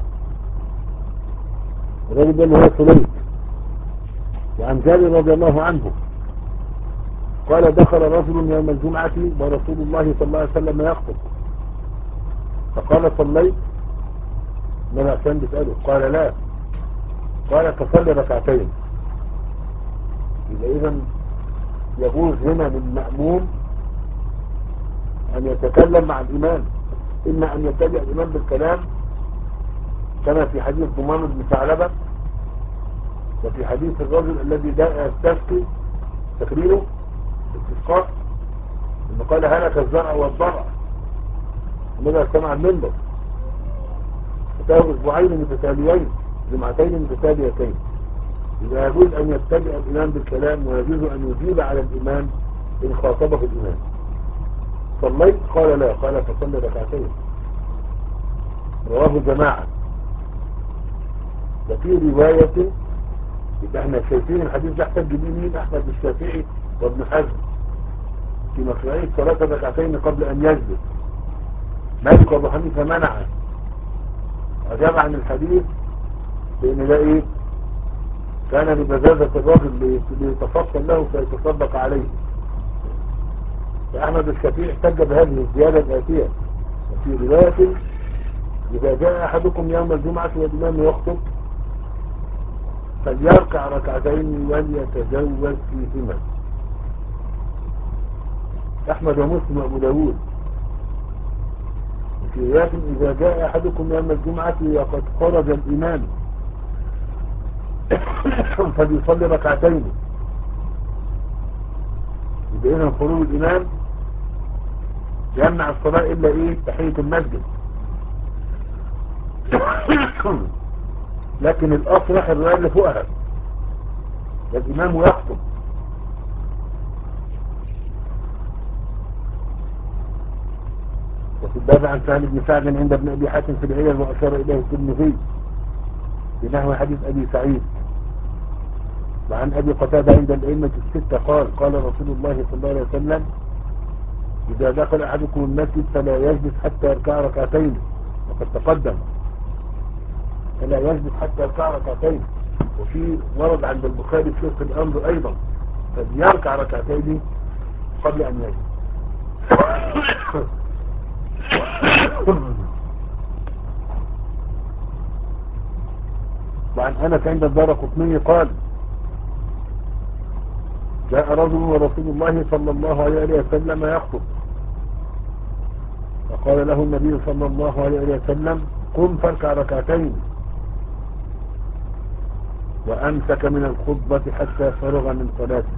Speaker 1: الرجل ده اللي هو سليم. وعن جابر رضي الله عنه قال دخل رجل يوم الجمعة ورسول الله صلى الله عليه وسلم يخطب فقال صليت؟ النبي عشان بيسأله قال لا، قال فصلي ركعتين. يبقى إذن يجوز هنا للمأموم أن يتكلم مع الإمام، إما أن يتبع الإمام بالكلام كما في حديث ضمان بن ثعلبة، وفي حديث الرجل الذي جاء يستسقي تقريره استسقاء إنه قال هلك الزرع والضرع، النبي سمع المنبر فتاه أسبوعين متتاليين جمعتين متتاليتين. إذا يجوز أن يتبع الإمام بالكلام ويجوز أن يجيب على الإمام إن خاطبه الإمام. صليت؟ قال لا، قال فصلي ركعتين. رواه جماعة. وفي رواية يبقى احنا شايفين الحديث ده احتج به مين؟ أحمد الشافعي وابن حزم في مشروعية صلاة ركعتين قبل أن يجلس. مالك وابو حنيفة منعه، أجاب عن الحديث بأن ده إيه؟ كان ببزازة الرجل ليتفصل له فيتصدق عليه. فأحمد الشافعي احتج بهذه الزيادة الآتية. وفي رواية إذا جاء أحدكم يوم الجمعة والإمام يخطب فليركع ركعتين وليتجوز فيهما. أحمد ومسلم وأبو داود. وفي رواية إذا جاء أحدكم يوم الجمعة وقد خرج الإمام فليصلي ركعتين. يبقى إذن خروج الإمام يمنع الصلاة إلا إيه؟ تحية المسجد. لكن الأصلح الرواية اللي فوقها الإمام يخطب. وفي الباب عن سهل بن سعد عند ابن أبي حاتم في العلل وأشار إليه الترمذي بنحو حديث أبي سعيد. وعن أبي قتادة عند الأئمة الستة قال قال رسول الله صلى الله عليه وسلم إذا دخل أحدكم المسجد فلا يجلس حتى يركع ركعتين، وقد تقدم فلا يجلس حتى يركع ركعتين. وفي ورد عند البخاري في سياق الأمر أيضا فليركع ركعتين قبل أن يجلس. وعن أنس عند الدارقطني قال جاء رجل ورسول الله صلى الله عليه وسلم يخطب، فقال له النبي صلى الله عليه وسلم قم فاركع ركعتين، وأمسك من الخطبة حتى فرغ من صلاته.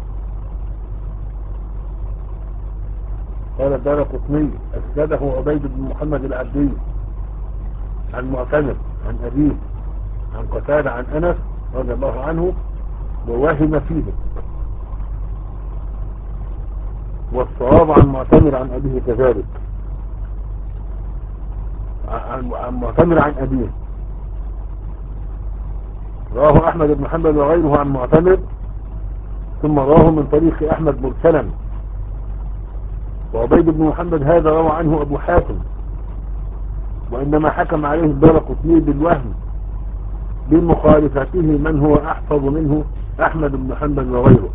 Speaker 1: قال الدارقطني أسنده عبيد بن محمد العبدي عن معتمر عن أبيه عن قتادة عن أنس رضي الله عنه، ووهم فيه، والصواب عن معتمر عن أبيه كذلك، عن معتمر عن أبيه. رواه أحمد بن حنبل وغيره عن معتمر، ثم رواه من طريق أحمد مرسلا. وعبيد بن محمد هذا روى عنه أبو حاتم، وإنما حكم عليه الدارقطني بالوهم بمخالفته من هو أحفظ منه أحمد بن حنبل وغيره.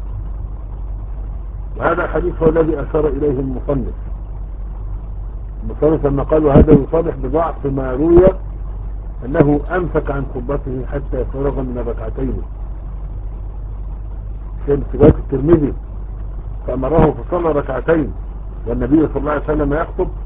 Speaker 1: وهذا الحديث هو الذي أشار إليه المصنف المصنف لما قال وهذا يصالح بضعف ما روي أنه أمسك عن خطبته حتى فرغ من ركعتين في رواية الترمذي، فأمره فصلى ركعتين والنبي صلى الله عليه وسلم يخطب